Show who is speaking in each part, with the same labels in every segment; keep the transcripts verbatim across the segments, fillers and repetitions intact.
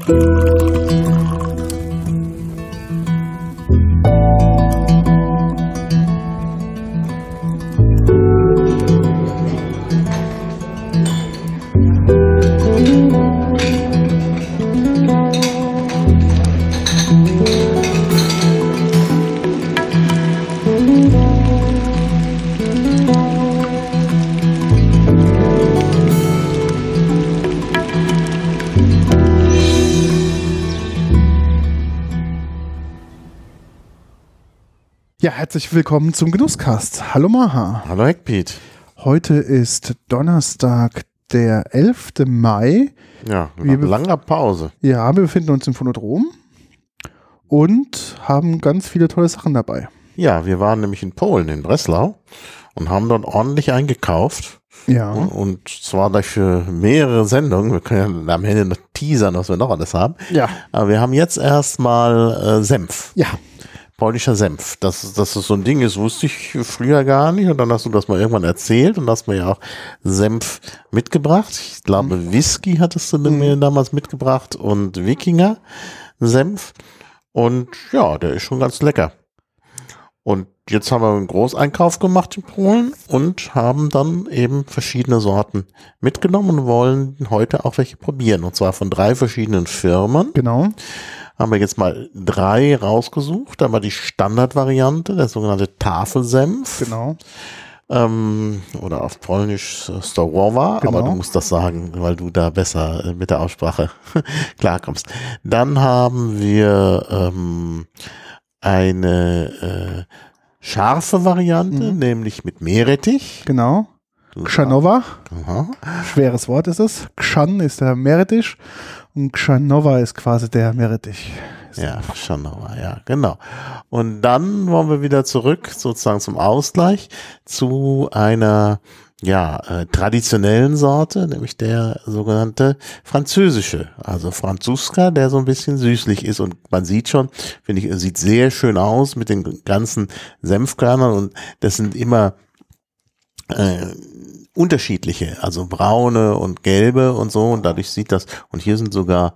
Speaker 1: Ja, herzlich willkommen zum Genusscast. Hallo Maha.
Speaker 2: Hallo Heckpiet.
Speaker 1: Heute ist Donnerstag, der elfte Mai.
Speaker 2: Ja,
Speaker 1: wir
Speaker 2: nach langer Pause.
Speaker 1: Ja, wir befinden uns im Phonodrom und haben ganz viele tolle Sachen dabei.
Speaker 2: Ja, wir waren nämlich in Polen, in Breslau und haben dort ordentlich eingekauft.
Speaker 1: Ja.
Speaker 2: Und zwar gleich für mehrere Sendungen. Wir können ja am Ende noch teasern, was wir noch alles haben.
Speaker 1: Ja.
Speaker 2: Aber wir haben jetzt erstmal äh, Senf.
Speaker 1: Ja.
Speaker 2: Polnischer Senf. Dass, dass das so ein Ding ist, wusste ich früher gar nicht. Und dann hast du das mal irgendwann erzählt und hast mir ja auch Senf mitgebracht. Ich glaube, mhm. Whisky hattest du mhm. mir damals mitgebracht und Wikinger Senf. Und ja, der ist schon ganz lecker. Und jetzt haben wir einen Großeinkauf gemacht in Polen und haben dann eben verschiedene Sorten mitgenommen und wollen heute auch welche probieren. Und zwar von drei verschiedenen Firmen.
Speaker 1: Genau.
Speaker 2: Haben wir jetzt mal drei rausgesucht. Einmal die Standardvariante, der sogenannte Tafelsenf.
Speaker 1: Genau.
Speaker 2: Ähm, oder auf Polnisch Stołowa,
Speaker 1: genau.
Speaker 2: Aber du musst das sagen, weil du da besser mit der Aussprache klarkommst. Dann haben wir ähm, eine äh, scharfe Variante, mhm. nämlich mit Meerrettich.
Speaker 1: Genau. Chrzanowa. Schweres Wort ist es. Chrzan ist der Meerrettich und Chrzanowa ist quasi der Meerrettich.
Speaker 2: Ja, Chrzanowa, ja, genau. Und dann wollen wir wieder zurück, sozusagen zum Ausgleich, zu einer ja äh, traditionellen Sorte, nämlich der sogenannte französische, also Franzuska, der so ein bisschen süßlich ist und man sieht schon, finde ich, sieht sehr schön aus mit den ganzen Senfkörnern und das sind immer äh, unterschiedliche, also braune und gelbe und so und dadurch sieht das, und hier sind sogar,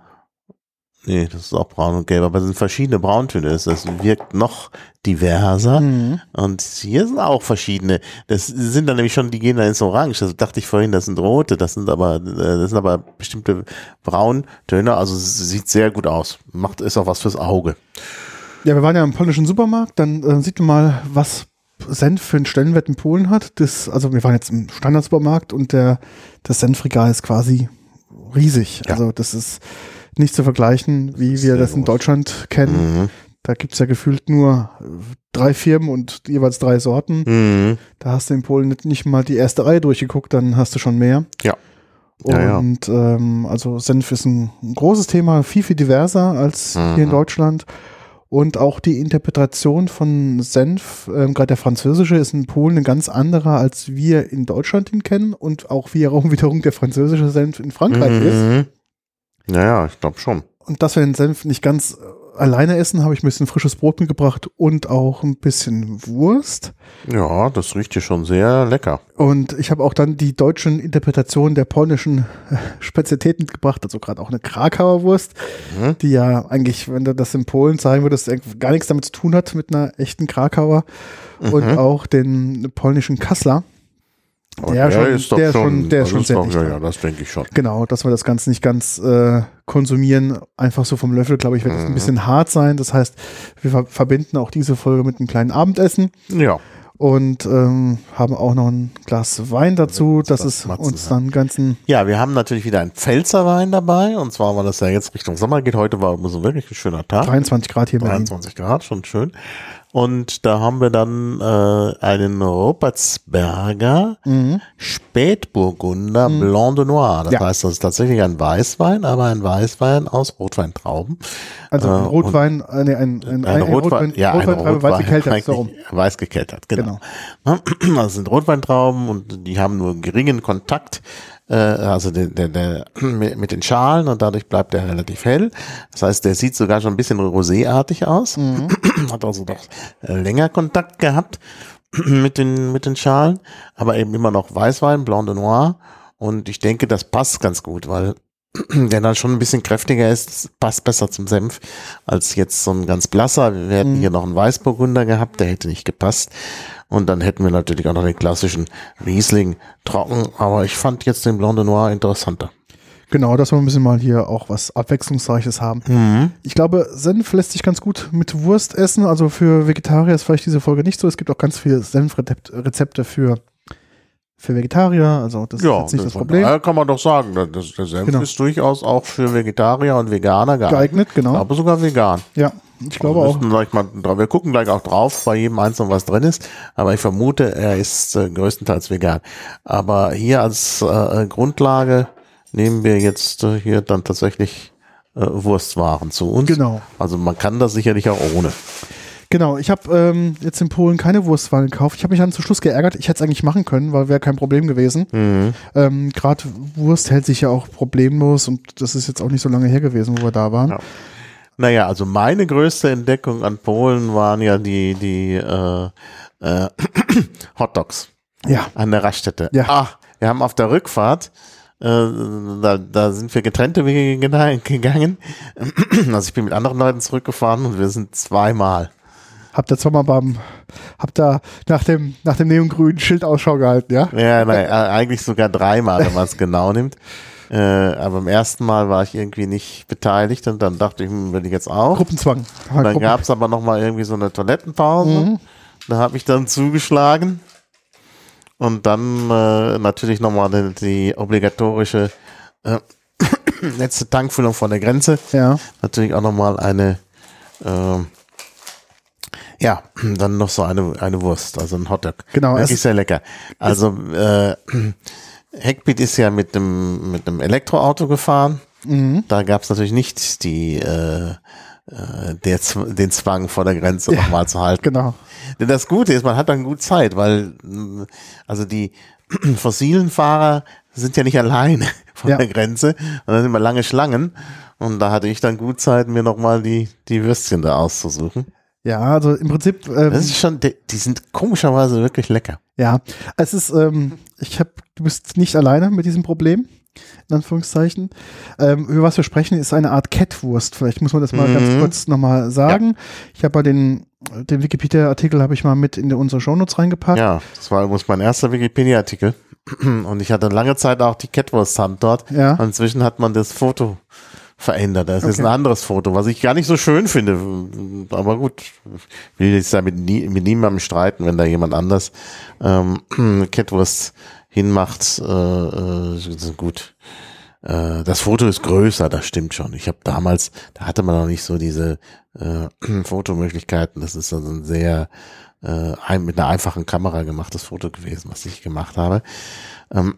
Speaker 2: nee, das ist auch braun und gelb, aber es sind verschiedene Brauntöne, das, das wirkt noch diverser mhm. und hier sind auch verschiedene, das sind dann nämlich schon, die gehen dann ins Orange, das dachte ich vorhin, das sind rote, das sind aber, das sind aber bestimmte Brauntöne, also es sieht sehr gut aus, macht, ist auch was fürs Auge.
Speaker 1: Ja, wir waren ja im polnischen Supermarkt, dann äh, sieht man mal, was Senf für einen Stellenwert in Polen hat. Das, also wir waren jetzt im Standardsupermarkt und der, das Senfregal ist quasi riesig. Ja. Also das ist nicht zu vergleichen, wie Sehr wir das in Deutschland kennen. Mhm. Da gibt es ja gefühlt nur drei Firmen und jeweils drei Sorten. Mhm. Da hast du in Polen nicht, nicht mal die erste Reihe durchgeguckt, dann hast du schon mehr.
Speaker 2: Ja. Ja,
Speaker 1: und ja. Ähm, also Senf ist ein, ein großes Thema, viel, viel diverser als mhm. hier in Deutschland. Und auch die Interpretation von Senf, ähm, gerade der französische, ist in Polen eine ganz andere, als wir in Deutschland ihn kennen und auch wiederum, wiederum der französische Senf in Frankreich
Speaker 2: mhm.
Speaker 1: ist.
Speaker 2: Naja, ich glaube schon.
Speaker 1: Und dass wir den Senf nicht ganz alleine essen, habe ich ein bisschen frisches Brot mitgebracht und auch ein bisschen Wurst.
Speaker 2: Ja, das riecht hier schon sehr lecker.
Speaker 1: Und ich habe auch dann die deutschen Interpretationen der polnischen Spezialitäten mitgebracht, also gerade auch eine Krakauer Wurst, mhm. die ja eigentlich, wenn du das in Polen zeigen würdest, gar nichts damit zu tun hat mit einer echten Krakauer mhm. und auch den polnischen Kassler. Der, der schon, ist doch der schon, schon, der ist schon sehr doch,
Speaker 2: ja, ja, das denke ich schon.
Speaker 1: Genau, dass wir das Ganze nicht ganz äh, konsumieren, einfach so vom Löffel, glaube ich, wird es mhm. ein bisschen hart sein. Das heißt, wir ver- verbinden auch diese Folge mit einem kleinen Abendessen.
Speaker 2: Ja.
Speaker 1: Und ähm, haben auch noch ein Glas Wein dazu, dass es uns dann ganzen...
Speaker 2: Ja, wir haben natürlich wieder einen Pfälzerwein dabei, und zwar, weil das ja jetzt Richtung Sommer geht. Heute war so wirklich ein schöner Tag.
Speaker 1: dreiundzwanzig Grad hier in Berlin.
Speaker 2: dreiundzwanzig Grad, schon schön. Und da haben wir dann äh, einen Ruppertsberger mhm. Spätburgunder mhm. Blanc de Noir. Das ja. heißt, das ist tatsächlich ein Weißwein, aber ein Weißwein aus Rotweintrauben.
Speaker 1: Also ein Rotwein, äh, nee, ein, ein, ein, ein Rotwein, Rotwein,
Speaker 2: ja, ein Rotwein,
Speaker 1: weiß gekeltert, so rum.
Speaker 2: Weiß gekeltert, genau. genau. Das sind Rotweintrauben und die haben nur geringen Kontakt, äh, also der, der, der, mit den Schalen, und dadurch bleibt der relativ hell. Das heißt, der sieht sogar schon ein bisschen roséartig aus. Mhm. Hat also doch länger Kontakt gehabt mit den, mit den Schalen, aber eben immer noch Weißwein, Blanc de Noir. Und ich denke, das passt ganz gut, weil der dann schon ein bisschen kräftiger ist, passt besser zum Senf als jetzt so ein ganz blasser. Wir hätten mhm. hier noch einen Weißburgunder gehabt, der hätte nicht gepasst. Und dann hätten wir natürlich auch noch den klassischen Riesling trocken. Aber ich fand jetzt den Blanc de Noir interessanter.
Speaker 1: Genau, dass wir ein bisschen mal hier auch was Abwechslungsreiches haben. Mhm. Ich glaube, Senf lässt sich ganz gut mit Wurst essen. Also für Vegetarier ist vielleicht diese Folge nicht so. Es gibt auch ganz viele Senfrezepte für, für Vegetarier. Also das ja, ist jetzt nicht das Problem.
Speaker 2: Ja, kann man doch sagen. Das, der Senf genau. ist durchaus auch für Vegetarier und Veganer geeignet.
Speaker 1: Geeignet, genau.
Speaker 2: Aber sogar vegan.
Speaker 1: Ja, ich glaube
Speaker 2: also
Speaker 1: auch.
Speaker 2: Gleich mal, wir gucken gleich auch drauf, bei jedem Einzelnen, was drin ist. Aber ich vermute, er ist äh, größtenteils vegan. Aber hier als äh, Grundlage nehmen wir jetzt äh, hier dann tatsächlich äh, Wurstwaren zu uns.
Speaker 1: Genau.
Speaker 2: Also man kann das sicherlich auch ohne.
Speaker 1: Genau, ich habe ähm, jetzt in Polen keine Wurstwaren gekauft. Ich habe mich dann zum Schluss geärgert. Ich hätte es eigentlich machen können, weil wäre kein Problem gewesen. Mhm. Ähm, Gerade Wurst hält sich ja auch problemlos und das ist jetzt auch nicht so lange her gewesen, wo wir da waren.
Speaker 2: Ja. Naja, also meine größte Entdeckung an Polen waren ja die, die äh, äh, Hotdogs
Speaker 1: ja.
Speaker 2: an der Raststätte.
Speaker 1: Ja.
Speaker 2: Ach, wir haben auf der Rückfahrt Da, da sind wir getrennte Wege gegangen. Also ich bin mit anderen Leuten zurückgefahren und wir sind zweimal.
Speaker 1: Habt ihr zweimal beim, habt ihr nach dem, nach dem neongrünen Schild Ausschau gehalten, ja?
Speaker 2: Ja, nein, eigentlich sogar dreimal, wenn man es genau nimmt. Äh, aber beim ersten Mal war ich irgendwie nicht beteiligt und dann dachte ich, will ich jetzt auch.
Speaker 1: Gruppenzwang.
Speaker 2: Und dann gab es aber nochmal irgendwie so eine Toilettenpause. Mhm. Da habe ich dann zugeschlagen. Und dann äh, natürlich nochmal die, die obligatorische äh, letzte Tankfüllung von der Grenze.
Speaker 1: Ja.
Speaker 2: Natürlich auch nochmal eine, äh, ja, dann noch so eine, eine Wurst, also ein Hotdog.
Speaker 1: Genau.
Speaker 2: Wirklich sehr lecker. Also äh, Heckbeat ist ja mit dem mit dem Elektroauto gefahren. Mhm. Da gab es natürlich nicht die äh, Der, den Zwang vor der Grenze ja, nochmal zu halten.
Speaker 1: Genau.
Speaker 2: Denn das Gute ist, man hat dann gut Zeit, weil also die fossilen Fahrer sind ja nicht alleine vor ja. der Grenze und dann sind immer lange Schlangen und da hatte ich dann gut Zeit, mir nochmal die, die Würstchen da auszusuchen.
Speaker 1: Ja, also im Prinzip ähm,
Speaker 2: das ist schon, die, die sind komischerweise wirklich lecker.
Speaker 1: Ja, es ist, ähm, ich habe, du bist nicht alleine mit diesem Problem. In Anführungszeichen. Ähm, über was wir sprechen, ist eine Art Kettwurst. Vielleicht muss man das mal mhm. ganz kurz nochmal sagen. Ja. Ich habe mal den, den Wikipedia-Artikel habe ich mal mit in unsere Shownotes reingepackt.
Speaker 2: Ja, das war übrigens mein erster Wikipedia-Artikel. Und ich hatte lange Zeit auch die Kettwurst-Hand dort.
Speaker 1: Ja.
Speaker 2: Und inzwischen hat man das Foto verändert. Das okay. ist ein anderes Foto, was ich gar nicht so schön finde. Aber gut, ich will jetzt da mit, nie, mit niemandem streiten, wenn da jemand anders ähm, Kettwurst hinmacht, äh, äh, gut. Äh, das Foto ist größer, das stimmt schon. Ich habe damals, da hatte man noch nicht so diese äh, Fotomöglichkeiten. Das ist also ein sehr äh, ein, mit einer einfachen Kamera gemachtes Foto gewesen, was ich gemacht habe. Ähm,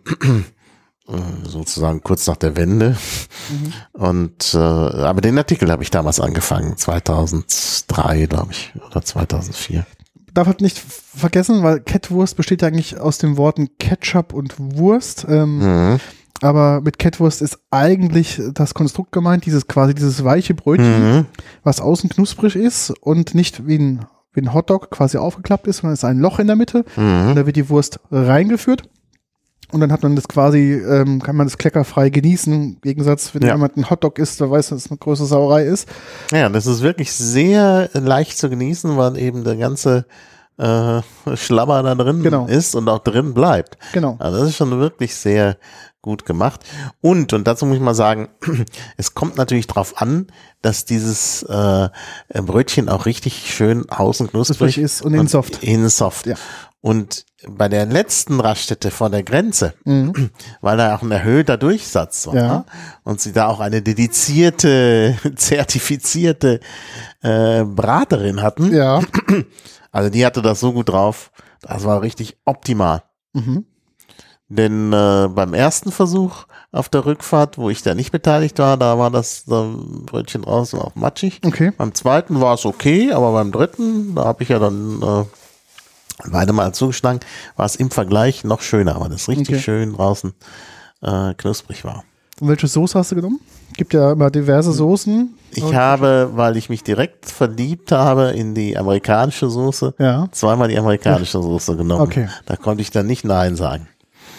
Speaker 2: äh, sozusagen kurz nach der Wende. Mhm. Und äh, aber den Artikel habe ich damals angefangen, zweitausenddrei, glaube ich, oder zweitausendvier.
Speaker 1: Darf halt nicht vergessen, weil Kettwurst besteht ja eigentlich aus den Worten Ketchup und Wurst. Ähm, mhm. Aber mit Kettwurst ist eigentlich das Konstrukt gemeint, dieses quasi dieses weiche Brötchen, mhm. was außen knusprig ist und nicht wie ein, wie ein Hotdog quasi aufgeklappt ist, sondern es ist ein Loch in der Mitte. Mhm. Und da wird die Wurst reingeführt. Und dann hat man das quasi, ähm, kann man das kleckerfrei genießen. Im Gegensatz, wenn ja. jemand einen Hotdog isst, der weiß, dass es eine große Sauerei ist.
Speaker 2: Ja, das ist wirklich sehr leicht zu genießen, weil eben der ganze äh, Schlabber da drin
Speaker 1: genau.
Speaker 2: ist und auch drin bleibt.
Speaker 1: Genau.
Speaker 2: Also das ist schon wirklich sehr gut gemacht. Und, und dazu muss ich mal sagen, es kommt natürlich drauf an, dass dieses äh, Brötchen auch richtig schön außen knusprig
Speaker 1: ist und innen soft.
Speaker 2: Innen soft.
Speaker 1: Ja.
Speaker 2: Und bei der letzten Raststätte vor der Grenze, mhm. weil da auch ein erhöhter Durchsatz war
Speaker 1: ja.
Speaker 2: und sie da auch eine dedizierte, zertifizierte äh, Braterin hatten,
Speaker 1: ja.
Speaker 2: also die hatte das so gut drauf, das war richtig optimal.
Speaker 1: Mhm.
Speaker 2: Denn äh, beim ersten Versuch auf der Rückfahrt, wo ich da nicht beteiligt war, da war das da Brötchen draußen auch matschig.
Speaker 1: Okay.
Speaker 2: Beim zweiten war es okay, aber beim dritten, da habe ich ja dann äh, beide mal zugeschlagen, war es im Vergleich noch schöner, weil das richtig okay. schön draußen äh, knusprig war.
Speaker 1: Und welche Soße hast du genommen? Gibt ja immer diverse Soßen.
Speaker 2: Ich habe, weil ich mich direkt verliebt habe in die amerikanische Soße,
Speaker 1: ja.
Speaker 2: zweimal die amerikanische ja. Soße genommen.
Speaker 1: Okay.
Speaker 2: Da konnte ich dann nicht Nein sagen.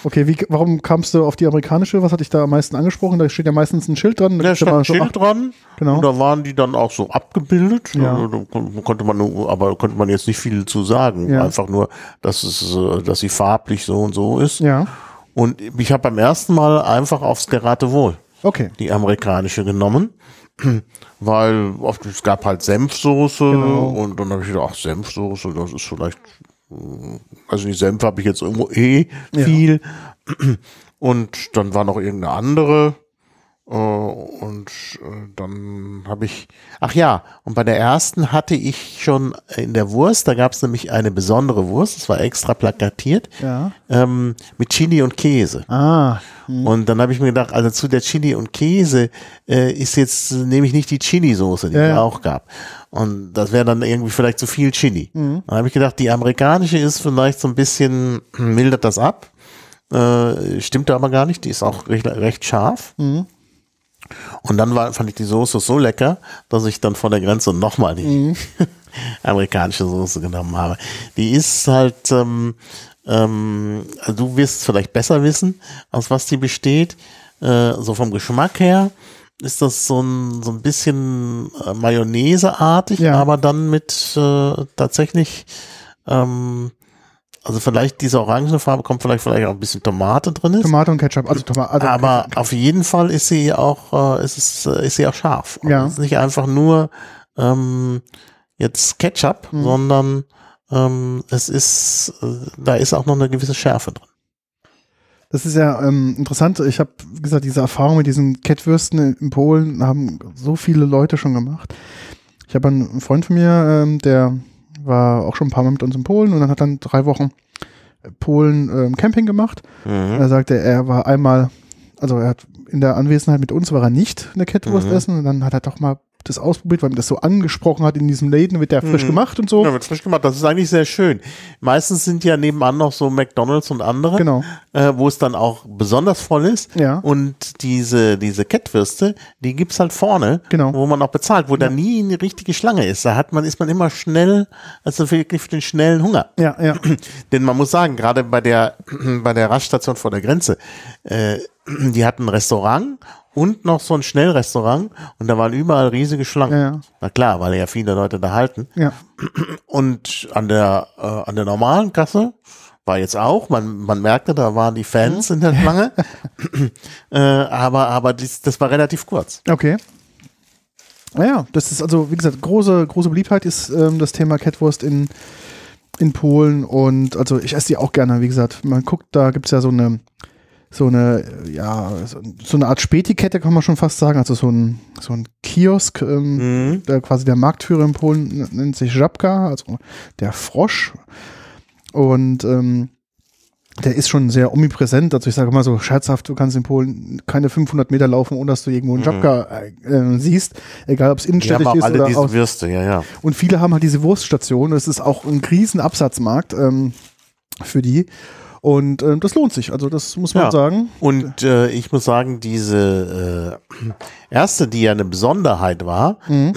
Speaker 1: Okay, wie, warum kamst du auf die amerikanische? Was hat dich da am meisten angesprochen? Da steht ja meistens ein Schild dran. Da
Speaker 2: Da stand ein
Speaker 1: so,
Speaker 2: Schild
Speaker 1: ach,
Speaker 2: dran.
Speaker 1: genau.
Speaker 2: Und da waren die dann auch so abgebildet.
Speaker 1: Ja.
Speaker 2: Da kon- konnte man, nur- aber konnte man jetzt nicht viel zu sagen.
Speaker 1: Ja.
Speaker 2: Einfach nur, dass es, äh, dass sie farblich so und so ist.
Speaker 1: Ja,
Speaker 2: Und ich habe beim ersten Mal einfach aufs Geratewohl
Speaker 1: okay.
Speaker 2: die amerikanische genommen, weil oft, es gab halt Senfsoße
Speaker 1: Genau.
Speaker 2: und dann habe ich gedacht, ach, Senfsoße, das ist vielleicht, mh, also die Senf habe ich jetzt irgendwo eh
Speaker 1: Ja.
Speaker 2: viel. Und dann war noch irgendeine andere. Äh, und äh, dann habe ich, ach ja, und bei der ersten hatte ich schon in der Wurst, da gab es nämlich eine besondere Wurst, das war extra plakatiert,
Speaker 1: Ja.
Speaker 2: ähm, mit Chili und Käse.
Speaker 1: Ah,
Speaker 2: Und dann habe ich mir gedacht, also zu der Chili und Käse äh, ist jetzt, äh, nehme ich nicht die Chili-Soße, die
Speaker 1: Ja,
Speaker 2: es
Speaker 1: ja.
Speaker 2: auch gab. Und das wäre dann irgendwie vielleicht zu viel Chili.
Speaker 1: Mhm.
Speaker 2: Dann habe ich gedacht, die amerikanische ist vielleicht so ein bisschen, mildert das ab. Äh, stimmt aber gar nicht, die ist auch recht, recht scharf.
Speaker 1: Mhm.
Speaker 2: Und dann war, fand ich die Soße so lecker, dass ich dann von der Grenze nochmal die
Speaker 1: Mhm.
Speaker 2: amerikanische Soße genommen habe. Die ist halt, ähm, ähm, also du wirst es vielleicht besser wissen, aus was die besteht. Äh, so vom Geschmack her ist das so ein, so ein bisschen äh, Mayonnaise-artig,
Speaker 1: Ja.
Speaker 2: aber dann mit äh, tatsächlich, ähm, also vielleicht diese orangene Farbe kommt vielleicht vielleicht auch ein bisschen Tomate drin ist.
Speaker 1: Tomate und Ketchup. Also Tomate. Also
Speaker 2: Aber auf jeden Fall ist sie auch, äh, ist es, äh, ist sie auch scharf. Und
Speaker 1: Ja.
Speaker 2: es ist nicht einfach nur ähm, jetzt Ketchup,
Speaker 1: Mhm.
Speaker 2: sondern ähm, es ist, äh, da ist auch noch eine gewisse Schärfe drin.
Speaker 1: Das ist ja ähm, interessant. Ich habe, wie gesagt, diese Erfahrung mit diesen Kettwürsten in, in Polen haben so viele Leute schon gemacht. Ich habe einen Freund von mir, ähm, der war auch schon ein paar Mal mit uns in Polen und dann hat dann drei Wochen Polen ähm, Camping gemacht.
Speaker 2: Mhm.
Speaker 1: Er sagte, er war einmal, also er hat in der Anwesenheit mit uns war er nicht eine Kettwurst
Speaker 2: Mhm.
Speaker 1: essen und dann hat er doch mal das ausprobiert, weil ihm das so angesprochen hat in diesem Läden, wird der frisch
Speaker 2: Mhm.
Speaker 1: gemacht und so.
Speaker 2: Ja, wird frisch gemacht. Das ist eigentlich sehr schön. Meistens sind ja nebenan noch so McDonald's und andere,
Speaker 1: Genau.
Speaker 2: äh, wo es dann auch besonders voll ist.
Speaker 1: Ja.
Speaker 2: Und diese, diese Kettwürste, die gibt's halt vorne,
Speaker 1: Genau.
Speaker 2: wo man auch bezahlt, wo da nie eine richtige Schlange ist. Da hat man, ist man immer schnell, also wirklich für den schnellen Hunger.
Speaker 1: Ja, ja.
Speaker 2: Denn man muss sagen, gerade bei der, bei der Raststation vor der Grenze, äh, die hatten ein Restaurant und noch so ein Schnellrestaurant und da waren überall riesige Schlangen.
Speaker 1: Ja, ja.
Speaker 2: Na klar, weil ja viele Leute da halten.
Speaker 1: Ja.
Speaker 2: Und an der, äh, an der normalen Kasse war jetzt auch, man, man merkte, da waren die Fans in der Schlange. äh, aber aber dies, das war relativ kurz.
Speaker 1: Okay. Naja, das ist also, wie gesagt, große, große Beliebtheit ist ähm, das Thema Kettwurst in, in Polen und also ich esse die auch gerne, wie gesagt. Man guckt, da gibt es ja so eine, so eine, ja, so, so eine Art Spätikette, kann man schon fast sagen, also so ein, so ein Kiosk, ähm,
Speaker 2: Mhm.
Speaker 1: der quasi der Marktführer in Polen nennt sich Żabka, also der Frosch. Und ähm, der ist schon sehr omnipräsent. Also ich sage mal so scherzhaft, du kannst in Polen keine fünfhundert Meter laufen, ohne dass du irgendwo einen Żabka äh, siehst. Egal, ob es
Speaker 2: Die haben
Speaker 1: innenstädtisch
Speaker 2: auch
Speaker 1: ist
Speaker 2: alle
Speaker 1: oder
Speaker 2: diese
Speaker 1: aus.
Speaker 2: Würste, ja, ja.
Speaker 1: Und viele haben halt diese Wurststation. Es ist auch ein riesen Absatzmarkt ähm, für die. Und ähm, das lohnt sich. Also das muss man
Speaker 2: Ja.
Speaker 1: sagen.
Speaker 2: Und äh, ich muss sagen, diese äh, erste, die ja eine Besonderheit war,
Speaker 1: Mhm.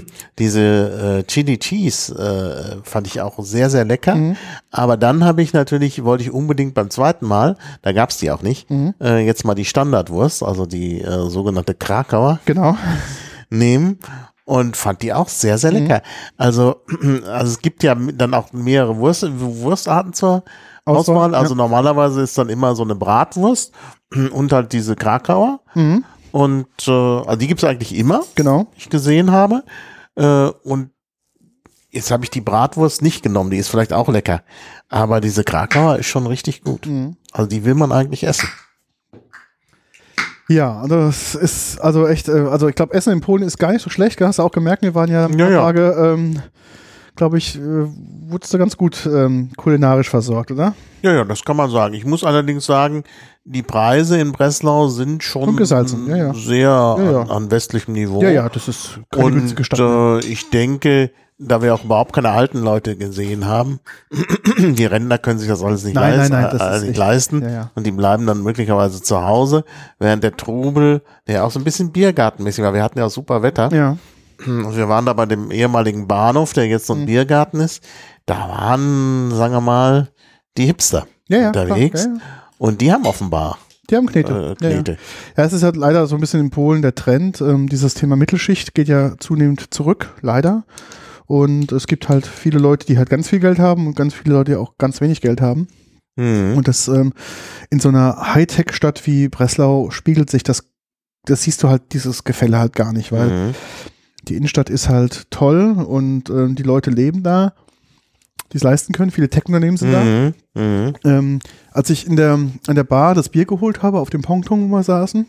Speaker 2: diese äh, Chili Cheese, äh, fand ich auch sehr, sehr lecker.
Speaker 1: Mhm.
Speaker 2: Aber dann habe ich natürlich, wollte ich unbedingt beim zweiten Mal, da gab's die auch nicht,
Speaker 1: Mhm.
Speaker 2: äh, jetzt mal die Standardwurst, also die äh, sogenannte Krakauer,
Speaker 1: Genau.
Speaker 2: nehmen. Und fand die auch sehr, sehr lecker. Also, also es gibt ja dann auch mehrere Wurst, Wurstarten zur
Speaker 1: Auswahl,
Speaker 2: Auswahl. Also
Speaker 1: ja.
Speaker 2: normalerweise ist dann immer so eine Bratwurst und halt diese Krakauer.
Speaker 1: Mhm.
Speaker 2: Und äh, also die gibt's eigentlich immer,
Speaker 1: Genau.
Speaker 2: die ich gesehen habe. Äh, und jetzt habe ich die Bratwurst nicht genommen, die ist vielleicht auch lecker. Aber diese Krakauer ist schon richtig gut.
Speaker 1: Mhm.
Speaker 2: Also die will man eigentlich essen.
Speaker 1: Ja, also es ist also echt, äh, also ich glaube, Essen in Polen ist gar nicht so schlecht. Hast du auch gemerkt, wir waren ja ein
Speaker 2: Ja,
Speaker 1: paar
Speaker 2: ja.
Speaker 1: Tage, ähm, glaube ich, äh, wurdest du ganz gut ähm, kulinarisch versorgt, oder?
Speaker 2: Ja, ja, das kann man sagen. Ich muss allerdings sagen, die Preise in Breslau sind schon
Speaker 1: Und gesalzen, ja, ja.
Speaker 2: sehr
Speaker 1: Ja, ja.
Speaker 2: An, an westlichem Niveau.
Speaker 1: Ja, ja, das ist keine
Speaker 2: Und
Speaker 1: günstige Stadt. mehr.
Speaker 2: äh, ich denke, da wir auch überhaupt keine alten Leute gesehen haben, die Rentner können sich das alles nicht,
Speaker 1: Nein,
Speaker 2: leisten,
Speaker 1: nein, nein, das
Speaker 2: äh,
Speaker 1: ist
Speaker 2: nicht
Speaker 1: echt-
Speaker 2: leisten
Speaker 1: ja, ja.
Speaker 2: und die bleiben dann möglicherweise zu Hause, während der Trubel, der auch so ein bisschen Biergartenmäßig war, wir hatten ja auch super Wetter,
Speaker 1: Ja,
Speaker 2: und wir waren da bei dem ehemaligen Bahnhof, der jetzt so ein
Speaker 1: Mhm.
Speaker 2: Biergarten ist, da waren, sagen wir mal, die Hipster
Speaker 1: ja, ja,
Speaker 2: unterwegs.
Speaker 1: Klar, ja, ja.
Speaker 2: Und die haben offenbar
Speaker 1: Die haben Knete.
Speaker 2: Äh, Knete.
Speaker 1: Ja, ja. ja, es ist halt leider so ein bisschen in Polen der Trend. Ähm, dieses Thema Mittelschicht geht ja zunehmend zurück, leider. Und es gibt halt viele Leute, die halt ganz viel Geld haben und ganz viele Leute, die auch ganz wenig Geld haben.
Speaker 2: Mhm.
Speaker 1: Und das ähm, in so einer Hightech-Stadt wie Breslau spiegelt sich das, das siehst du halt, dieses Gefälle halt gar nicht, weil
Speaker 2: Mhm.
Speaker 1: die Innenstadt ist halt toll und ähm, die Leute leben da, die es leisten können. Viele Tech-Unternehmen sind da.
Speaker 2: Mhm. Mhm.
Speaker 1: Ähm, als ich in der, an der Bar das Bier geholt habe, auf dem Pongtong, wo wir saßen,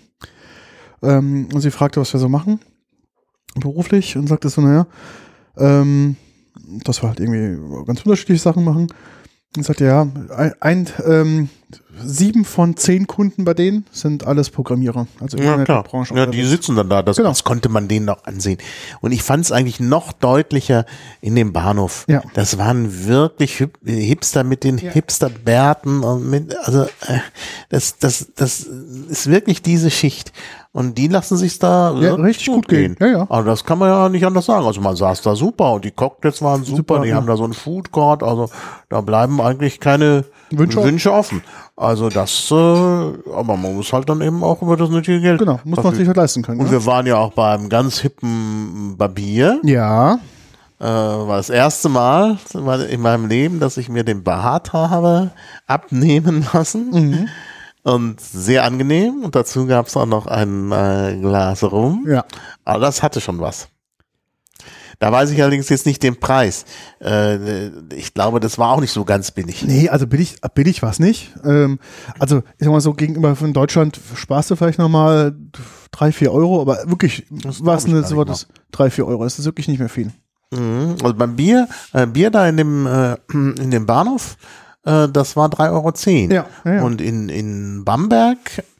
Speaker 1: ähm, und sie fragte, was wir so machen, beruflich, und sagte so, naja, ähm, dass wir halt irgendwie ganz unterschiedliche Sachen machen. Und sagte, ja, ein, ein ähm, sieben von zehn Kunden bei denen sind alles Programmierer, also
Speaker 2: Ja, klar.
Speaker 1: Internetbranche.
Speaker 2: Ja, die sitzen dann da. Das,
Speaker 1: Genau.
Speaker 2: das konnte man denen noch ansehen. Und ich fand es eigentlich noch deutlicher in dem Bahnhof.
Speaker 1: Ja.
Speaker 2: Das waren wirklich Hip Hipster mit den
Speaker 1: Ja.
Speaker 2: Hipsterbärten und mit, also äh, das, das, das ist wirklich diese Schicht. Und die lassen sich da
Speaker 1: Ja,
Speaker 2: wirklich
Speaker 1: richtig gut gehen. Ja, ja.
Speaker 2: Also das kann man ja nicht anders sagen. Also man saß da super und die Cocktails waren super.
Speaker 1: Super,
Speaker 2: die
Speaker 1: ja.
Speaker 2: haben da so einen Food Court. Also da bleiben eigentlich keine
Speaker 1: Wünsche
Speaker 2: Wünsche,
Speaker 1: offen.
Speaker 2: offen. Also das, äh, aber man muss halt dann eben auch über das nötige Geld.
Speaker 1: Genau, muss man
Speaker 2: verfügen.
Speaker 1: sich halt leisten können.
Speaker 2: Und
Speaker 1: Ne?
Speaker 2: wir waren ja auch beim ganz hippen Barbier.
Speaker 1: Ja,
Speaker 2: Äh, war das erste Mal in meinem Leben, dass ich mir den Bart habe abnehmen lassen.
Speaker 1: Mhm.
Speaker 2: Und sehr angenehm. Und dazu gab es auch noch ein äh, Glas Rum.
Speaker 1: ja.
Speaker 2: Aber das hatte schon was. Da weiß ich allerdings jetzt nicht den Preis. Äh, ich glaube, das war auch nicht so ganz billig.
Speaker 1: Nee, also billig, billig war es nicht. Ähm, also ich sag mal so, gegenüber von Deutschland sparst du vielleicht nochmal drei, vier Euro, aber wirklich
Speaker 2: Das
Speaker 1: war es
Speaker 2: glaub ich
Speaker 1: eine
Speaker 2: gar
Speaker 1: so
Speaker 2: nicht
Speaker 1: das drei, vier Euro. Das ist wirklich nicht mehr viel.
Speaker 2: Mhm. Also beim Bier, äh, Bier da in dem, äh, in dem Bahnhof, äh, das war drei Euro zehn.
Speaker 1: Ja, ja, ja.
Speaker 2: Und in, in Bamberg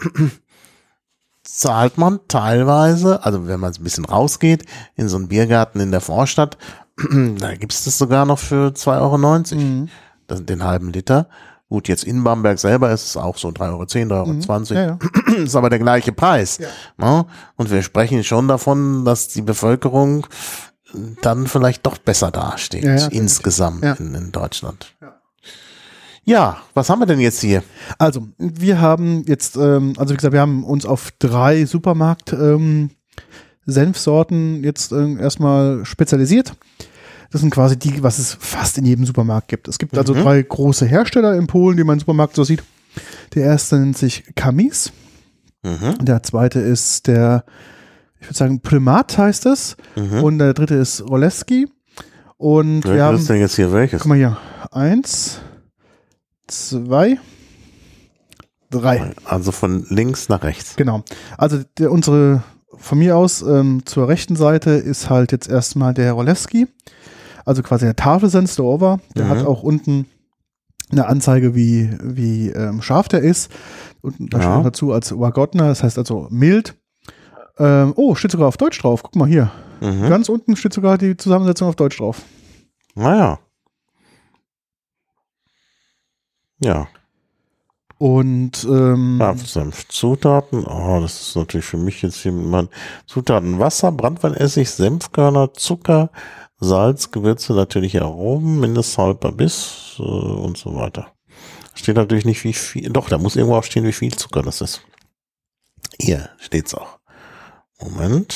Speaker 2: zahlt man teilweise, also wenn man ein bisschen rausgeht, in so einen Biergarten in der Vorstadt, da gibt es das sogar noch für zwei Euro neunzig.
Speaker 1: Mhm.
Speaker 2: Das, den halben Liter. Gut, jetzt in Bamberg selber ist es auch so drei Euro zehn, drei Euro zwanzig.
Speaker 1: Ja, ja.
Speaker 2: Ist aber der gleiche Preis.
Speaker 1: Ja.
Speaker 2: Ne? Und wir sprechen schon davon, dass die Bevölkerung dann vielleicht doch besser dasteht,
Speaker 1: Ja, ja,
Speaker 2: insgesamt
Speaker 1: ja.
Speaker 2: in, in Deutschland.
Speaker 1: Ja.
Speaker 2: Ja, was haben wir denn jetzt hier?
Speaker 1: Also, wir haben jetzt, ähm, also wie gesagt, wir haben uns auf drei Supermarkt ähm, Senfsorten jetzt äh, erstmal spezialisiert. Das sind quasi die, was es fast in jedem Supermarkt gibt. Es gibt also
Speaker 2: Mhm.
Speaker 1: drei große Hersteller in Polen, die man im Supermarkt so sieht. Der erste nennt sich Kamis.
Speaker 2: Mhm.
Speaker 1: Der zweite ist der, ich würde sagen, Primat heißt es.
Speaker 2: Mhm.
Speaker 1: Und der dritte ist Roleski. Und wir
Speaker 2: Wer
Speaker 1: haben,
Speaker 2: ist denn jetzt hier welches?
Speaker 1: guck mal hier, eins, zwei, drei.
Speaker 2: Also von links nach rechts.
Speaker 1: Genau. Also der, unsere, von mir aus ähm, zur rechten Seite ist halt jetzt erstmal der Roleski. Also quasi der Tafelsenf, der Over. Der
Speaker 2: Mhm.
Speaker 1: hat auch unten eine Anzeige, wie, wie ähm, scharf der ist. Und da
Speaker 2: Ja.
Speaker 1: steht noch dazu als Łagodna, das heißt also mild. Ähm, oh, steht sogar auf Deutsch drauf. Guck mal hier.
Speaker 2: Mhm.
Speaker 1: Ganz unten steht sogar die Zusammensetzung auf Deutsch drauf.
Speaker 2: Naja. Ja.
Speaker 1: Und ähm,
Speaker 2: Senf. Zutaten. Oh, das ist natürlich für mich jetzt hier mit meinen Zutaten. Wasser, Branntweinessig, Senfkörner, Zucker, Salz, Gewürze, natürliche Aromen, Mindesthalber Biss äh, und so weiter. Steht natürlich nicht wie viel. Doch, da muss irgendwo auch stehen, wie viel Zucker das ist. Hier steht's auch. Moment.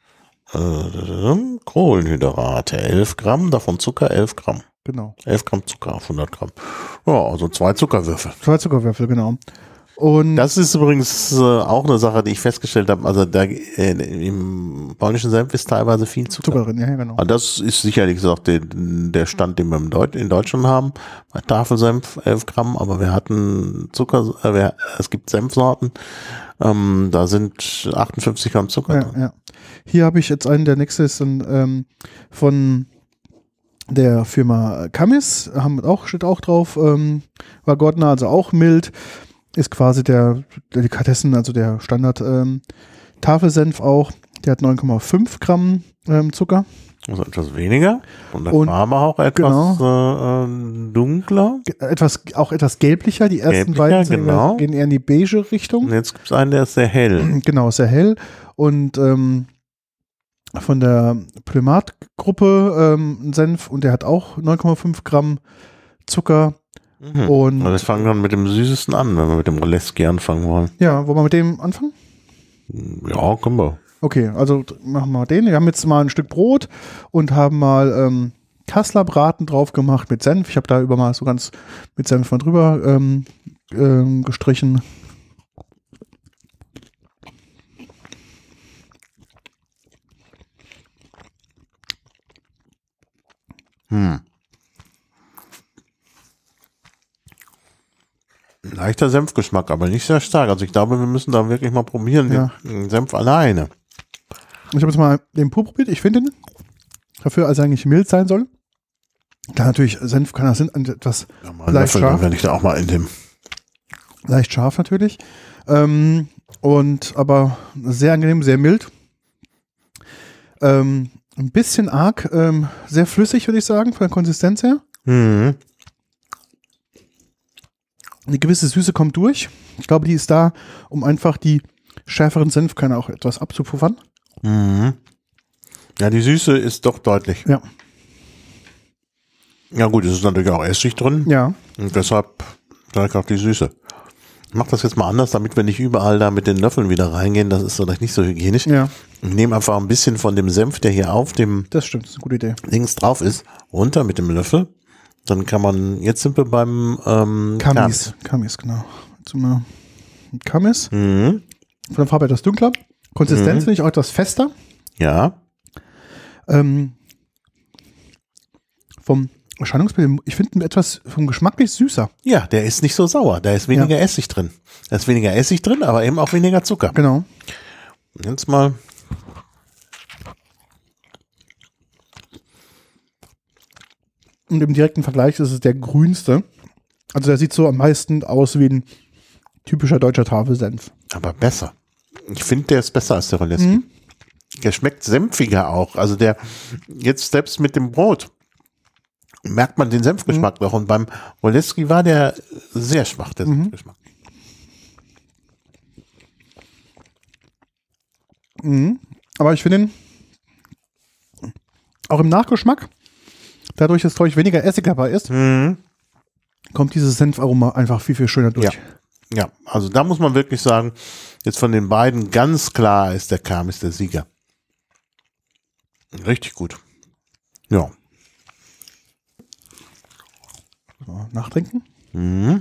Speaker 2: Äh, Kohlenhydrate, elf Gramm, davon Zucker, elf Gramm.
Speaker 1: genau.
Speaker 2: elf Gramm Zucker auf hundert Gramm. Ja, also zwei Zuckerwürfel.
Speaker 1: Zwei Zuckerwürfel, genau. Und
Speaker 2: Das ist übrigens äh, auch eine Sache, die ich festgestellt habe. Also da, äh, im polnischen Senf ist teilweise viel Zucker.
Speaker 1: Zucker drin, ja, genau.
Speaker 2: Also das ist sicherlich auch der, der Stand, den wir im Deut in Deutschland haben. Bei Tafelsenf elf Gramm, aber wir hatten Zucker, äh, wir, es gibt Senfsorten, ähm, da sind achtundfünfzig Gramm Zucker
Speaker 1: Ja,
Speaker 2: drin.
Speaker 1: ja. Hier habe ich jetzt einen, der nächste ist dann, ähm, von der Firma Kamis, haben auch, steht auch drauf, ähm, Łagodna, also auch mild, ist quasi der Delikatessen, also der Standard ähm, Tafelsenf auch, der hat neun Komma fünf Gramm ähm, Zucker.
Speaker 2: Also etwas weniger und der
Speaker 1: Und
Speaker 2: Farbe auch etwas äh, äh, dunkler.
Speaker 1: Ge- Etwas, auch etwas gelblicher, die ersten
Speaker 2: Gelblicher,
Speaker 1: beiden sind,
Speaker 2: genau.
Speaker 1: gehen eher in die beige Richtung.
Speaker 2: Und jetzt gibt es einen, der ist sehr hell.
Speaker 1: Genau, sehr hell. Und ähm, von der Primat-Gruppe ähm, ein Senf und der hat auch neun Komma fünf Gramm Zucker
Speaker 2: Mhm.
Speaker 1: Und
Speaker 2: Also wir fangen dann mit dem Süßesten an, wenn wir mit dem Roleski anfangen wollen.
Speaker 1: ja, wollen wir mit dem anfangen?
Speaker 2: Ja, können wir.
Speaker 1: Okay, also machen wir den. Wir haben jetzt mal ein Stück Brot und haben mal ähm, Kasslerbraten drauf gemacht mit Senf. Ich habe da über mal so ganz mit Senf mal drüber ähm, ähm, gestrichen.
Speaker 2: Hm. Leichter Senfgeschmack, aber nicht sehr stark. Also ich glaube, wir müssen da wirklich mal probieren,
Speaker 1: Ja.
Speaker 2: den Senf alleine.
Speaker 1: Ich habe jetzt mal den pur probiert. Ich finde den dafür, als er eigentlich mild sein soll. Klar, natürlich, Senf kann das sind etwas
Speaker 2: Ja, mal
Speaker 1: leicht
Speaker 2: Löffel,
Speaker 1: scharf.
Speaker 2: wenn ich da auch mal in dem.
Speaker 1: Leicht scharf natürlich. Ähm, und aber sehr angenehm, sehr mild. Ähm, ein bisschen arg, ähm, sehr flüssig, würde ich sagen, von der Konsistenz her.
Speaker 2: Mhm.
Speaker 1: Eine gewisse Süße kommt durch. Ich glaube, die ist da, um einfach die schärferen Senfkörner auch etwas abzupuffern.
Speaker 2: Mhm. Ja, die Süße ist doch deutlich.
Speaker 1: Ja.
Speaker 2: Ja gut, es ist natürlich auch Essig drin.
Speaker 1: Ja.
Speaker 2: Und deshalb direkt auch die Süße. Ich mache das jetzt mal anders, damit wir nicht überall da mit den Löffeln wieder reingehen. Das ist vielleicht nicht so hygienisch.
Speaker 1: Ja.
Speaker 2: Ich nehme einfach ein bisschen von dem Senf, der hier auf dem
Speaker 1: Das stimmt, das ist eine gute Idee.
Speaker 2: links drauf ist, runter mit dem Löffel. Dann kann man, jetzt sind wir beim ähm,
Speaker 1: Kamis. Kamis, genau. Jetzt sind wir mit Kamis.
Speaker 2: Mhm.
Speaker 1: Von der Farbe etwas dunkler. Konsistenz
Speaker 2: Mhm.
Speaker 1: finde ich auch etwas fester.
Speaker 2: Ja.
Speaker 1: Ähm, vom Erscheinungsbild, ich finde ihn etwas vom geschmacklich süßer.
Speaker 2: Ja, der ist nicht so sauer. Da ist weniger
Speaker 1: Ja.
Speaker 2: Essig drin. Da ist weniger Essig drin, aber eben auch weniger Zucker.
Speaker 1: Genau.
Speaker 2: Jetzt mal.
Speaker 1: Und im direkten Vergleich ist es der grünste. Also der sieht so am meisten aus wie ein typischer deutscher Tafelsenf.
Speaker 2: Aber besser. Ich finde, der ist besser als der Roleski.
Speaker 1: Mhm.
Speaker 2: Der schmeckt senfiger auch. Also der, jetzt selbst mit dem Brot, merkt man den Senfgeschmack
Speaker 1: Mhm.
Speaker 2: noch. Und beim Roleski war der sehr schwach, der
Speaker 1: Mhm.
Speaker 2: Senfgeschmack.
Speaker 1: Mhm. Aber ich finde ihn auch im Nachgeschmack, dadurch, dass, glaube ich, weniger Essig dabei ist,
Speaker 2: Mhm.
Speaker 1: kommt dieses Senfaroma einfach viel, viel schöner durch.
Speaker 2: Ja. Ja, also da muss man wirklich sagen, jetzt von den beiden ganz klar ist der Kamis der Sieger. Richtig gut. Ja.
Speaker 1: So, nachtrinken.
Speaker 2: Mhm.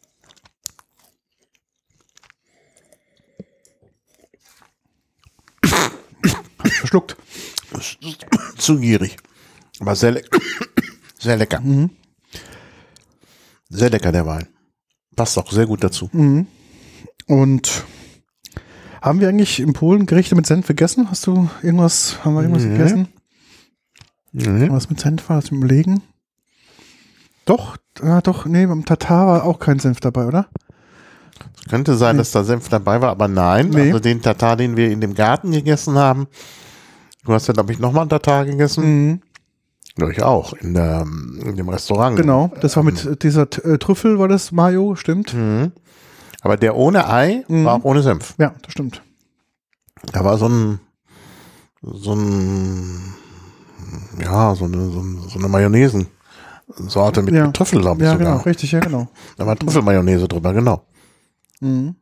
Speaker 1: Hab ich verschluckt.
Speaker 2: Zu gierig. Aber sehr, le sehr lecker.
Speaker 1: Mhm.
Speaker 2: Sehr lecker, der Wein. Passt auch sehr gut dazu.
Speaker 1: Mhm. Und haben wir eigentlich in Polen Gerichte mit Senf gegessen? Hast du irgendwas, haben wir irgendwas
Speaker 2: Nee.
Speaker 1: gegessen?
Speaker 2: Mhm.
Speaker 1: Was mit Senf war, das überlegen? Doch, ah, doch, nee, beim Tatar war auch kein Senf dabei, oder?
Speaker 2: Könnte sein,
Speaker 1: Nee.
Speaker 2: dass da Senf dabei war, aber nein.
Speaker 1: Nee.
Speaker 2: Also den Tatar, den wir in dem Garten gegessen haben. Du hast ja, glaube ich, nochmal einen Tatar gegessen.
Speaker 1: Mhm.
Speaker 2: Ja, ich auch. In, der, in dem Restaurant.
Speaker 1: Genau, das war mit dieser äh, Trüffel, war das Mayo, stimmt?
Speaker 2: Mhm. Aber der ohne Ei
Speaker 1: Mhm.
Speaker 2: war auch ohne Senf.
Speaker 1: Ja, das stimmt.
Speaker 2: Da war so ein, so ein, ja, so eine, so, ein, so eine Mayonnaise-Sorte mit,
Speaker 1: Ja.
Speaker 2: mit Trüffel, glaube ich
Speaker 1: Ja,
Speaker 2: sogar.
Speaker 1: genau, richtig, ja, genau.
Speaker 2: Da war Trüffelmayonnaise drüber, genau.
Speaker 1: Mhm.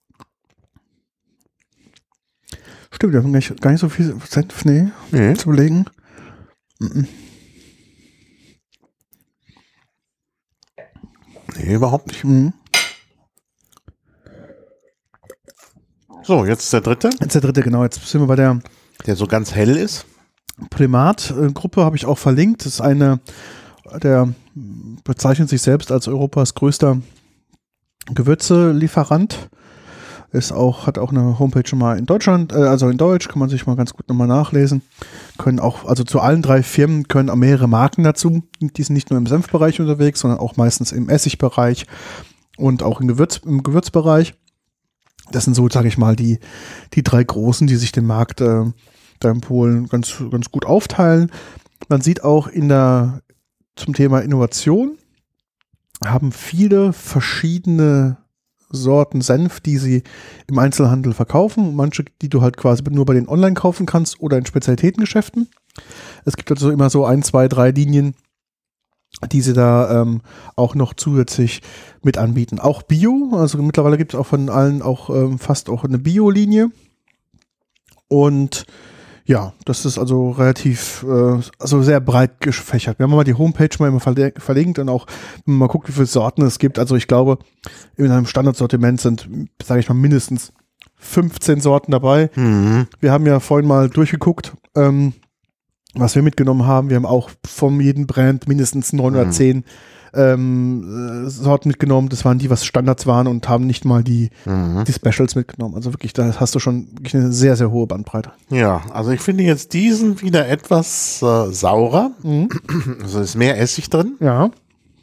Speaker 1: Stimmt, wir haben gar nicht, gar nicht so viel Senf, nee,
Speaker 2: Nee.
Speaker 1: zu überlegen. Mhm.
Speaker 2: Nee, überhaupt nicht.
Speaker 1: Mhm.
Speaker 2: So, jetzt der dritte,
Speaker 1: Jetzt der dritte, genau, jetzt sind wir bei der
Speaker 2: der so ganz hell ist.
Speaker 1: Primat-Gruppe, habe ich auch verlinkt. Das ist eine, der bezeichnet sich selbst als Europas größter Gewürzelieferant. Ist auch, hat auch eine Homepage schon mal in Deutschland, äh, also in Deutsch, kann man sich mal ganz gut nochmal nachlesen. Können auch, also zu allen drei Firmen können auch mehrere Marken dazu. Die sind nicht nur im Senfbereich unterwegs, sondern auch meistens im Essigbereich und auch im, Gewürz, im Gewürzbereich. Das sind so, sage ich mal, die, die drei großen, die sich den Markt äh, da in Polen ganz, ganz gut aufteilen. Man sieht auch in der, zum Thema Innovation, haben viele verschiedene Sorten Senf, die sie im Einzelhandel verkaufen. Manche, die du halt quasi nur bei den Online kaufen kannst oder in Spezialitätengeschäften. Es gibt also immer so ein, zwei, drei Linien, die sie da ähm, auch noch zusätzlich mit anbieten. Auch Bio, also mittlerweile gibt es auch von allen auch ähm, fast auch eine Bio-Linie. Und ja, das ist also relativ, äh, also sehr breit gefächert. Wir haben mal die Homepage mal immer verle- verlinkt und auch, wenn man mal guckt, wie viele Sorten es gibt. Also ich glaube, in einem Standardsortiment sind, sage ich mal, mindestens fünfzehn Sorten dabei.
Speaker 2: Mhm.
Speaker 1: Wir haben ja vorhin mal durchgeguckt, ähm, was wir mitgenommen haben. Wir haben auch von jedem Brand mindestens neun
Speaker 2: Mhm.
Speaker 1: oder zehn ähm, äh, Sorten mitgenommen. Das waren die, was Standards waren und haben nicht mal die,
Speaker 2: Mhm.
Speaker 1: die Specials mitgenommen. Also wirklich, da hast du schon wirklich eine sehr, sehr hohe Bandbreite.
Speaker 2: Ja, also ich finde jetzt diesen wieder etwas äh, saurer.
Speaker 1: Mhm.
Speaker 2: Also ist mehr Essig drin.
Speaker 1: Ja.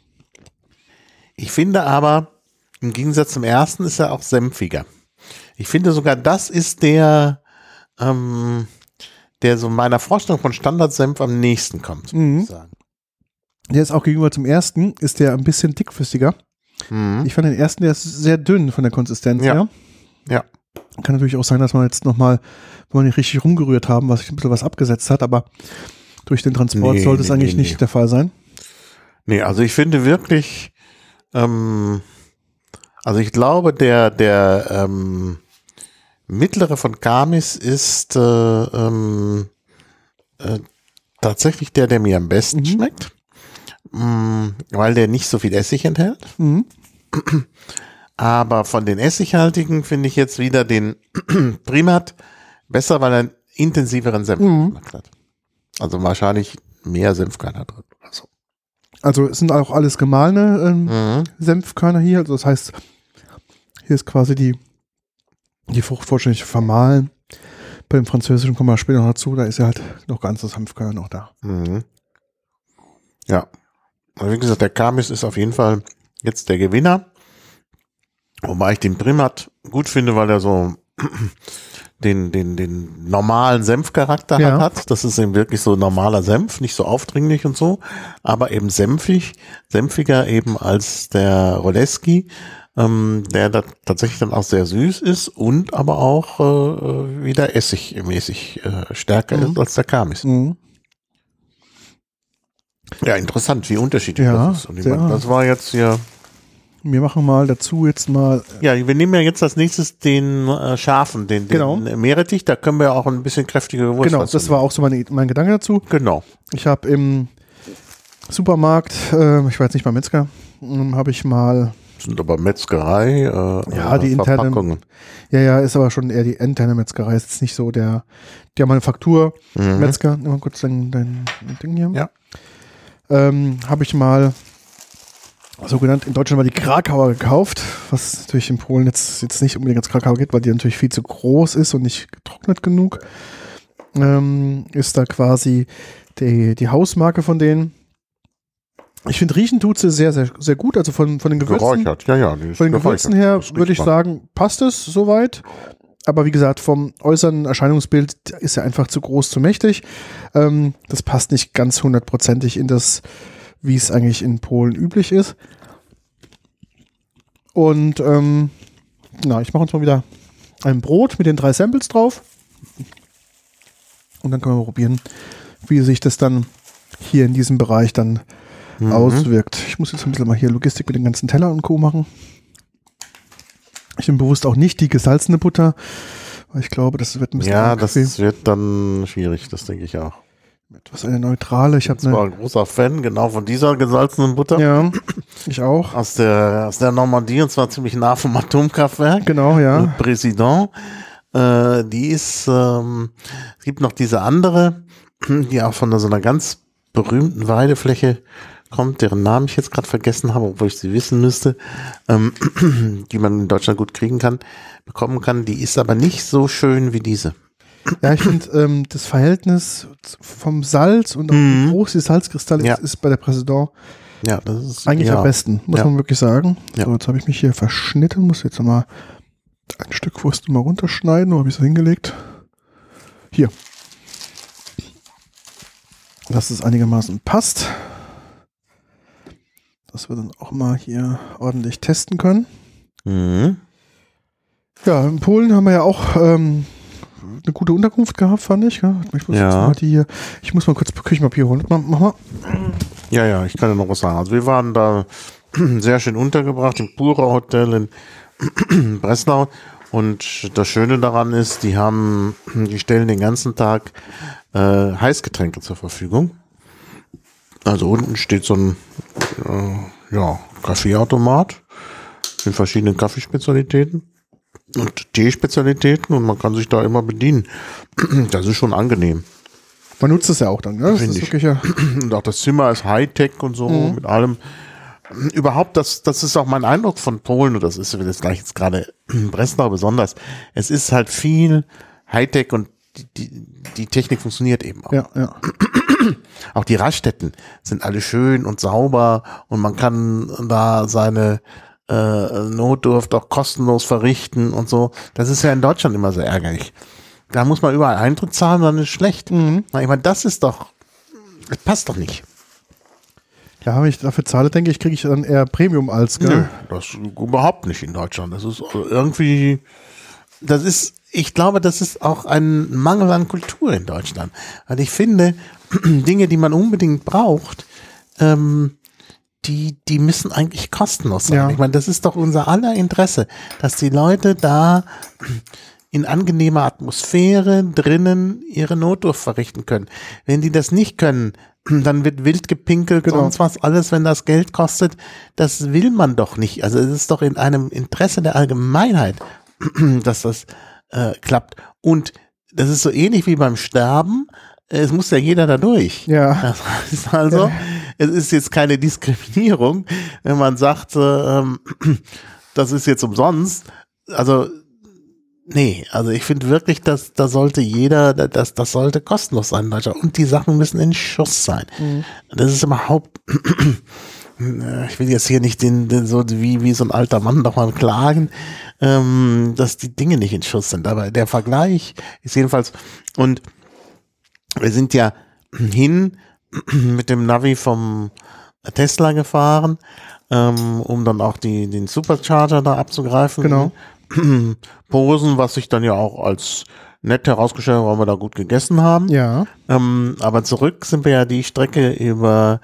Speaker 2: Ich finde aber, im Gegensatz zum ersten ist er auch senfiger. Ich finde sogar, das ist der, ähm, der so meiner Vorstellung von Standardsenf am nächsten kommt,
Speaker 1: Mhm.
Speaker 2: muss ich sagen.
Speaker 1: Der ist auch gegenüber zum ersten, ist der ein bisschen dickflüssiger.
Speaker 2: Mhm.
Speaker 1: Ich fand den ersten, der ist sehr dünn von der Konsistenz
Speaker 2: Ja.
Speaker 1: her.
Speaker 2: Ja.
Speaker 1: Kann natürlich auch sein, dass man jetzt nochmal, wenn wir nicht richtig rumgerührt haben, was sich ein bisschen was abgesetzt hat, aber durch den Transport
Speaker 2: Nee,
Speaker 1: sollte es
Speaker 2: nee,
Speaker 1: eigentlich
Speaker 2: nee,
Speaker 1: nicht
Speaker 2: nee.
Speaker 1: der Fall sein.
Speaker 2: Nee, also ich finde wirklich, ähm, also ich glaube, der, der ähm, mittlere von Kamis ist äh, ähm, äh, tatsächlich der, der mir am besten
Speaker 1: Mhm.
Speaker 2: schmeckt, mm, weil der nicht so viel Essig enthält.
Speaker 1: Mhm.
Speaker 2: Aber von den essighaltigen finde ich jetzt wieder den Primat besser, weil er einen intensiveren Senfgeschmack hat. Also wahrscheinlich mehr Senfkörner drin oder so.
Speaker 1: Also es sind auch alles gemahlene ähm,
Speaker 2: Mhm.
Speaker 1: Senfkörner hier. Also das heißt, hier ist quasi die, die Frucht vollständig vermahlen. Beim Französischen kommen wir später noch dazu. Da ist ja halt noch ganze Senfkörner noch da.
Speaker 2: Mhm. Ja. Also wie gesagt, der Kamis ist auf jeden Fall jetzt der Gewinner. Wobei ich den Primat gut finde, weil er so den, den, den normalen Senfcharakter
Speaker 1: Ja.
Speaker 2: halt hat. Das ist eben wirklich so normaler Senf, nicht so aufdringlich und so, aber eben senfig, senfiger eben als der Roleski, ähm, der da tatsächlich dann auch sehr süß ist und aber auch äh, wieder essigmäßig äh, stärker
Speaker 1: Mhm.
Speaker 2: ist als der Kamis.
Speaker 1: Mhm.
Speaker 2: Ja, interessant, wie unterschiedlich
Speaker 1: Ja,
Speaker 2: das ist. Und ich
Speaker 1: sehr.
Speaker 2: meine, das war jetzt hier.
Speaker 1: Wir machen mal dazu jetzt mal,
Speaker 2: Ja, wir nehmen ja jetzt als nächstes den äh, scharfen, den, den
Speaker 1: Genau.
Speaker 2: Meerrettich. Da können wir ja auch ein bisschen kräftigere Wurst
Speaker 1: genau,
Speaker 2: dazu
Speaker 1: das war auch so meine, mein Gedanke dazu.
Speaker 2: Genau.
Speaker 1: Ich habe im Supermarkt, äh, ich war jetzt nicht beim Metzger, ähm, habe ich mal,
Speaker 2: Das sind aber Metzgerei, äh,
Speaker 1: Ja,
Speaker 2: äh,
Speaker 1: die internen-
Speaker 2: Verpackungen.
Speaker 1: ja, ja, ist aber schon eher die interne Metzgerei, ist jetzt nicht so der, der Manufaktur-Metzger.
Speaker 2: Mhm.
Speaker 1: Nimm mal kurz dein, dein Ding hier.
Speaker 2: Ja.
Speaker 1: Ähm, habe ich mal sogenannt in Deutschland mal die Krakauer gekauft, was natürlich in Polen jetzt, jetzt nicht unbedingt als Krakauer geht, weil die natürlich viel zu groß ist und nicht getrocknet genug. Ähm, ist da quasi die, die Hausmarke von denen. Ich finde, riechen tut sie sehr, sehr, sehr gut. Also von, von den Gewürzen,
Speaker 2: Geräuchert, ja, ja. Die ist
Speaker 1: von den
Speaker 2: geräuchert.
Speaker 1: Gewürzen her
Speaker 2: Das riecht
Speaker 1: würde ich
Speaker 2: man.
Speaker 1: sagen, passt es soweit. Aber wie gesagt, vom äußeren Erscheinungsbild ist er einfach zu groß, zu mächtig. Ähm, das passt nicht ganz hundertprozentig in das, wie es eigentlich in Polen üblich ist. Und ähm, na, ich mache uns mal wieder ein Brot mit den drei Samples drauf. Und dann können wir mal probieren, wie sich das dann hier in diesem Bereich dann
Speaker 2: Mhm.
Speaker 1: auswirkt. Ich muss jetzt ein bisschen mal hier Logistik mit den ganzen Teller und Co. machen. Ich nehme bewusst auch nicht die gesalzene Butter, weil ich glaube, das wird ein bisschen
Speaker 2: Ja,
Speaker 1: arg
Speaker 2: das
Speaker 1: viel.
Speaker 2: wird dann schwierig, das denke ich auch.
Speaker 1: Etwas eine neutrale. Ich habe
Speaker 2: Ich war
Speaker 1: eine.
Speaker 2: ein großer Fan, genau von dieser gesalzenen Butter.
Speaker 1: Ja, ich auch.
Speaker 2: Aus der, aus der Normandie, und zwar ziemlich nah vom Atomkraftwerk.
Speaker 1: Genau,
Speaker 2: Le
Speaker 1: ja.
Speaker 2: Président. Äh, die ist, ähm, es gibt noch diese andere, die auch von so einer ganz berühmten Weidefläche kommt, deren Namen ich jetzt gerade vergessen habe, obwohl ich sie wissen müsste, ähm, die man in Deutschland gut kriegen kann, bekommen kann. Die ist aber nicht so schön wie diese.
Speaker 1: Ja, ich finde ähm, das Verhältnis vom Salz und auch
Speaker 2: Mhm.
Speaker 1: wie groß die Salzkristalle
Speaker 2: Ja.
Speaker 1: ist, ist bei der Präsident
Speaker 2: Ja, das ist
Speaker 1: eigentlich
Speaker 2: ja.
Speaker 1: am besten, muss
Speaker 2: Ja.
Speaker 1: man wirklich sagen.
Speaker 2: Ja.
Speaker 1: So, jetzt habe ich mich hier verschnitten, muss jetzt mal ein Stück Wurst mal runterschneiden. Wo habe ich es hingelegt? Hier. Dass es einigermaßen passt. Dass wir dann auch mal hier ordentlich testen können.
Speaker 2: Mhm.
Speaker 1: Ja, in Polen haben wir ja auch ähm, eine gute Unterkunft gehabt, fand ich. Ja? Ich muss
Speaker 2: Ja.
Speaker 1: jetzt mal die hier, ich muss mal kurz Küchenpapier holen. Mach, mach mal.
Speaker 2: Ja, ja, ich kann ja noch was sagen. Also wir waren da sehr schön untergebracht im Pura Hotel in Breslau. Und das Schöne daran ist, die haben, die stellen den ganzen Tag äh, Heißgetränke zur Verfügung. Also unten steht so ein äh, ja, Kaffeeautomat mit verschiedenen Kaffeespezialitäten und Teespezialitäten und man kann sich da immer bedienen. Das ist schon angenehm.
Speaker 1: Man nutzt es ja auch dann, ne? Das ist wirklich ja
Speaker 2: und auch das Zimmer ist Hightech und so, mhm. mit allem. Überhaupt, das, das ist auch mein Eindruck von Polen, und das ist das gleich jetzt gerade in Breslau besonders. Es ist halt viel Hightech und die, die, die Technik funktioniert eben auch.
Speaker 1: Ja, ja.
Speaker 2: Auch die Raststätten sind alle schön und sauber und man kann da seine äh, Notdurft auch kostenlos verrichten und so. Das ist ja in Deutschland immer so ärgerlich. Da muss man überall Eintritt zahlen, dann ist schlecht. Mhm. Ich meine, das ist doch, das passt doch nicht.
Speaker 1: Ja, wenn ich dafür zahle, denke ich, kriege ich dann eher Premium als, gell?
Speaker 2: Nö, das überhaupt nicht in Deutschland. Das ist irgendwie, das ist, ich glaube, das ist auch ein Mangel an Kultur in Deutschland. Weil ich finde, Dinge, die man unbedingt braucht, ähm, die, die müssen eigentlich kostenlos sein. Ja. Ich meine, das ist doch unser aller Interesse, dass die Leute da in angenehmer Atmosphäre drinnen ihre Notdurft verrichten können. Wenn die das nicht können, dann wird wild gepinkelt, genau. Sonst was alles, wenn das Geld kostet. Das will man doch nicht. Also es ist doch in einem Interesse der Allgemeinheit, dass das äh, klappt. Und das ist so ähnlich wie beim Sterben. Es muss ja jeder da durch.
Speaker 1: Ja.
Speaker 2: Das heißt also, ja. Es ist jetzt keine Diskriminierung, wenn man sagt, äh, das ist jetzt umsonst. Also nee, also ich finde wirklich, dass da sollte jeder, das, das sollte kostenlos sein in Deutschland. Und die Sachen müssen in Schuss sein. Mhm. Das ist überhaupt, ich will jetzt hier nicht den, den so wie, wie so ein alter Mann nochmal klagen, ähm, dass die Dinge nicht in Schuss sind. Aber der Vergleich ist jedenfalls, und wir sind ja hin mit dem Navi vom Tesla gefahren, ähm, um dann auch die, den Supercharger da abzugreifen.
Speaker 1: Genau.
Speaker 2: Posen, was sich dann ja auch als nett herausgestellt hat, weil wir da gut gegessen haben.
Speaker 1: Ja.
Speaker 2: Ähm, aber zurück sind wir ja die Strecke über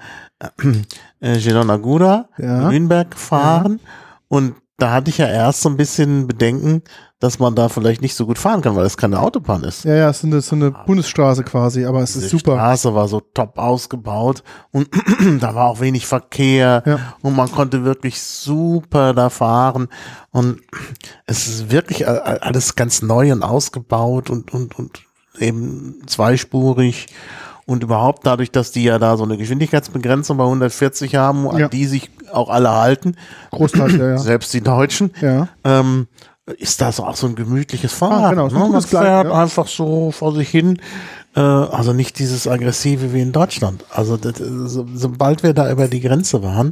Speaker 2: äh, Zielona Góra,
Speaker 1: ja.
Speaker 2: Lüneburg gefahren. Ja. Und da hatte ich ja erst so ein bisschen Bedenken, dass man da vielleicht nicht so gut fahren kann, weil es keine Autobahn ist.
Speaker 1: Ja, ja, es ist eine, so eine Bundesstraße quasi, aber es
Speaker 2: Diese
Speaker 1: ist super.
Speaker 2: Die Straße war so top ausgebaut und da war auch wenig Verkehr, ja. Und man konnte wirklich super da fahren und es ist wirklich alles ganz neu und ausgebaut und, und, und eben zweispurig. Und überhaupt dadurch, dass die ja da so eine Geschwindigkeitsbegrenzung bei hundertvierzig haben, an ja. die sich auch alle halten,
Speaker 1: Großteil, ja, ja.
Speaker 2: selbst die Deutschen,
Speaker 1: ja.
Speaker 2: ähm, ist das auch so ein gemütliches Fahrrad.
Speaker 1: Ah, genau, so
Speaker 2: ne? Man
Speaker 1: fährt
Speaker 2: ja. einfach so vor sich hin, äh, also nicht dieses Aggressive wie in Deutschland. Also das, so, sobald wir da über die Grenze waren,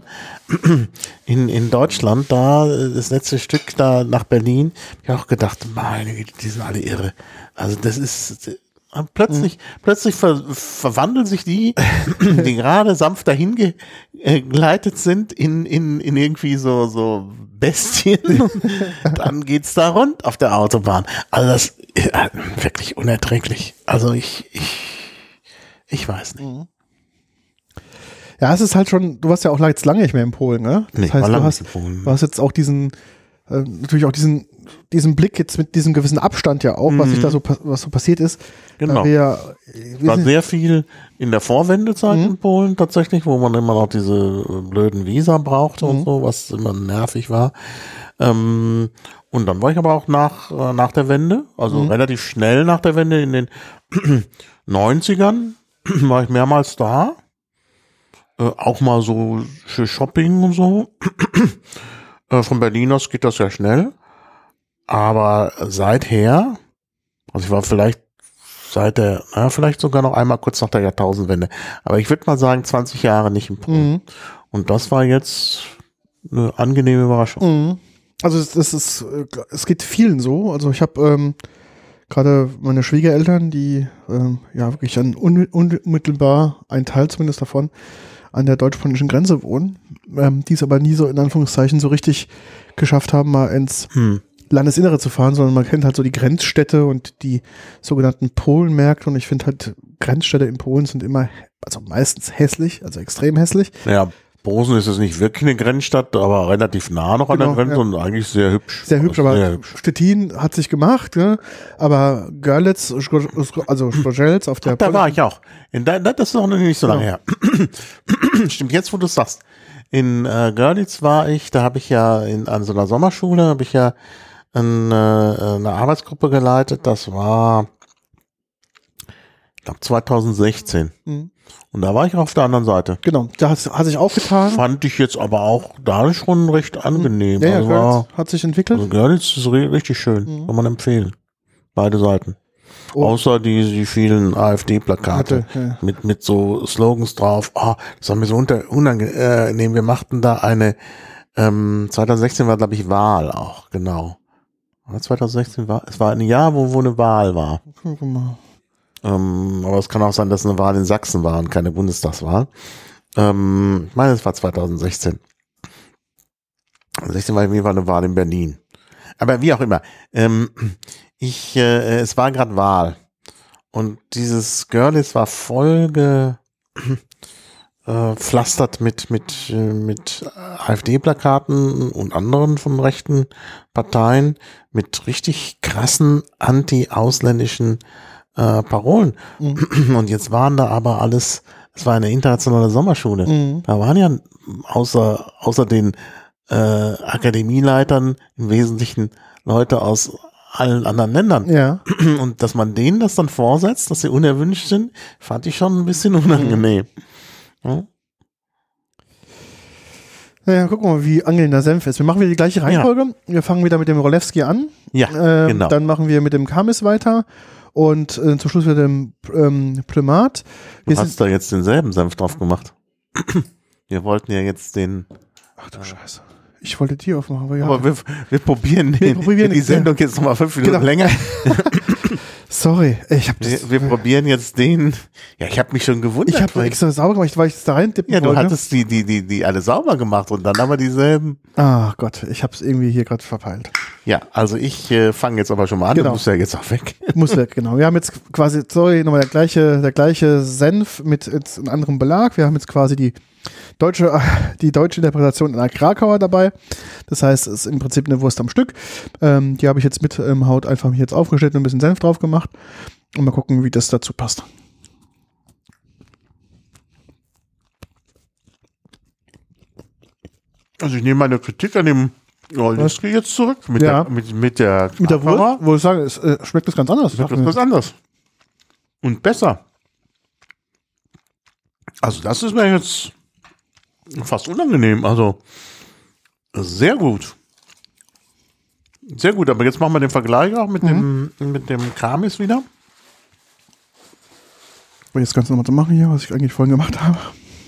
Speaker 2: in, in Deutschland, da das letzte Stück da nach Berlin, hab ich auch gedacht, meine Güte, die sind alle irre. Also das ist... Plötzlich, mhm. plötzlich ver, verwandeln sich die, die gerade sanft dahin ge, äh, geleitet sind, in, in, in irgendwie so, so Bestien. Dann geht's da rund auf der Autobahn. Also das ist äh, wirklich unerträglich. Also ich, ich, ich weiß nicht.
Speaker 1: Mhm. Ja, es ist halt schon, du warst ja auch jetzt lange nicht mehr in Polen, ne? Das
Speaker 2: nee,
Speaker 1: heißt,
Speaker 2: du
Speaker 1: hast, du hast jetzt auch diesen, äh, natürlich auch diesen, diesen Blick jetzt mit diesem gewissen Abstand ja auch, mhm. was sich da so, was so passiert ist.
Speaker 2: Genau.
Speaker 1: Wir, wir
Speaker 2: war sehr viel in der Vorwendezeit mhm. in Polen tatsächlich, wo man immer noch diese blöden Visa brauchte mhm. und so, was immer nervig war. Ähm, und dann war ich aber auch nach, äh, nach der Wende, also mhm. relativ schnell nach der Wende in den neunzigern war ich mehrmals da. Äh, auch mal so für Shopping und so. äh, von Berlin aus geht das ja schnell. Aber seither, also ich war vielleicht seit der, na, vielleicht sogar noch einmal kurz nach der Jahrtausendwende. Aber ich würde mal sagen, zwanzig Jahre nicht in Polen. Mhm. Und das war jetzt eine angenehme Überraschung.
Speaker 1: Mhm. Also es, es ist, es geht vielen so. Also ich habe ähm, gerade meine Schwiegereltern, die ähm, ja wirklich an un, unmittelbar, ein Teil zumindest davon, an der deutsch-polnischen Grenze wohnen, ähm, die es aber nie so in Anführungszeichen so richtig geschafft haben, mal ins hm. Landesinnere zu fahren, sondern man kennt halt so die Grenzstädte und die sogenannten Polenmärkte und ich finde halt, Grenzstädte in Polen sind immer also meistens hässlich, also extrem hässlich.
Speaker 2: Ja, Posen ist jetzt nicht wirklich eine Grenzstadt, aber relativ nah noch
Speaker 1: Genau,
Speaker 2: an der Grenze
Speaker 1: ja.
Speaker 2: und eigentlich sehr hübsch.
Speaker 1: Sehr hübsch,
Speaker 2: Also
Speaker 1: aber
Speaker 2: sehr hübsch.
Speaker 1: Stettin hat sich gemacht, ne? Aber Görlitz, also Strozelz auf der
Speaker 2: Da war ich auch. In da, das ist noch nicht so lange her. Stimmt, jetzt wo du es sagst. In äh, Görlitz war ich, da habe ich ja in, an so einer Sommerschule, habe ich ja eine, eine Arbeitsgruppe geleitet, das war, ich glaube, zwanzig sechzehn.
Speaker 1: Mhm.
Speaker 2: Und da war ich auf der anderen Seite.
Speaker 1: Genau, da hat, hat sich aufgetan.
Speaker 2: Fand ich jetzt aber auch da schon recht angenehm.
Speaker 1: Ja, ja,
Speaker 2: also
Speaker 1: Görlitz
Speaker 2: war,
Speaker 1: hat sich entwickelt.
Speaker 2: also Görlitz ist ri- richtig schön, mhm. kann man empfehlen. Beide Seiten.
Speaker 1: Oh.
Speaker 2: Außer die, die vielen AfD-Plakate
Speaker 1: Hatte, ja.
Speaker 2: mit, mit so Slogans drauf. Ah, das war mir so unter, unangenehm. Wir machten da eine, ähm, zwanzig sechzehn war, glaube ich, Wahl auch, genau. Oder zwanzig sechzehn war, es war ein Jahr, wo, wo eine Wahl war.
Speaker 1: Guck mal.
Speaker 2: Ähm, aber es kann auch sein, dass eine Wahl in Sachsen war und keine Bundestagswahl. Ähm, ich meine, es war zwanzig sechzehn. sechzehn war irgendwie eine Wahl in Berlin. Aber wie auch immer. Ähm, ich, äh, es war gerade Wahl. Und dieses Görlitz war voll ge, äh, pflastert mit, mit, äh, mit AfD-Plakaten und anderen von rechten Parteien mit richtig krassen anti-ausländischen äh, Parolen. Mhm. Und jetzt waren da aber alles, es war eine internationale Sommerschule. Mhm. Da waren ja außer, außer den äh, Akademieleitern im Wesentlichen Leute aus allen anderen Ländern.
Speaker 1: Ja.
Speaker 2: Und dass man denen das dann vorsetzt, dass sie unerwünscht sind, fand ich schon ein bisschen unangenehm. Ja.
Speaker 1: Naja, gucken wir mal, wie angelnder Senf ist. Wir machen wieder die gleiche Reihenfolge. Ja. Wir fangen wieder mit dem Rolewski an.
Speaker 2: Ja,
Speaker 1: ähm,
Speaker 2: genau.
Speaker 1: Dann machen wir mit dem Kamis weiter und äh, zum Schluss mit dem ähm, Primat.
Speaker 2: Du hast da jetzt denselben Senf drauf gemacht. Wir wollten ja jetzt den...
Speaker 1: Ach du Scheiße. Ich wollte die aufmachen. Aber, ja.
Speaker 2: aber wir, wir probieren,
Speaker 1: wir probieren
Speaker 2: die Sendung
Speaker 1: ja.
Speaker 2: jetzt nochmal fünf Minuten
Speaker 1: genau.
Speaker 2: länger.
Speaker 1: Sorry, ich hab das,
Speaker 2: wir, wir probieren jetzt den. Ja, ich habe mich schon gewundert.
Speaker 1: Ich habe extra sauber gemacht, weil ich das da rein tippen
Speaker 2: Ja, du
Speaker 1: wollte.
Speaker 2: hattest die, die, die, die alle sauber gemacht und dann aber dieselben.
Speaker 1: Ach Gott, ich habe es irgendwie hier gerade verpeilt.
Speaker 2: Ja, also ich äh, fange jetzt aber schon mal an.
Speaker 1: Genau.
Speaker 2: Du musst ja jetzt auch weg.
Speaker 1: Muss weg, genau. Wir haben jetzt quasi, sorry, nochmal der gleiche, der gleiche Senf mit jetzt einem anderen Belag. Wir haben jetzt quasi die deutsche, die deutsche Interpretation einer Krakauer dabei. Das heißt, es ist im Prinzip eine Wurst am Stück. Ähm, die habe ich jetzt mit ähm, Haut einfach hier jetzt aufgeschnitten und ein bisschen Senf drauf gemacht. Und mal gucken, wie das dazu passt.
Speaker 2: Also ich nehme meine Kritik an dem Rolewski jetzt zurück. Mit
Speaker 1: ja.
Speaker 2: der, mit, mit der,
Speaker 1: mit der Wurst, wo ich sage, es äh, schmeckt das ganz anders.
Speaker 2: Schmeckt das ganz anders. Und besser. Also das ist mir jetzt fast unangenehm. Also sehr gut. Sehr gut, aber jetzt machen wir den Vergleich auch mit mhm. dem mit dem Kamis wieder.
Speaker 1: Um jetzt ganz normal zu machen hier, was ich eigentlich vorhin gemacht habe.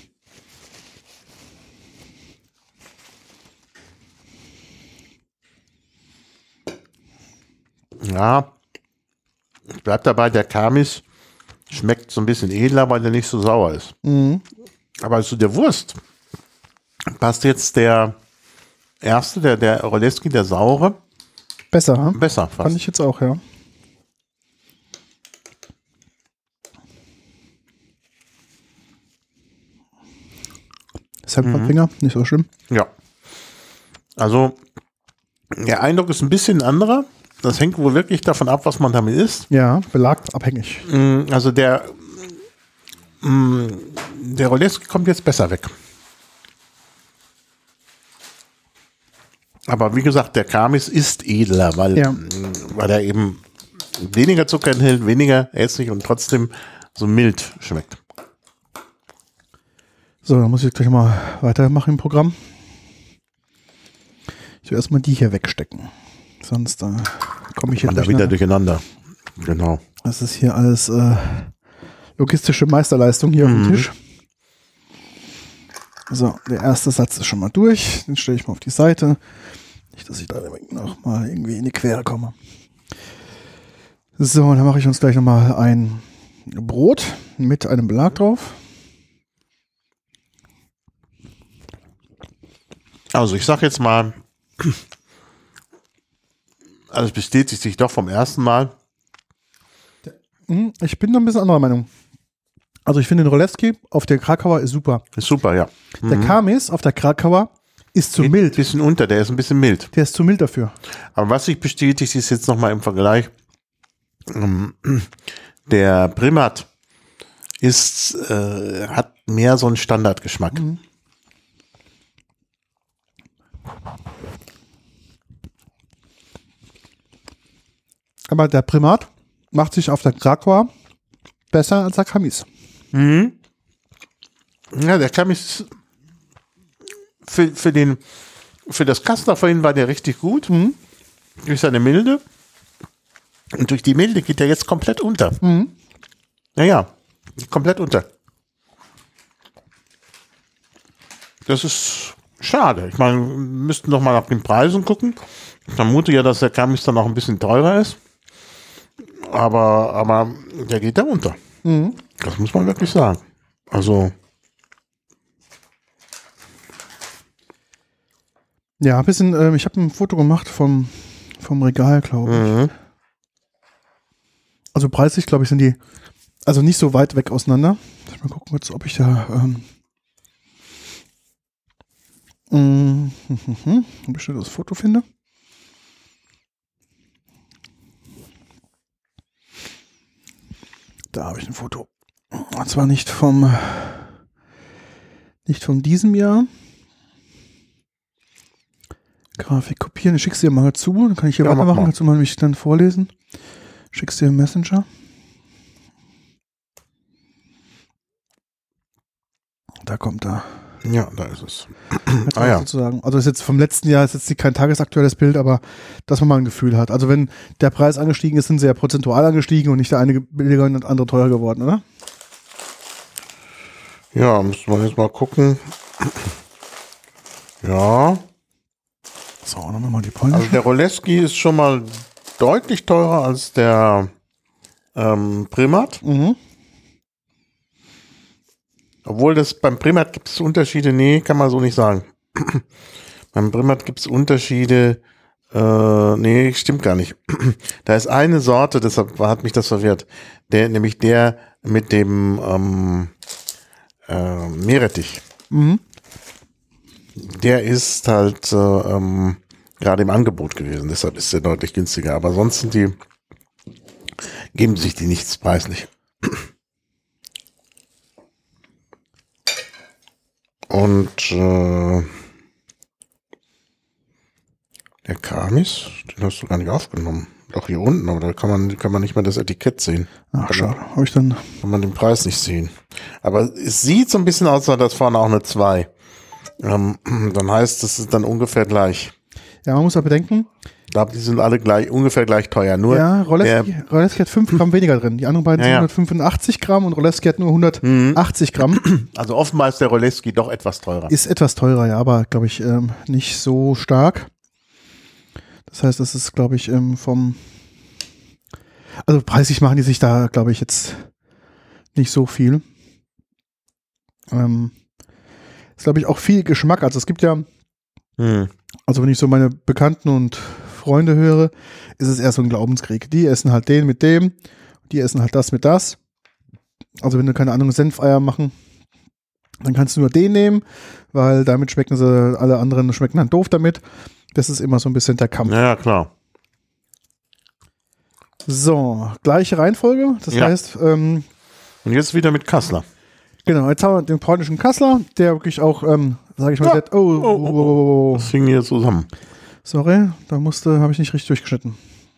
Speaker 2: Ja, bleibt dabei, der Kamis schmeckt so ein bisschen edler, weil der nicht so sauer ist.
Speaker 1: Mhm.
Speaker 2: Aber zu der Wurst passt jetzt der erste, der, der Rolewski, der saure.
Speaker 1: Besser, hm?
Speaker 2: Besser fast.
Speaker 1: Fand ich jetzt auch, ja. Senffinger, mhm. nicht so schlimm.
Speaker 2: Ja. Also, der Eindruck ist ein bisschen anderer. Das hängt wohl wirklich davon ab, was man damit isst.
Speaker 1: Ja, belagabhängig.
Speaker 2: Also der, der Rolewski kommt jetzt besser weg. Aber wie gesagt, der Kamis ist edler, weil,
Speaker 1: ja.
Speaker 2: weil er eben weniger Zucker enthält, weniger essig und trotzdem so mild schmeckt.
Speaker 1: So, dann muss ich gleich mal weitermachen im Programm. Ich will erstmal die hier wegstecken. Sonst äh, komme ich hier
Speaker 2: da wieder durcheinander. Genau.
Speaker 1: Das ist hier alles äh, logistische Meisterleistung hier mhm. auf dem Tisch. So, der erste Satz ist schon mal durch. Den stelle ich mal auf die Seite. Nicht, dass ich da noch mal irgendwie in die Quere komme. So, dann mache ich uns gleich noch mal ein Brot mit einem Belag drauf.
Speaker 2: Also ich sage jetzt mal, also es bestätigt sich doch vom ersten Mal.
Speaker 1: Ich bin noch ein bisschen anderer Meinung. Also ich finde den Rolewski auf der Krakauer ist super.
Speaker 2: Ist super, ja. Mhm.
Speaker 1: Der Kamis auf der Krakauer ist zu
Speaker 2: Geht
Speaker 1: mild.
Speaker 2: Ein bisschen unter, der ist ein bisschen mild.
Speaker 1: Der ist zu mild dafür.
Speaker 2: Aber was sich bestätigt, ist jetzt nochmal im Vergleich, ähm, der Primat ist, äh, hat mehr so einen Standardgeschmack.
Speaker 1: Mhm. Aber der Primat macht sich auf der Krakauer besser als der Kamis.
Speaker 2: Mhm. Ja, der Kamis für, für den für das Kassler vorhin war der richtig gut.
Speaker 1: Mhm.
Speaker 2: Durch seine Milde. Und durch die Milde geht der jetzt komplett unter.
Speaker 1: Mhm.
Speaker 2: Naja, komplett unter. Das ist schade. Ich meine, wir müssten doch mal nach den Preisen gucken. Ich vermute ja, dass der Kamis dann auch ein bisschen teurer ist. Aber, aber der geht da unter.
Speaker 1: Mhm.
Speaker 2: Das muss man wirklich sagen. Also.
Speaker 1: Ja, ein bisschen, ähm, ich habe ein Foto gemacht vom, vom Regal, glaube ich.
Speaker 2: Mhm.
Speaker 1: Also preislich, glaube ich, sind die also nicht so weit weg auseinander. Mal gucken jetzt, ob ich da ähm, mm, hm, hm, hm, ob ich das Foto finde. Da habe ich ein Foto. Und zwar nicht vom nicht von diesem Jahr. Grafik kopieren. Ich schick's dir mal zu. Dann kann ich hier
Speaker 2: Ja,
Speaker 1: weitermachen.
Speaker 2: mach mal.
Speaker 1: Kannst du mal mich dann vorlesen. Schick's dir im Messenger. Da kommt er.
Speaker 2: Ja, da ist es.
Speaker 1: Jetzt
Speaker 2: Ah, ja.
Speaker 1: sozusagen. Also ist jetzt vom letzten Jahr, ist jetzt kein tagesaktuelles Bild, aber dass man mal ein Gefühl hat. Also wenn der Preis angestiegen ist, sind sie ja prozentual angestiegen und nicht der eine billiger und der andere teurer geworden, oder?
Speaker 2: Ja, müssen wir jetzt mal gucken. Ja.
Speaker 1: So, dann machen wir mal die polnische.
Speaker 2: Also der Rolewski ist schon mal deutlich teurer als der ähm, Primat.
Speaker 1: Mhm.
Speaker 2: Obwohl das beim Primat gibt es Unterschiede, nee, kann man so nicht sagen. Beim Primat gibt es Unterschiede, äh, nee, stimmt gar nicht. Da ist eine Sorte, deshalb hat mich das verwirrt, der, nämlich der mit dem ähm, äh, Meerrettich.
Speaker 1: Mhm.
Speaker 2: Der ist halt äh, ähm, gerade im Angebot gewesen, deshalb ist der deutlich günstiger. Aber sonst sind die, geben sich die nichts preislich. Und äh, der Kamis, den hast du gar nicht aufgenommen. Doch hier unten, aber da kann man, kann man nicht mehr das Etikett sehen.
Speaker 1: Ach, schade. Habe ich dann.
Speaker 2: Kann man den Preis nicht sehen. Aber es sieht so ein bisschen aus, als wäre vorne auch eine zwei. Ähm, dann heißt es ist dann ungefähr gleich.
Speaker 1: Ja, man muss ja bedenken.
Speaker 2: Ich glaube, die sind alle gleich, ungefähr gleich teuer. Nur
Speaker 1: Ja, Rolewski, Rolewski hat fünf Gramm weniger drin. Die anderen beiden
Speaker 2: Ja,
Speaker 1: sind
Speaker 2: ja.
Speaker 1: hundertfünfundachtzig Gramm und Rolewski hat nur hundertachtzig Gramm.
Speaker 2: also offenbar ist der Rolewski doch etwas teurer.
Speaker 1: Ist etwas teurer, ja, aber glaube ich ähm, nicht so stark. Das heißt, das ist, glaube ich, ähm, vom also preislich machen die sich da, glaube ich, jetzt nicht so viel. Ähm, ist, glaube ich, auch viel Geschmack. Also es gibt ja,
Speaker 2: Hm.
Speaker 1: also wenn ich so meine Bekannten und Freunde höre, ist es eher so ein Glaubenskrieg. Die essen halt den mit dem, die essen halt das mit das. Also wenn du keine Ahnung Senfeier machen, dann kannst du nur den nehmen, weil damit schmecken sie, alle anderen schmecken dann doof damit. Das ist immer so ein bisschen der Kampf.
Speaker 2: Ja, ja, klar.
Speaker 1: So, gleiche Reihenfolge. Das
Speaker 2: Ja.
Speaker 1: heißt, ähm,
Speaker 2: Und jetzt wieder mit Kassler.
Speaker 1: genau, jetzt haben wir den polnischen Kassler, der wirklich auch, ähm, sage ich mal,
Speaker 2: Ja.
Speaker 1: der, oh, oh, oh, oh, oh.
Speaker 2: Das hing hier zusammen.
Speaker 1: Sorry, da musste, habe ich nicht richtig durchgeschnitten.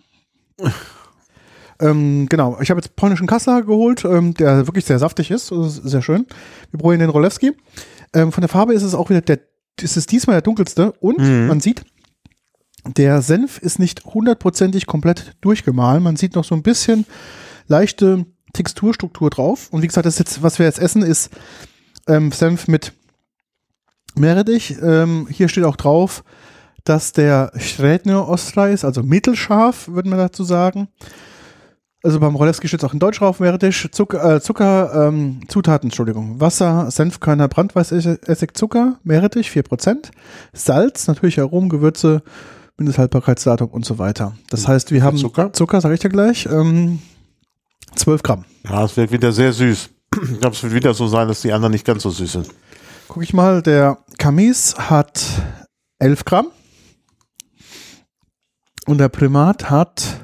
Speaker 1: ähm, genau, ich habe jetzt polnischen Kassler geholt, ähm, der wirklich sehr saftig ist, das ist sehr schön. Wir probieren den Rolewski. Ähm, von der Farbe ist es auch wieder der, ist es diesmal der dunkelste und
Speaker 2: Mhm.
Speaker 1: man sieht, der Senf ist nicht hundertprozentig komplett durchgemahlen. Man sieht noch so ein bisschen leichte Texturstruktur drauf. Und wie gesagt, das ist jetzt, was wir jetzt essen, ist ähm, Senf mit Meerrettich. Ähm, hier steht auch drauf, dass der Średnio Ostra ist, also mittelscharf, würde man dazu sagen. Also beim Rolewski steht es auch in Deutsch drauf, Meerrettich, Zucker, äh, Zucker ähm, Zutaten, Entschuldigung. Wasser, Senfkörner, Brandweißessig, Zucker, Meerrettich, vier Prozent. Salz, natürliche Aromen, Gewürze, Mindesthaltbarkeitsdatum und so weiter. Das heißt, wir haben
Speaker 2: Zucker?
Speaker 1: Zucker, sage ich dir gleich, ähm, zwölf Gramm.
Speaker 2: Ja, es wird wieder sehr süß. Ich glaube, es wird wieder so sein, dass die anderen nicht ganz so süß sind.
Speaker 1: Guck ich mal, der Camis hat elf Gramm und der Primat hat,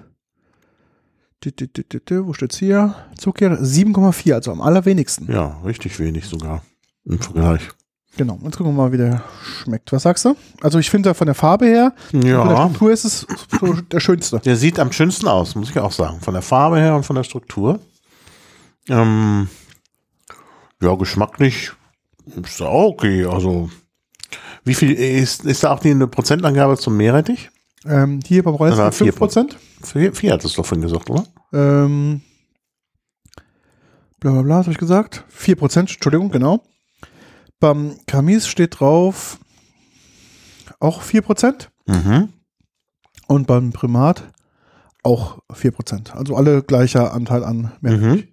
Speaker 1: wo steht's hier? Zucker sieben Komma vier, also am allerwenigsten.
Speaker 2: Ja, richtig wenig sogar im Vergleich.
Speaker 1: Genau, jetzt gucken wir mal, wie der schmeckt. Was sagst du? Also ich finde, von der Farbe her,
Speaker 2: ja.
Speaker 1: von der Struktur ist es so der schönste.
Speaker 2: Der sieht am schönsten aus, muss ich auch sagen. Von der Farbe her und von der Struktur. Ähm, ja, geschmacklich ist da auch okay. Also, wie viel ist, ist da auch die eine Prozentangabe zum Meerrettich?
Speaker 1: Ähm, hier beim Reis
Speaker 2: Also
Speaker 1: fünf Prozent.
Speaker 2: Vier, vier hat es doch vorhin gesagt, oder?
Speaker 1: Ähm, bla bla bla, was habe ich gesagt? vier Prozent, Entschuldigung, genau. Beim Camis steht drauf auch vier Prozent.
Speaker 2: Mhm. Und
Speaker 1: beim Primat auch vier Prozent. Also alle gleicher Anteil an Meerrettich.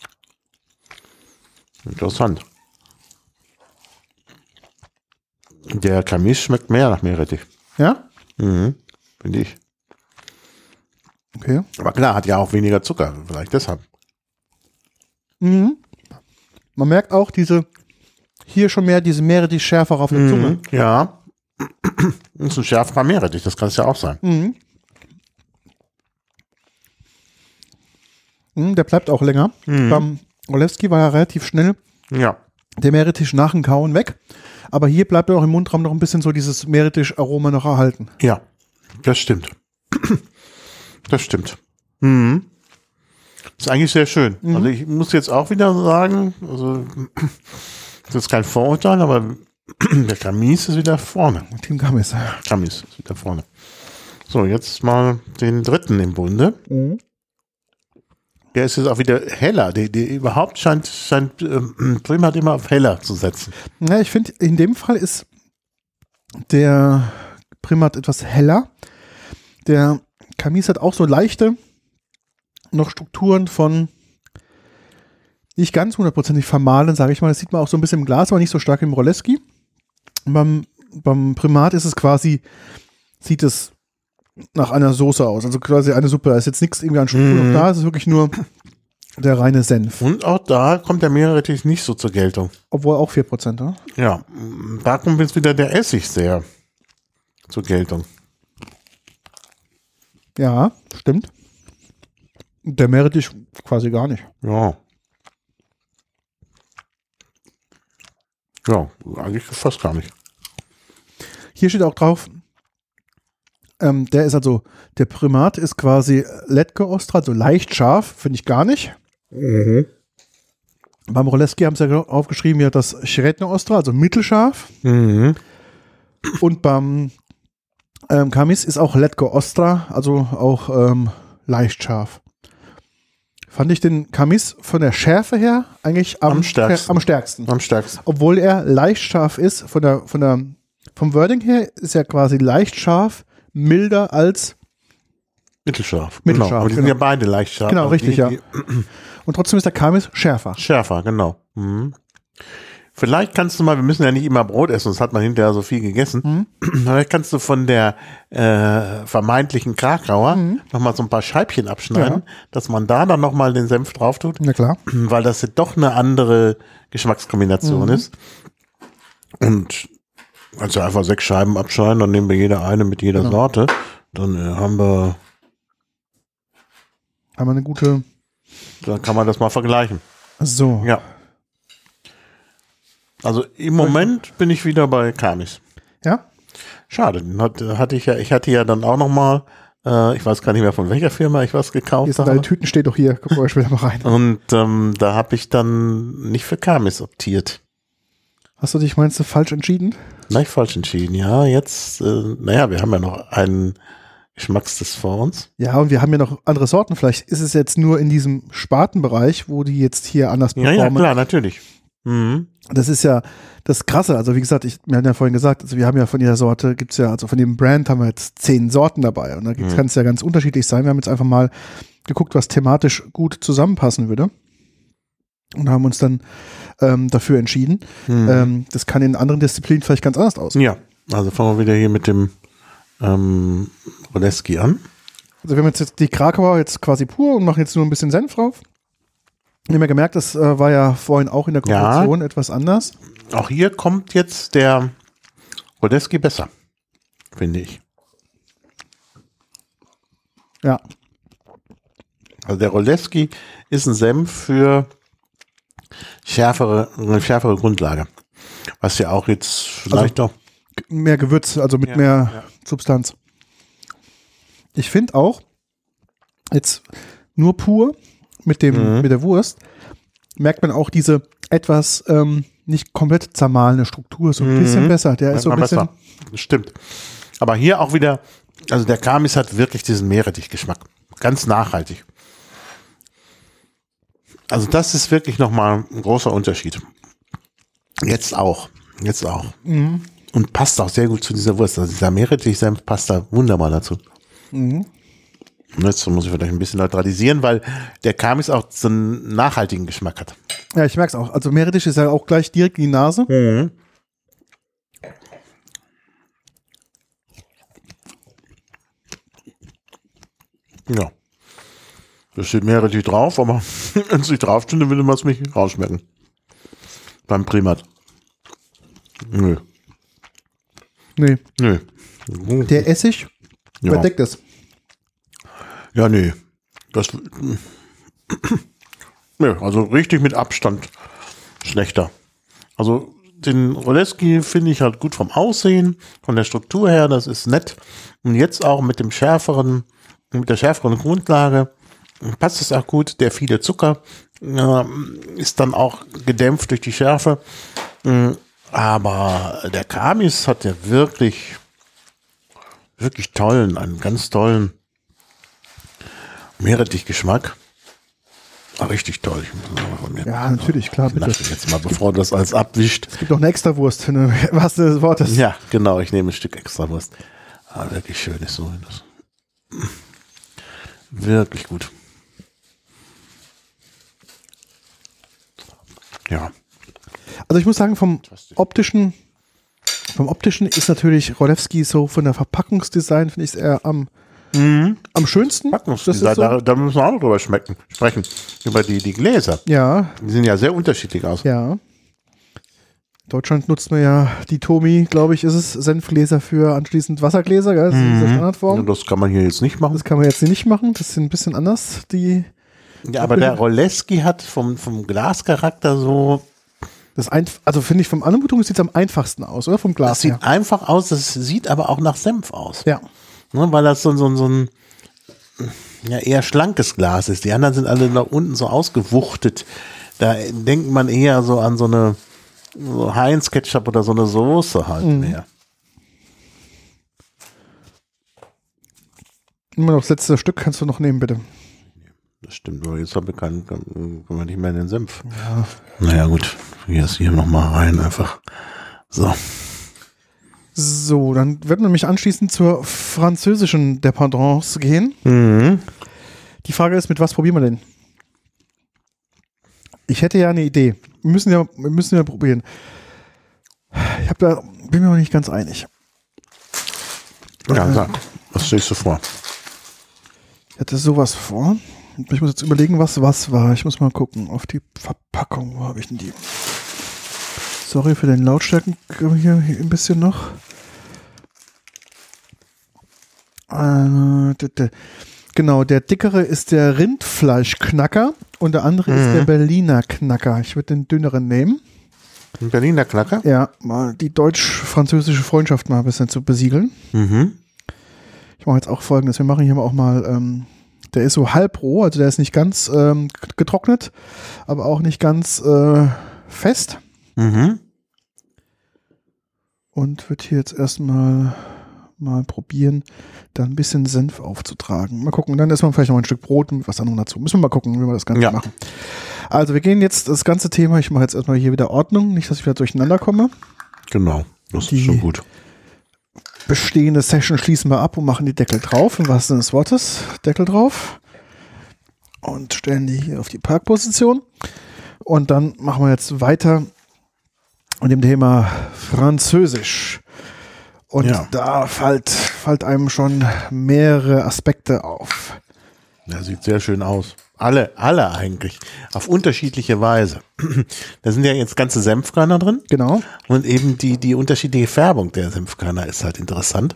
Speaker 2: Mhm. Interessant. Der Camis schmeckt mehr nach Meerrettich.
Speaker 1: Ja?
Speaker 2: Mhm. Finde ich.
Speaker 1: Okay.
Speaker 2: Aber klar, hat ja auch weniger Zucker. Vielleicht deshalb.
Speaker 1: Mhm. Man merkt auch diese hier schon mehr diese Meerrettich schärfer auf der
Speaker 2: Mhm.
Speaker 1: Zunge.
Speaker 2: Ja. Das ist ein schärferer Meerrettich, das kann es ja auch sein.
Speaker 1: Mhm. Mhm, der bleibt auch länger.
Speaker 2: Mhm.
Speaker 1: Beim Olewski war ja relativ schnell
Speaker 2: Ja.
Speaker 1: der Meerrettich nach dem Kauen weg. Aber hier bleibt auch im Mundraum noch ein bisschen so dieses Meerrettich-Aroma noch erhalten.
Speaker 2: Ja, das stimmt. Das stimmt. Mhm. Ist eigentlich sehr schön.
Speaker 1: Mhm.
Speaker 2: Also ich muss jetzt auch wieder sagen, also das ist kein Vorurteil, aber der Camis ist wieder vorne.
Speaker 1: Team Camis.
Speaker 2: Camis ist wieder vorne. So, jetzt mal den dritten im Bunde.
Speaker 1: Mhm.
Speaker 2: Der ist jetzt auch wieder heller. Der, der überhaupt scheint, scheint ähm, Primat immer auf heller zu setzen.
Speaker 1: Ja, ich finde, in dem Fall ist der Primat etwas heller. Der Camis hat auch so leichte noch Strukturen von nicht ganz hundertprozentig vermahlen, sage ich mal. Das sieht man auch so ein bisschen im Glas, aber nicht so stark im Roleski. Beim, beim Primat ist es quasi, sieht es nach einer Soße aus, also quasi eine Suppe. Da ist jetzt nichts irgendwie an Struktur
Speaker 2: Mhm.
Speaker 1: noch da, es ist wirklich nur der reine Senf.
Speaker 2: Und auch da kommt der Meerrettich nicht so zur Geltung.
Speaker 1: Obwohl auch vier Prozent, oder?
Speaker 2: Ja, da kommt jetzt wieder der Essig sehr zur Geltung.
Speaker 1: Ja, stimmt. Der Meerrettich quasi gar nicht.
Speaker 2: Ja. Ja, eigentlich fast gar nicht.
Speaker 1: Hier steht auch drauf, ähm, der ist also, der Primat ist quasi Letke Ostra, also leicht scharf, finde ich gar nicht.
Speaker 2: Mhm.
Speaker 1: Beim Roleski haben sie ja aufgeschrieben, ja das Średnie Ostra, also mittelscharf.
Speaker 2: Mhm.
Speaker 1: Und beim ähm, Camis ist auch Letke Ostra, also auch ähm, leicht scharf. Fand ich den Camis von der Schärfe her eigentlich am,
Speaker 2: Am stärksten.
Speaker 1: am stärksten.
Speaker 2: Am stärksten.
Speaker 1: Obwohl er leicht scharf ist, von der, von der, vom Wording her ist er quasi leicht scharf, milder als
Speaker 2: Mittelscharf.
Speaker 1: Mittelscharf,
Speaker 2: Genau. Aber die
Speaker 1: genau.
Speaker 2: sind ja beide leicht scharf.
Speaker 1: Genau,
Speaker 2: Also
Speaker 1: richtig,
Speaker 2: die,
Speaker 1: ja.
Speaker 2: die
Speaker 1: und trotzdem ist der Camis schärfer.
Speaker 2: Schärfer, genau. Mhm. Vielleicht kannst du mal, wir müssen ja nicht immer Brot essen, sonst hat man hinterher so viel gegessen.
Speaker 1: Mhm.
Speaker 2: Vielleicht kannst du von der äh, vermeintlichen Krakauer
Speaker 1: Mhm.
Speaker 2: nochmal so ein paar Scheibchen abschneiden,
Speaker 1: Ja.
Speaker 2: dass man da dann nochmal den Senf drauf tut,
Speaker 1: Na klar.
Speaker 2: weil das ja doch eine andere Geschmackskombination
Speaker 1: Mhm.
Speaker 2: ist. Und kannst du einfach sechs Scheiben abschneiden, dann nehmen wir jeder eine mit jeder
Speaker 1: Genau.
Speaker 2: Sorte. Dann äh, haben wir,
Speaker 1: Haben wir eine gute.
Speaker 2: dann kann man das mal vergleichen.
Speaker 1: So.
Speaker 2: Ja. Also im Moment bin ich wieder bei Camis.
Speaker 1: Ja?
Speaker 2: Schade, den hat, hatte ich ja, ich hatte ja dann auch noch mal, äh, ich weiß gar nicht mehr von welcher Firma ich was
Speaker 1: Hier
Speaker 2: gekauft
Speaker 1: sind deine
Speaker 2: habe.
Speaker 1: Tüten, steht doch hier. Gucken wir später mal rein.
Speaker 2: Und ähm, da habe ich dann nicht für Camis optiert.
Speaker 1: Hast du dich, meinst du, falsch entschieden?
Speaker 2: Nein, falsch entschieden. Ja, jetzt, äh, naja, wir haben ja noch einen Geschmackstest vor uns.
Speaker 1: Ja, und wir haben ja noch andere Sorten. Vielleicht ist es jetzt nur in diesem Spartenbereich, wo die jetzt hier anders
Speaker 2: Ja,
Speaker 1: performen.
Speaker 2: ja, klar, natürlich. Mhm.
Speaker 1: Das ist ja das Krasse. Also wie gesagt, ich, wir haben ja vorhin gesagt, also wir haben ja von jeder Sorte, gibt's ja, also von dem Brand haben wir jetzt zehn Sorten dabei. Und da
Speaker 2: Mhm.
Speaker 1: kann es ja ganz unterschiedlich sein. Wir haben jetzt einfach mal geguckt, was thematisch gut zusammenpassen würde. Und haben uns dann ähm, dafür entschieden.
Speaker 2: Mhm.
Speaker 1: Ähm, das kann in anderen Disziplinen vielleicht ganz anders aussehen.
Speaker 2: Ja, also fangen wir wieder hier mit dem ähm, Roleski an.
Speaker 1: Also wir haben jetzt, jetzt die Krakauer jetzt quasi pur und machen jetzt nur ein bisschen Senf drauf. Ich habe mir gemerkt, das äh, war ja vorhin auch in der Konversation
Speaker 2: Ja.
Speaker 1: etwas anders.
Speaker 2: Auch hier kommt jetzt der Rodeski besser, finde ich.
Speaker 1: Ja.
Speaker 2: Also der Rodeski ist ein Senf für schärfere, eine schärfere Grundlage. Was ja auch jetzt vielleicht
Speaker 1: Also,
Speaker 2: doch.
Speaker 1: Mehr Gewürz, also mit
Speaker 2: Ja,
Speaker 1: mehr
Speaker 2: ja.
Speaker 1: Substanz. Ich finde auch, jetzt nur pur mit, dem,
Speaker 2: Mhm.
Speaker 1: mit der Wurst, merkt man auch diese etwas ähm, nicht komplett zermahlene Struktur, so ein
Speaker 2: Mhm.
Speaker 1: bisschen besser. Der ist so ein
Speaker 2: Merkt man
Speaker 1: bisschen.
Speaker 2: besser. Stimmt. Aber hier auch wieder, also der Kamis hat wirklich diesen Meerrettich-Geschmack. Ganz nachhaltig. Also das ist wirklich nochmal ein großer Unterschied. Jetzt auch. Jetzt auch.
Speaker 1: Mhm.
Speaker 2: Und passt auch sehr gut zu dieser Wurst. Also dieser Meerrettich-Senf passt da wunderbar dazu.
Speaker 1: Mhm.
Speaker 2: Und jetzt muss ich vielleicht ein bisschen neutralisieren, weil der Kamis auch so einen nachhaltigen Geschmack hat.
Speaker 1: Ja, ich merke es auch. Also Meerrettich ist ja auch gleich direkt in die Nase.
Speaker 2: Mhm. Ja. Da steht Meerrettich drauf, aber wenn es nicht drauf steht, dann würde man es nicht rausschmecken. Beim Primat. Nö.
Speaker 1: Nee,
Speaker 2: Nö.
Speaker 1: der Essig
Speaker 2: Ja.
Speaker 1: überdeckt es.
Speaker 2: Ja, nee. Das. Nö, also richtig mit Abstand schlechter. Also den Rodeski finde ich halt gut vom Aussehen, von der Struktur her, das ist nett. Und jetzt auch mit dem schärferen, mit der schärferen Grundlage passt es auch gut. Der viele Zucker äh, ist dann auch gedämpft durch die Schärfe. Mm, Aber der Kamis hat ja wirklich, wirklich tollen, einen ganz tollen Meerrettich-Geschmack. Ah, richtig toll. Ich muss mal von mir
Speaker 1: Ja, natürlich, klar, bitte.
Speaker 2: lass mich jetzt mal, bevor das alles abwischt.
Speaker 1: Es gibt noch eine extra Wurst, ne, was des Wortes.
Speaker 2: Ja, genau, ich nehme ein Stück extra Wurst. Ah, wirklich schön ist so. Das. Wirklich gut. Ja.
Speaker 1: Also ich muss sagen, vom optischen, vom optischen ist natürlich Rolewski so von der Verpackungsdesign, finde ich es eher am,
Speaker 2: Mhm.
Speaker 1: am schönsten. Das ist
Speaker 2: Da,
Speaker 1: so,
Speaker 2: da, da müssen wir auch noch drüber schmecken, sprechen. Über die, die Gläser.
Speaker 1: ja,
Speaker 2: Die sehen ja sehr unterschiedlich aus.
Speaker 1: ja. In Deutschland nutzt man ja die Tomi, glaube ich, ist es, Senfgläser für anschließend Wassergläser, gell? Das ist diese Standardform.
Speaker 2: Das kann man hier jetzt nicht machen.
Speaker 1: Das kann man jetzt nicht machen, das ist ein bisschen anders, die,
Speaker 2: Ja, aber der Roleski hat vom, vom Glascharakter so,
Speaker 1: das ein, also finde ich vom Anmutung sieht es am einfachsten aus, oder? Vom
Speaker 2: das
Speaker 1: Glas
Speaker 2: sieht
Speaker 1: her.
Speaker 2: einfach aus, das sieht aber auch nach Senf aus.
Speaker 1: Ja.
Speaker 2: Ne, weil das so, so, so ein ja, eher schlankes Glas ist. Die anderen sind alle nach unten so ausgewuchtet. Da denkt man eher so an so eine so Heinz-Ketchup oder so eine Soße halt
Speaker 1: Mhm.
Speaker 2: mehr.
Speaker 1: Immer noch das letzte Stück kannst du noch nehmen, bitte.
Speaker 2: Das stimmt, aber jetzt haben wir keinen, können wir nicht mehr in den Senf. Ja. Naja, gut. Hier ist hier nochmal rein einfach. So.
Speaker 1: So, dann werden wir nämlich anschließend zur französischen Dependance gehen.
Speaker 2: Mhm.
Speaker 1: Die Frage ist, mit was probieren wir denn? Ich hätte ja eine Idee. Wir müssen ja, wir müssen ja probieren. Ich habe da, bin mir noch nicht ganz einig.
Speaker 2: Ja, sag. Was stellst du vor?
Speaker 1: Ich hatte sowas vor. Ich muss jetzt überlegen, was was war. Ich muss mal gucken auf die Verpackung. Wo habe ich denn die? Sorry für den Lautstärken hier, hier ein bisschen noch. Äh, d- d- Genau, der dickere ist der Rindfleischknacker und der andere
Speaker 2: Mhm.
Speaker 1: ist der Berliner Knacker. Ich würde den dünneren nehmen.
Speaker 2: Ein Berliner Knacker?
Speaker 1: Ja, mal die deutsch-französische Freundschaft mal ein bisschen zu besiegeln.
Speaker 2: Mhm.
Speaker 1: Ich mache jetzt auch Folgendes. Wir machen hier mal auch mal, ähm, der ist so halb roh, also der ist nicht ganz ähm, getrocknet, aber auch nicht ganz äh, fest.
Speaker 2: Mhm.
Speaker 1: Und wird hier jetzt erstmal mal probieren, da ein bisschen Senf aufzutragen. Mal gucken, dann ist man vielleicht noch ein Stück Brot und was anderes dazu. Müssen wir mal gucken, wie wir das Ganze
Speaker 2: Ja.
Speaker 1: machen. Also wir gehen jetzt das ganze Thema, ich mache jetzt erstmal hier wieder Ordnung, nicht, dass ich wieder durcheinander komme.
Speaker 2: Genau. Das
Speaker 1: Die-
Speaker 2: ist schon gut.
Speaker 1: Bestehende Session schließen wir ab und machen die Deckel drauf, im wahrsten Sinne des Wortes. Deckel drauf. Und stellen die hier auf die Parkposition. Und dann machen wir jetzt weiter mit dem Thema Französisch. Und
Speaker 2: Ja.
Speaker 1: da fällt, fällt einem schon mehrere Aspekte auf.
Speaker 2: Der sieht sehr schön aus. Alle, alle eigentlich. Auf unterschiedliche Weise. Da sind ja jetzt ganze Senfkörner drin.
Speaker 1: Genau.
Speaker 2: Und eben die, die unterschiedliche Färbung der Senfkörner ist halt interessant.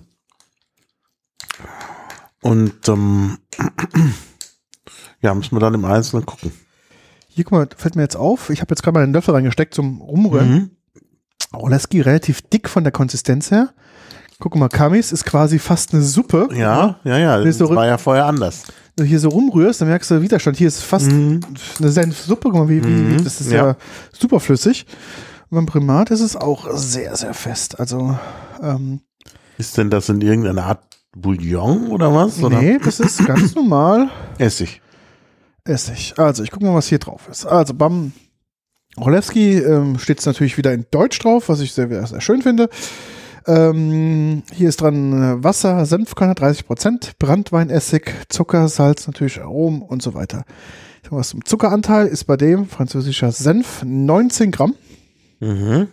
Speaker 2: Und ähm, ja, müssen wir dann im Einzelnen gucken.
Speaker 1: Hier, guck mal, fällt mir jetzt auf, ich habe jetzt gerade mal einen Löffel reingesteckt zum Rumrühren.
Speaker 2: Mhm.
Speaker 1: Oleski relativ dick von der Konsistenz her. Guck mal, Kamis ist quasi fast eine Suppe.
Speaker 2: Ja, ja, ja, das
Speaker 1: so
Speaker 2: war ja vorher anders.
Speaker 1: Wenn du hier so rumrührst, dann merkst du Widerstand. Hier ist fast
Speaker 2: Mhm.
Speaker 1: eine Senfsuppe. Guck mal, wie, wie,
Speaker 2: Mhm.
Speaker 1: das ist ja,
Speaker 2: Ja.
Speaker 1: super flüssig. Und beim Primat ist es auch sehr, sehr fest. Also, ähm,
Speaker 2: Ist denn das in irgendeiner Art Bouillon oder was? Oder?
Speaker 1: nee, das ist ganz normal
Speaker 2: Essig.
Speaker 1: Essig. Also, ich gucke mal, was hier drauf ist. Also, beim Oleski ähm, steht es natürlich wieder in Deutsch drauf, was ich sehr, sehr schön finde. Ähm, hier ist dran äh, Wasser, Senfkörner dreißig Prozent, Branntweinessig, Zucker, Salz, natürlich Aromen und so weiter. Was zum Zuckeranteil ist bei dem französischer Senf neunzehn Gramm.
Speaker 2: Mhm.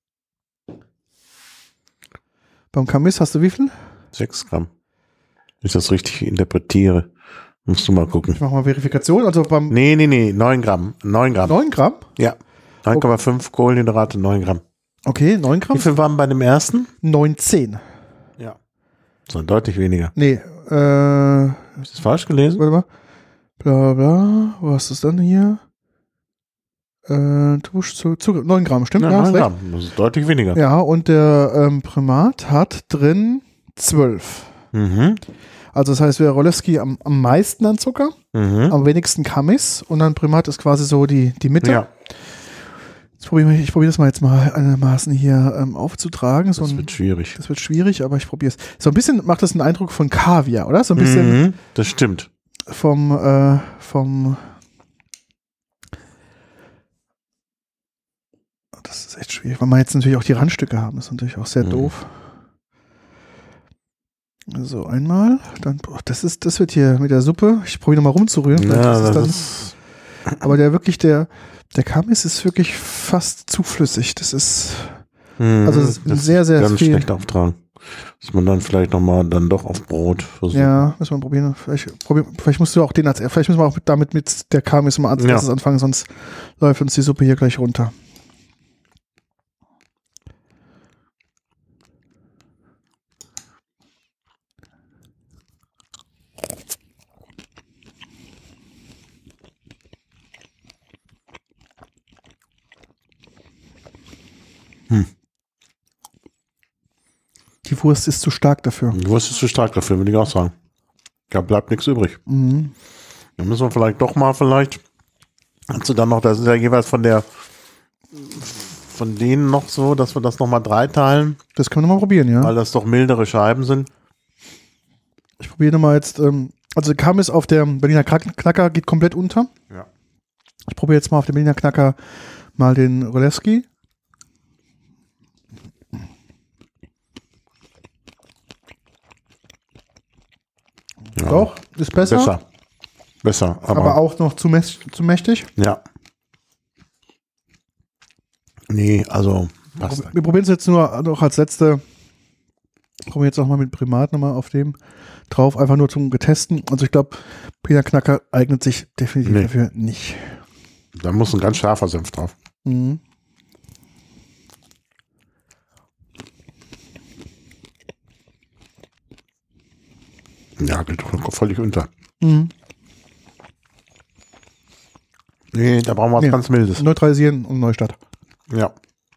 Speaker 1: Beim Kamis hast du wie viel?
Speaker 2: sechs Gramm. Wenn ich das richtig interpretiere. Musst du mal gucken.
Speaker 1: Ich mache mal Verifikation. Also beim
Speaker 2: Nee, nee, nee, neun Gramm. neun Gramm.
Speaker 1: neun Gramm.
Speaker 2: Ja. neun Komma fünf Kohlenhydrate, neun Gramm.
Speaker 1: Okay, neun Gramm.
Speaker 2: Wie viel waren bei dem ersten?
Speaker 1: neunzehn.
Speaker 2: Ja. So deutlich weniger.
Speaker 1: Nee, äh,
Speaker 2: Habe ich das falsch gelesen?
Speaker 1: warte mal. Bla bla. Was ist dann hier? Äh, Tusch zu, zu neun Gramm, stimmt?
Speaker 2: Ja,
Speaker 1: Ja, hast
Speaker 2: neun
Speaker 1: recht.
Speaker 2: Gramm. Das ist deutlich weniger.
Speaker 1: Ja, und der ähm, Primat hat drin zwölf.
Speaker 2: Mhm.
Speaker 1: Also das heißt, wäre Rolewski am, am meisten an Zucker,
Speaker 2: Mhm.
Speaker 1: am wenigsten Kamis und dann Primat ist quasi so die, die Mitte.
Speaker 2: Ja,
Speaker 1: Jetzt probier ich ich probiere das mal jetzt mal einigermaßen hier ähm, aufzutragen. So
Speaker 2: das
Speaker 1: ein,
Speaker 2: wird schwierig.
Speaker 1: das wird schwierig, aber ich probiere es. So ein bisschen macht das einen Eindruck von Kaviar, oder? So ein bisschen
Speaker 2: Mhm. Das stimmt.
Speaker 1: vom, äh, vom das ist echt schwierig, weil wir jetzt natürlich auch die Randstücke haben. Das ist natürlich auch sehr
Speaker 2: Mhm.
Speaker 1: doof. So, einmal. Dann, boah, das ist, das wird hier mit der Suppe. Ich probiere nochmal rumzurühren. Vielleicht
Speaker 2: Ja,
Speaker 1: ist es
Speaker 2: das
Speaker 1: dann,
Speaker 2: ist,
Speaker 1: aber der wirklich, der, der Kamis ist wirklich fast zu flüssig. Das ist,
Speaker 2: mhm.
Speaker 1: also es ist
Speaker 2: Das
Speaker 1: sehr, sehr
Speaker 2: ganz
Speaker 1: viel.
Speaker 2: schlecht auftragen. Dass man dann vielleicht nochmal dann doch auf Brot versucht.
Speaker 1: Ja, müssen wir probieren. Vielleicht, probier, vielleicht musst du auch den als, vielleicht müssen wir auch mit, damit mit der Kamis mal als
Speaker 2: Ja.
Speaker 1: erstes anfangen, sonst läuft uns die Suppe hier gleich runter.
Speaker 2: Hm.
Speaker 1: Die Wurst ist zu stark dafür.
Speaker 2: Die Wurst ist zu stark dafür, würde ich auch sagen. Da bleibt nichts übrig.
Speaker 1: Mhm.
Speaker 2: Dann müssen wir vielleicht doch mal vielleicht, hast du dann noch, das ist ja jeweils von der, von denen noch so, dass wir das nochmal dreiteilen,
Speaker 1: Das können wir nochmal probieren, ja.
Speaker 2: weil das doch mildere Scheiben sind.
Speaker 1: Ich probiere nochmal jetzt, ähm, also Kamis auf der Berliner Knack- Knacker geht komplett unter.
Speaker 2: Ja.
Speaker 1: Ich probiere jetzt mal auf dem Berliner Knacker mal den Rolewski.
Speaker 2: Ja.
Speaker 1: Doch, ist besser,
Speaker 2: Besser. Besser, aber,
Speaker 1: aber auch noch zu, mäß- zu mächtig.
Speaker 2: ja. Nee, also passt.
Speaker 1: Wir probieren es jetzt nur noch als letzte. Probieren jetzt auch mal mit Primat nochmal auf dem drauf, einfach nur zum Getesten. Also ich glaube, Berliner Knacker eignet sich definitiv
Speaker 2: Nee.
Speaker 1: dafür nicht.
Speaker 2: Da muss ein ganz scharfer Senf drauf.
Speaker 1: Mhm.
Speaker 2: Ja, geht doch völlig unter.
Speaker 1: Mhm.
Speaker 2: Nee, da brauchen wir was
Speaker 1: Nee.
Speaker 2: ganz Mildes.
Speaker 1: Neutralisieren und Neustart.
Speaker 2: Ja.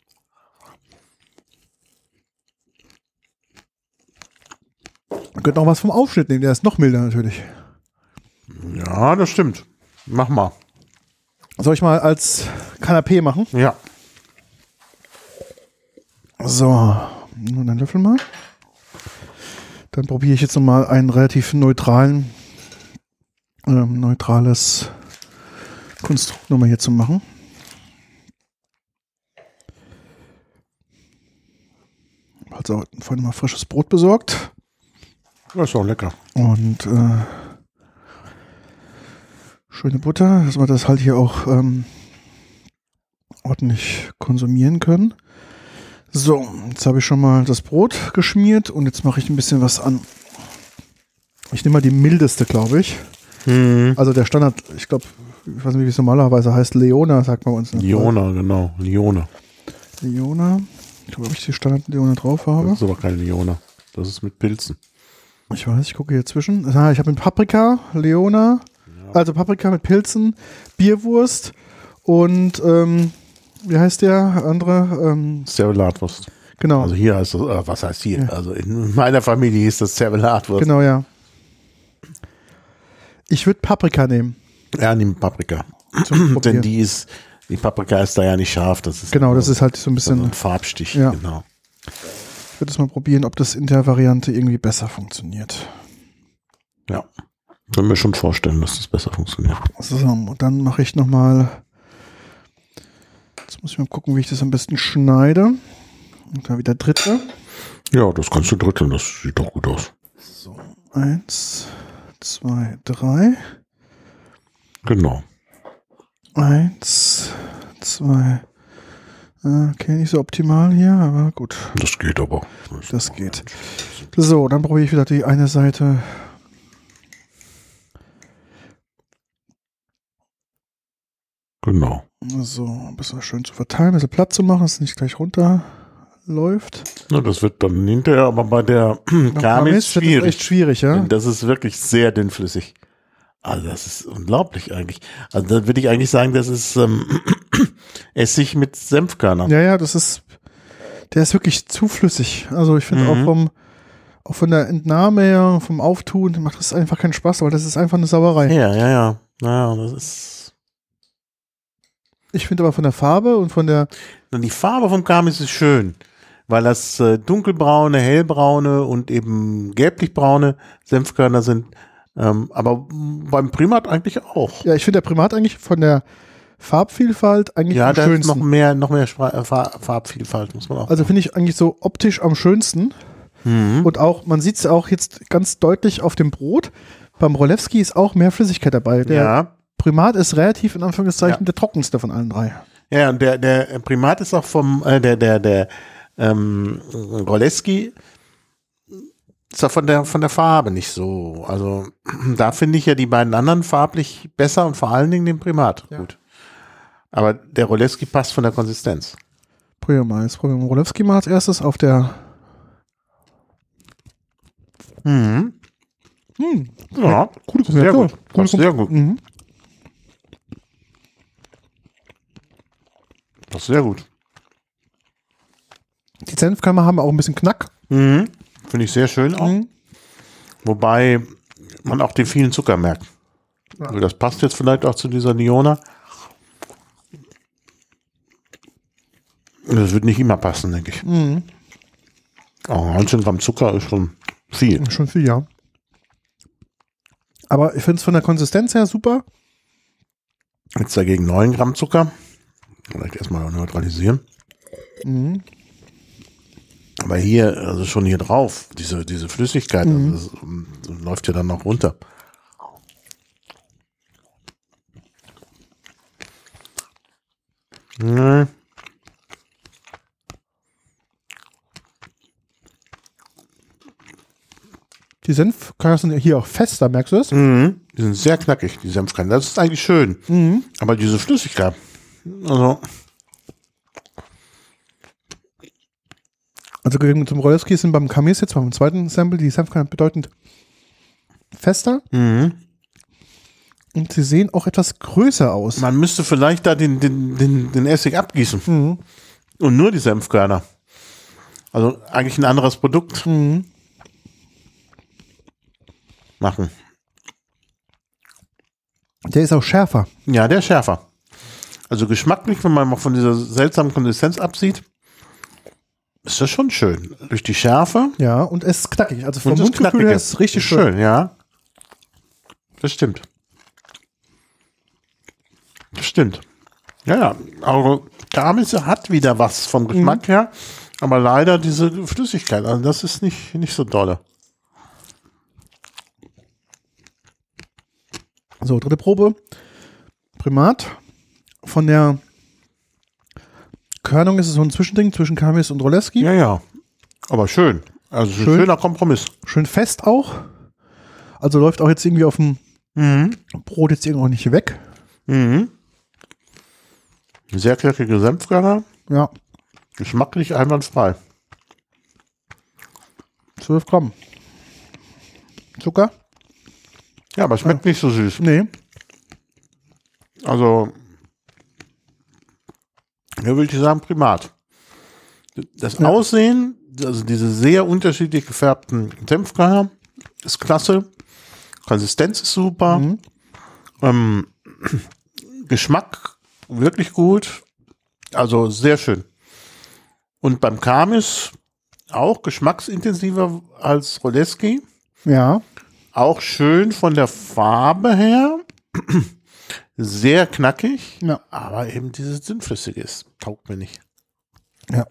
Speaker 1: Wir könnten auch was vom Aufschnitt nehmen, der ist noch milder natürlich.
Speaker 2: Ja, das stimmt. Mach mal.
Speaker 1: Soll ich mal als Kanapé machen?
Speaker 2: Ja.
Speaker 1: So, nur einen Löffel mal. Dann probiere ich jetzt nochmal einen relativ neutralen, ähm, neutrales Konstrukt nochmal hier zu machen. Also vorhin mal frisches Brot besorgt.
Speaker 2: Das ist auch lecker.
Speaker 1: Und äh, schöne Butter, dass wir das halt hier auch ähm, ordentlich konsumieren können. So, jetzt habe ich schon mal das Brot geschmiert und jetzt mache ich ein bisschen was an. Ich nehme mal die mildeste, glaube ich.
Speaker 2: Mhm.
Speaker 1: Also der Standard, ich glaube, ich weiß nicht, wie es normalerweise heißt, Leona, sagt man uns.
Speaker 2: Leona, genau, Leona.
Speaker 1: Leona. Ich glaube, ob ich die Standard Leona drauf habe.
Speaker 2: Das ist aber keine Leona. Das ist mit Pilzen.
Speaker 1: Ich weiß, ich gucke hier zwischen. Ah, ich habe mit Paprika, Leona, ja. Also Paprika mit Pilzen, Bierwurst und ähm, wie heißt der andere? Ähm,
Speaker 2: Servelatwurst.
Speaker 1: Genau.
Speaker 2: Also hier heißt das, äh, was heißt hier?
Speaker 1: Ja.
Speaker 2: Also in meiner Familie hieß das Servelatwurst.
Speaker 1: Genau, ja. Ich würde Paprika nehmen.
Speaker 2: Ja, nimm Paprika.
Speaker 1: Zum
Speaker 2: Denn die ist, die Paprika ist da ja nicht scharf. Das ist
Speaker 1: genau, das ist halt so ein bisschen
Speaker 2: so ein Farbstich.
Speaker 1: Ja.
Speaker 2: Genau.
Speaker 1: Ich würde es mal probieren, ob das in der Variante irgendwie besser funktioniert.
Speaker 2: Ja. Können wir schon vorstellen, dass das besser funktioniert.
Speaker 1: So, und dann mache ich nochmal. Jetzt muss ich mal gucken, wie ich das am besten schneide. Und da wieder dritte.
Speaker 2: Ja, das kannst du dritteln, das sieht doch gut aus.
Speaker 1: So, eins, zwei, drei.
Speaker 2: Genau.
Speaker 1: Eins, zwei. Okay, nicht so optimal hier, aber gut.
Speaker 2: Das geht aber.
Speaker 1: Das geht. So, dann probiere ich wieder die eine Seite.
Speaker 2: Genau.
Speaker 1: So, ein bisschen schön zu verteilen, ein bisschen platt zu machen, dass es nicht gleich runterläuft.
Speaker 2: Na, das wird dann hinterher, aber bei der
Speaker 1: Kamis
Speaker 2: Kamis
Speaker 1: wird das echt schwierig, ja?
Speaker 2: Das ist wirklich sehr dünnflüssig. Also das ist unglaublich eigentlich. Also da würde ich eigentlich sagen, das ist ähm, Essig mit Senfkörnern.
Speaker 1: Ja, ja, das ist, der ist wirklich zu flüssig. Also ich finde
Speaker 2: Mhm.
Speaker 1: auch vom, auch von der Entnahme her, vom Auftun, macht das einfach keinen Spaß, weil das ist einfach eine Sauerei.
Speaker 2: Ja, ja, ja. Naja, das ist.
Speaker 1: Ich finde aber von der Farbe und von der,
Speaker 2: Und die Farbe vom Kamis ist schön, weil das äh, dunkelbraune, hellbraune und eben gelblichbraune Senfkörner sind. Ähm, aber beim Primat eigentlich auch.
Speaker 1: ja, ich finde der Primat eigentlich von der Farbvielfalt eigentlich
Speaker 2: Ja,
Speaker 1: am
Speaker 2: da ist
Speaker 1: schönsten.
Speaker 2: noch mehr, noch mehr Spra- äh, Far- Farbvielfalt, muss man auch
Speaker 1: Also finde ich eigentlich so optisch am schönsten.
Speaker 2: Mhm.
Speaker 1: Und auch, man sieht es auch jetzt ganz deutlich auf dem Brot. Beim Rolewski ist auch mehr Flüssigkeit dabei. Der
Speaker 2: Ja.
Speaker 1: Primat ist relativ, in Anführungszeichen,
Speaker 2: Ja.
Speaker 1: der trockenste von allen drei.
Speaker 2: Ja, und der, der Primat ist auch vom, äh, der, der, der, ähm, Roleski ist auch von der, von der Farbe nicht so. Also, da finde ich ja die beiden anderen farblich besser und vor allen Dingen den Primat
Speaker 1: Ja.
Speaker 2: gut. Aber der Roleski passt von der Konsistenz.
Speaker 1: Probieren wir mal. Jetzt probieren wir Rolewski mal als erstes auf der.
Speaker 2: Mhm.
Speaker 1: Hm,
Speaker 2: Ja,
Speaker 1: coole
Speaker 2: sehr
Speaker 1: Kombination.
Speaker 2: gut. Passt sehr gut.
Speaker 1: Mhm.
Speaker 2: Passt sehr gut.
Speaker 1: Die Senfkörner haben auch ein bisschen Knack.
Speaker 2: Mhm. Finde ich sehr schön auch.
Speaker 1: Mhm.
Speaker 2: Wobei man auch den vielen Zucker merkt.
Speaker 1: Ja.
Speaker 2: Also das passt jetzt vielleicht auch zu dieser Leona. Das wird nicht immer passen, denke ich.
Speaker 1: Mhm.
Speaker 2: Aber neunzehn Gramm Zucker ist schon viel.
Speaker 1: Schon viel, ja. Aber ich finde es von der Konsistenz her super.
Speaker 2: Jetzt dagegen neun Gramm Zucker. Vielleicht erstmal neutralisieren.
Speaker 1: Mhm.
Speaker 2: Aber hier, also schon hier drauf, diese, diese Flüssigkeit,
Speaker 1: Mhm.
Speaker 2: also das, das läuft ja dann noch runter. Nee.
Speaker 1: Die Senfkörner sind hier auch fester, merkst du das?
Speaker 2: Mhm. Die sind sehr knackig, die Senfkörner. Das ist eigentlich schön.
Speaker 1: Mhm.
Speaker 2: Aber diese Flüssigkeit, also
Speaker 1: Also gegen zum Rolewski sind beim Kamis jetzt beim zweiten Sample die Senfkörner bedeutend fester
Speaker 2: mhm.
Speaker 1: und sie sehen auch etwas größer aus.
Speaker 2: man müsste vielleicht da den, den, den, den Essig abgießen
Speaker 1: Mhm.
Speaker 2: und nur die Senfkörner. Also eigentlich ein anderes Produkt
Speaker 1: Mhm.
Speaker 2: machen.
Speaker 1: Der ist auch schärfer.
Speaker 2: Ja, der ist schärfer. Also geschmacklich, wenn man mal von dieser seltsamen Konsistenz absieht, ist das schon schön. Durch die Schärfe.
Speaker 1: Ja, und es ist knackig. Also vom
Speaker 2: Und es ist
Speaker 1: Mundgefühl her
Speaker 2: knackig.
Speaker 1: ist es richtig
Speaker 2: Ist
Speaker 1: schön.
Speaker 2: schön, ja. Das stimmt. Das stimmt. Ja, ja. Also Kamis hat wieder was vom Geschmack
Speaker 1: Mhm.
Speaker 2: her, aber leider diese Flüssigkeit. Also das ist nicht, nicht so dolle.
Speaker 1: So, dritte Probe. Primat. Von der Körnung ist es so ein Zwischending zwischen Kamis und Rolewski.
Speaker 2: Ja, ja. Aber schön. Also es ist ein
Speaker 1: Schön.
Speaker 2: schöner Kompromiss.
Speaker 1: Schön fest auch. Also läuft auch jetzt irgendwie auf dem
Speaker 2: Mhm.
Speaker 1: Brot jetzt irgendwo nicht weg.
Speaker 2: Mhm. Sehr knackige Senfkörner.
Speaker 1: Ja,
Speaker 2: Geschmacklich einwandfrei.
Speaker 1: zwölf Gramm. Zucker?
Speaker 2: Ja, aber schmeckt nicht so süß.
Speaker 1: Nee.
Speaker 2: Also, hier würde ich sagen Primat. Das
Speaker 1: Ja.
Speaker 2: Aussehen, also diese sehr unterschiedlich gefärbten Senfkörner, ist klasse. Konsistenz ist super.
Speaker 1: Mhm.
Speaker 2: Ähm, Geschmack wirklich gut. Also sehr schön. Und beim Kamis auch geschmacksintensiver als Roleski.
Speaker 1: Ja.
Speaker 2: Auch schön von der Farbe her. Sehr knackig.
Speaker 1: Ja.
Speaker 2: Aber eben dieses Dünnflüssige ist. Taugt mir nicht.
Speaker 1: Ja.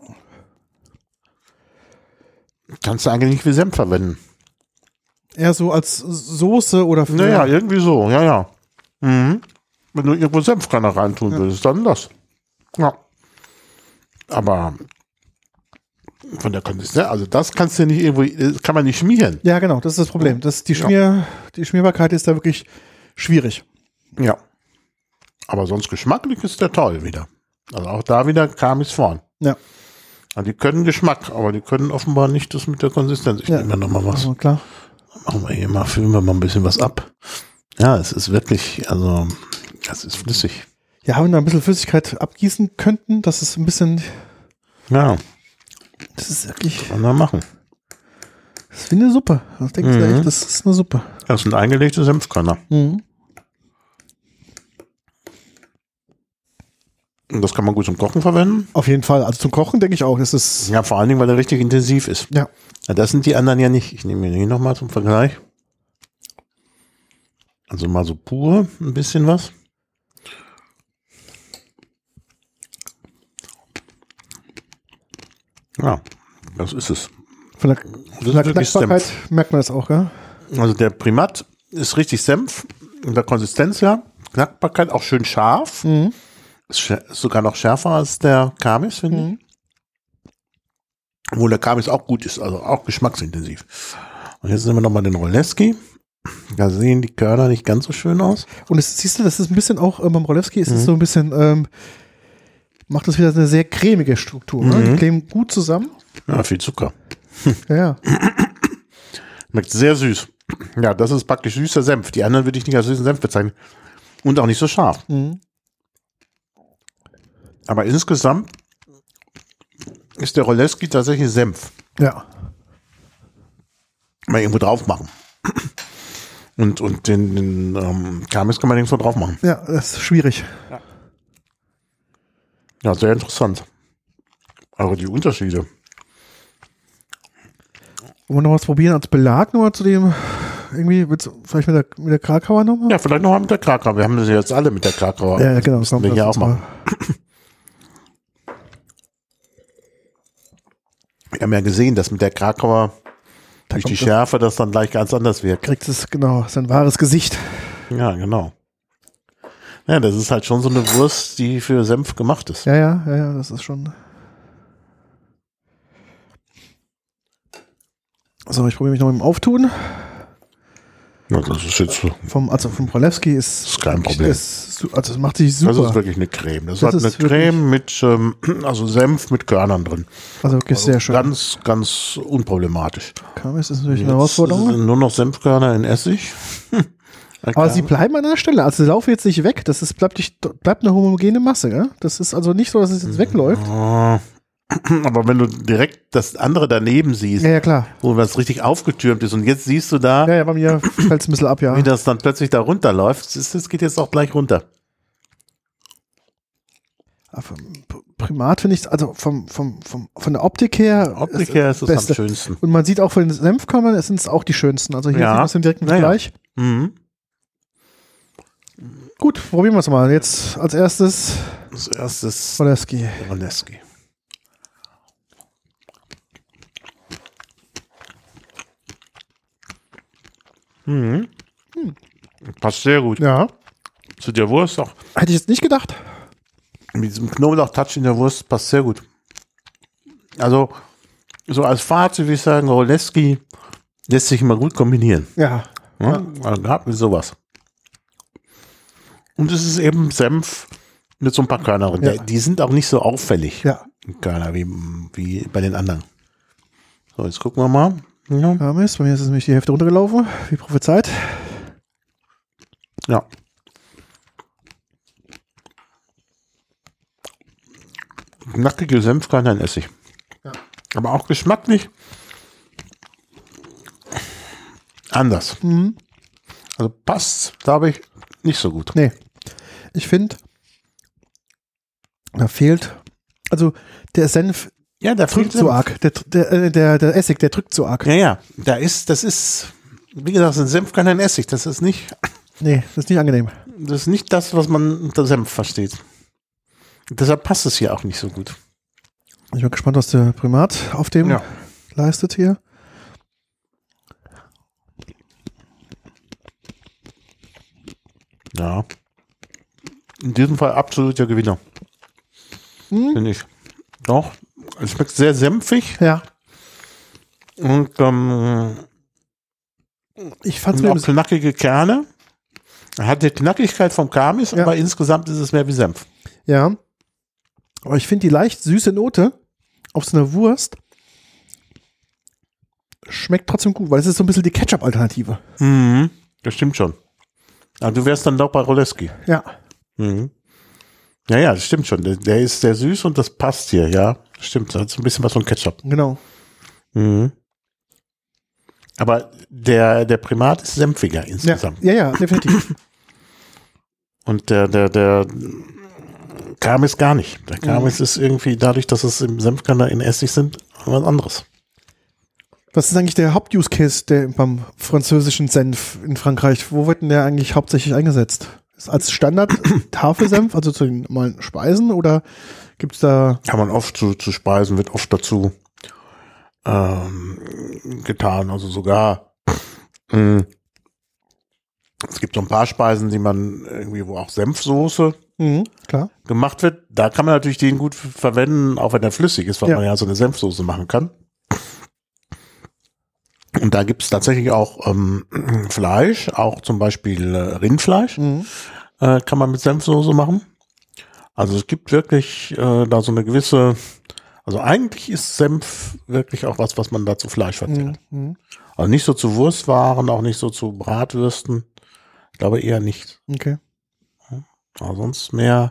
Speaker 2: Kannst du eigentlich nicht wie Senf verwenden.
Speaker 1: Eher so als Soße oder für.
Speaker 2: Naja, irgendwie so. Ja, ja. Mhm. Wenn du irgendwo Senfkörner reintun
Speaker 1: Ja.
Speaker 2: würdest, dann das. Ja. Aber von der Konsistenz, also das kannst du nicht irgendwo, das kann man nicht schmieren.
Speaker 1: Ja, genau, das ist das Problem. Das, die, Schmier, die Schmierbarkeit ist da wirklich schwierig.
Speaker 2: Ja. Aber sonst geschmacklich ist der toll wieder. Also auch da wieder Kamis vorn.
Speaker 1: Ja.
Speaker 2: Also die können Geschmack, aber die können offenbar nicht das mit der Konsistenz. Ich
Speaker 1: Ja.
Speaker 2: nehme da nochmal was.
Speaker 1: Also klar.
Speaker 2: Machen wir hier mal, füllen wir mal ein bisschen was ab. Ja, es ist wirklich, also, das ist flüssig.
Speaker 1: Ja, wenn wir da ein bisschen Flüssigkeit abgießen könnten, das ist ein bisschen,
Speaker 2: Ja,
Speaker 1: das ist wirklich,
Speaker 2: kann man machen.
Speaker 1: das ist wie eine Suppe. Das denkst du
Speaker 2: Mhm.
Speaker 1: echt, das ist eine Suppe.
Speaker 2: Das sind eingelegte Senfkörner.
Speaker 1: Mhm.
Speaker 2: Und das kann man gut zum Kochen verwenden.
Speaker 1: Auf jeden Fall. Also zum Kochen denke ich auch. Das ist,
Speaker 2: Ja, vor allen Dingen, weil er richtig intensiv ist.
Speaker 1: ja.
Speaker 2: Ja, das sind die anderen ja nicht. Ich nehme mir hier nochmal zum Vergleich. Also mal so pur ein bisschen was. Ja, das ist es.
Speaker 1: Von der,
Speaker 2: Das
Speaker 1: von
Speaker 2: ist
Speaker 1: der
Speaker 2: wirklich
Speaker 1: Knackbarkeit
Speaker 2: Senf.
Speaker 1: merkt man das auch, ja?
Speaker 2: Also der Primat ist richtig Senf. In der Konsistenz ja. Knackbarkeit auch schön scharf.
Speaker 1: Mhm.
Speaker 2: Ist schär- ist sogar noch schärfer als der Kamis, finde
Speaker 1: Mhm.
Speaker 2: ich. Obwohl der Kamis auch gut ist, also auch geschmacksintensiv. Und jetzt nehmen wir nochmal den Roleski. Da sehen die Körner nicht ganz so schön aus.
Speaker 1: Und es, siehst du, das ist ein bisschen auch, äh, beim Rolewski ist es
Speaker 2: Mhm.
Speaker 1: so ein bisschen, ähm, macht das wieder eine sehr cremige Struktur. Ne? Die
Speaker 2: Mhm.
Speaker 1: kleben gut zusammen.
Speaker 2: Ja, viel Zucker.
Speaker 1: Ja, ja.
Speaker 2: Schmeckt sehr süß. Ja, das ist praktisch süßer Senf. Die anderen würde ich nicht als süßen Senf bezeichnen. Und auch nicht so scharf.
Speaker 1: Mhm.
Speaker 2: Aber insgesamt ist der Roleski tatsächlich Senf.
Speaker 1: Ja.
Speaker 2: Mal irgendwo drauf machen. Und, und den, den ähm, Kamis kann man irgendwo drauf machen.
Speaker 1: Ja, das ist schwierig.
Speaker 2: Ja, sehr interessant. Aber die Unterschiede.
Speaker 1: Wollen wir noch was probieren als Belag nochmal zu dem, irgendwie, willst du vielleicht mit der, mit der Krakauer nochmal?
Speaker 2: Ja, vielleicht noch mal mit der Krakauer. Wir haben das ja jetzt alle mit der Krakauer.
Speaker 1: Ja, ja, genau.
Speaker 2: Das müssen wir hier auch machen. Wir haben ja gesehen, dass mit der Krakauer
Speaker 1: Da
Speaker 2: durch die
Speaker 1: kommt das-
Speaker 2: Schärfe das dann gleich ganz anders wirkt.
Speaker 1: Kriegt es, genau, sein wahres Gesicht.
Speaker 2: Ja, genau. Ja, das ist halt schon so eine Wurst, die für Senf gemacht ist.
Speaker 1: Ja, ja, ja, ja, das ist schon. So, ich probiere mich noch mit dem Auftun.
Speaker 2: Ja, das ist jetzt so.
Speaker 1: Vom, also vom Prolewski ist,
Speaker 2: Das ist kein Problem.
Speaker 1: Ist, su- also es macht sich super.
Speaker 2: Das ist wirklich eine Creme. Das,
Speaker 1: Das
Speaker 2: hat eine
Speaker 1: ist wirklich-
Speaker 2: Creme mit, ähm, also Senf mit Körnern drin.
Speaker 1: also wirklich sehr schön.
Speaker 2: Ganz, ganz unproblematisch.
Speaker 1: Kamis ist natürlich eine
Speaker 2: Jetzt
Speaker 1: Herausforderung.
Speaker 2: sind nur noch Senfkörner in Essig.
Speaker 1: Aber sie bleiben an der Stelle. Also sie laufen jetzt nicht weg. Das ist, bleibt, nicht, bleibt eine homogene Masse. Ja? Das ist also nicht so, dass es jetzt wegläuft.
Speaker 2: Oh. Aber wenn du direkt das andere daneben siehst,
Speaker 1: Ja, ja, klar.
Speaker 2: wo was richtig aufgetürmt ist und jetzt siehst du da,
Speaker 1: Ja, ja, bei mir fällt es ein bisschen ab, ja.
Speaker 2: wie das dann plötzlich da runterläuft, das das geht jetzt auch gleich runter.
Speaker 1: Aber vom Primat finde ich, also vom, vom, vom, von der Optik her.
Speaker 2: Optik her ist es am
Speaker 1: Beste.
Speaker 2: schönsten.
Speaker 1: Und man sieht auch von den Senfkörnern, es sind auch die schönsten. Also hier
Speaker 2: Ja.
Speaker 1: sieht man es im direkten
Speaker 2: Ja, ja.
Speaker 1: Vergleich.
Speaker 2: Mhm.
Speaker 1: Gut, probieren wir es mal. Jetzt als erstes
Speaker 2: Das erste ist
Speaker 1: Roleski.
Speaker 2: Roleski. Mhm. Passt sehr gut.
Speaker 1: Ja,
Speaker 2: Zu der Wurst auch.
Speaker 1: hätte ich jetzt nicht gedacht.
Speaker 2: Mit diesem Knoblauch-Touch in der Wurst passt sehr gut. Also, so als Fazit würde ich sagen, Roleski lässt sich immer gut kombinieren.
Speaker 1: Ja,
Speaker 2: Ja? Also, habt ihr sowas. Und es ist eben Senf mit so ein paar Körner drin.
Speaker 1: Ja.
Speaker 2: Der, die sind auch nicht so auffällig,
Speaker 1: Ja.
Speaker 2: Körner, wie, wie bei den anderen. So, jetzt gucken wir mal. Ja.
Speaker 1: Ja, Mist, bei mir ist es nämlich die Hälfte runtergelaufen, wie prophezeit.
Speaker 2: Ja. Nackige Senfkörner in Essig.
Speaker 1: Ja.
Speaker 2: Aber auch geschmacklich anders.
Speaker 1: Mhm.
Speaker 2: Also passt, glaube ich, nicht so gut.
Speaker 1: Nee. Ich finde, da fehlt, also der Senf
Speaker 2: Ja, der
Speaker 1: drückt
Speaker 2: Senf.
Speaker 1: so arg. Der, der, äh, der, der Essig, der drückt so arg.
Speaker 2: Ja, ja. Da ist, das ist, wie gesagt, ein Senfkörner in Essig. Das ist nicht,
Speaker 1: Nee, das ist nicht angenehm.
Speaker 2: das ist nicht das, was man unter Senf versteht. Und deshalb passt es hier auch nicht so gut.
Speaker 1: Ich bin gespannt, was der Primat auf dem
Speaker 2: Ja.
Speaker 1: leistet hier.
Speaker 2: Ja. In diesem Fall absoluter Gewinner.
Speaker 1: Hm?
Speaker 2: Finde ich. Doch. Es schmeckt sehr senfig
Speaker 1: Ja,
Speaker 2: und, ähm,
Speaker 1: ich fand
Speaker 2: und auch
Speaker 1: es
Speaker 2: knackige Kerne. Er hat die Knackigkeit vom Kamis,
Speaker 1: Ja.
Speaker 2: aber insgesamt ist es mehr wie Senf.
Speaker 1: ja, aber ich finde die leicht süße Note auf so einer Wurst schmeckt trotzdem gut, weil es ist so ein bisschen die Ketchup-Alternative.
Speaker 2: Mhm. Das stimmt schon. Aber du wärst dann doch bei Roleski.
Speaker 1: Ja,
Speaker 2: Mhm. Ja, ja, das stimmt schon. Der, der ist sehr süß und das passt hier, ja. Stimmt, das hat so ein bisschen was von Ketchup.
Speaker 1: genau.
Speaker 2: Mhm. Aber der, der Primat ist senfiger
Speaker 1: Ja,
Speaker 2: insgesamt.
Speaker 1: ja, ja, definitiv.
Speaker 2: Und der, der, der Kamis gar nicht. Der Kamis ist irgendwie dadurch, dass es im Senfkörner in Essig sind, was anderes.
Speaker 1: Was ist eigentlich der Haupt-Use-Case der beim französischen Senf in Frankreich? Wo wird denn der eigentlich hauptsächlich eingesetzt? Ist als Standard-Tafelsenf, also zu den normalen Speisen, oder gibt es da...
Speaker 2: Kann man oft zu, zu Speisen, wird oft dazu ähm, getan. Also sogar mh, es gibt so ein paar Speisen, die man irgendwie, wo auch Senfsoße
Speaker 1: Mhm, klar.
Speaker 2: gemacht wird. Da kann man natürlich den gut verwenden, auch wenn der flüssig ist, weil
Speaker 1: Ja.
Speaker 2: man ja so eine Senfsoße machen kann. Und da gibt es tatsächlich auch ähm, Fleisch, auch zum Beispiel äh, Rindfleisch,
Speaker 1: Mhm.
Speaker 2: äh, kann man mit Senfsoße machen. Also es gibt wirklich äh, da so eine gewisse, also eigentlich ist Senf wirklich auch was, was man da zu Fleisch verzehrt.
Speaker 1: Mhm.
Speaker 2: Also nicht so zu Wurstwaren, auch nicht so zu Bratwürsten. Ich glaube eher nicht.
Speaker 1: Okay.
Speaker 2: Aber sonst mehr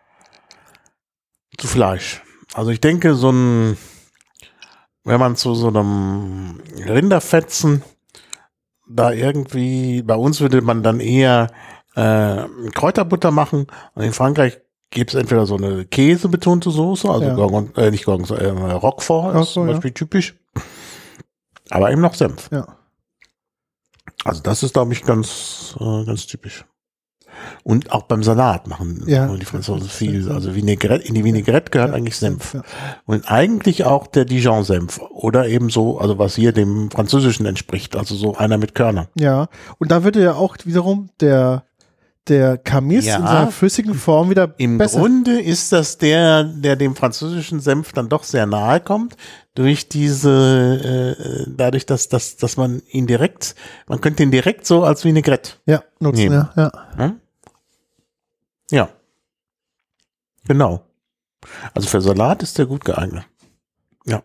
Speaker 2: zu Fleisch. Also ich denke, so ein, wenn man zu so einem Rinderfetzen da irgendwie, bei uns würde man dann eher äh, Kräuterbutter machen und in Frankreich gibt es entweder so eine käsebetonte Soße, also
Speaker 1: Ja.
Speaker 2: Gorgon, äh, nicht Gorgon, äh, Roquefort
Speaker 1: Ach
Speaker 2: ist
Speaker 1: so,
Speaker 2: zum
Speaker 1: ja.
Speaker 2: Beispiel typisch, aber eben noch Senf.
Speaker 1: Ja.
Speaker 2: Also das ist, glaube ich, ganz, äh, ganz typisch. Und auch beim Salat machen
Speaker 1: Ja.
Speaker 2: die Franzosen viel. Also Vinaigrette, in die Vinaigrette gehört
Speaker 1: Ja,
Speaker 2: eigentlich Senf.
Speaker 1: Ja.
Speaker 2: Und eigentlich auch der Dijon-Senf. Oder eben so, also was hier dem Französischen entspricht. Also so einer mit Körnern.
Speaker 1: Ja, und da würde ja auch wiederum der, der Kamis
Speaker 2: Ja.
Speaker 1: in seiner flüssigen Form wieder
Speaker 2: Im
Speaker 1: besser.
Speaker 2: Grunde ist das der, der dem französischen Senf dann doch sehr nahe kommt. Durch diese, äh, dadurch, dass, dass, dass man ihn direkt, man könnte ihn direkt so als Vinaigrette.
Speaker 1: Ja, nutzen,
Speaker 2: Nehmen.
Speaker 1: ja, ja.
Speaker 2: Hm? Ja. Genau. Also für Salat ist der gut geeignet. Ja.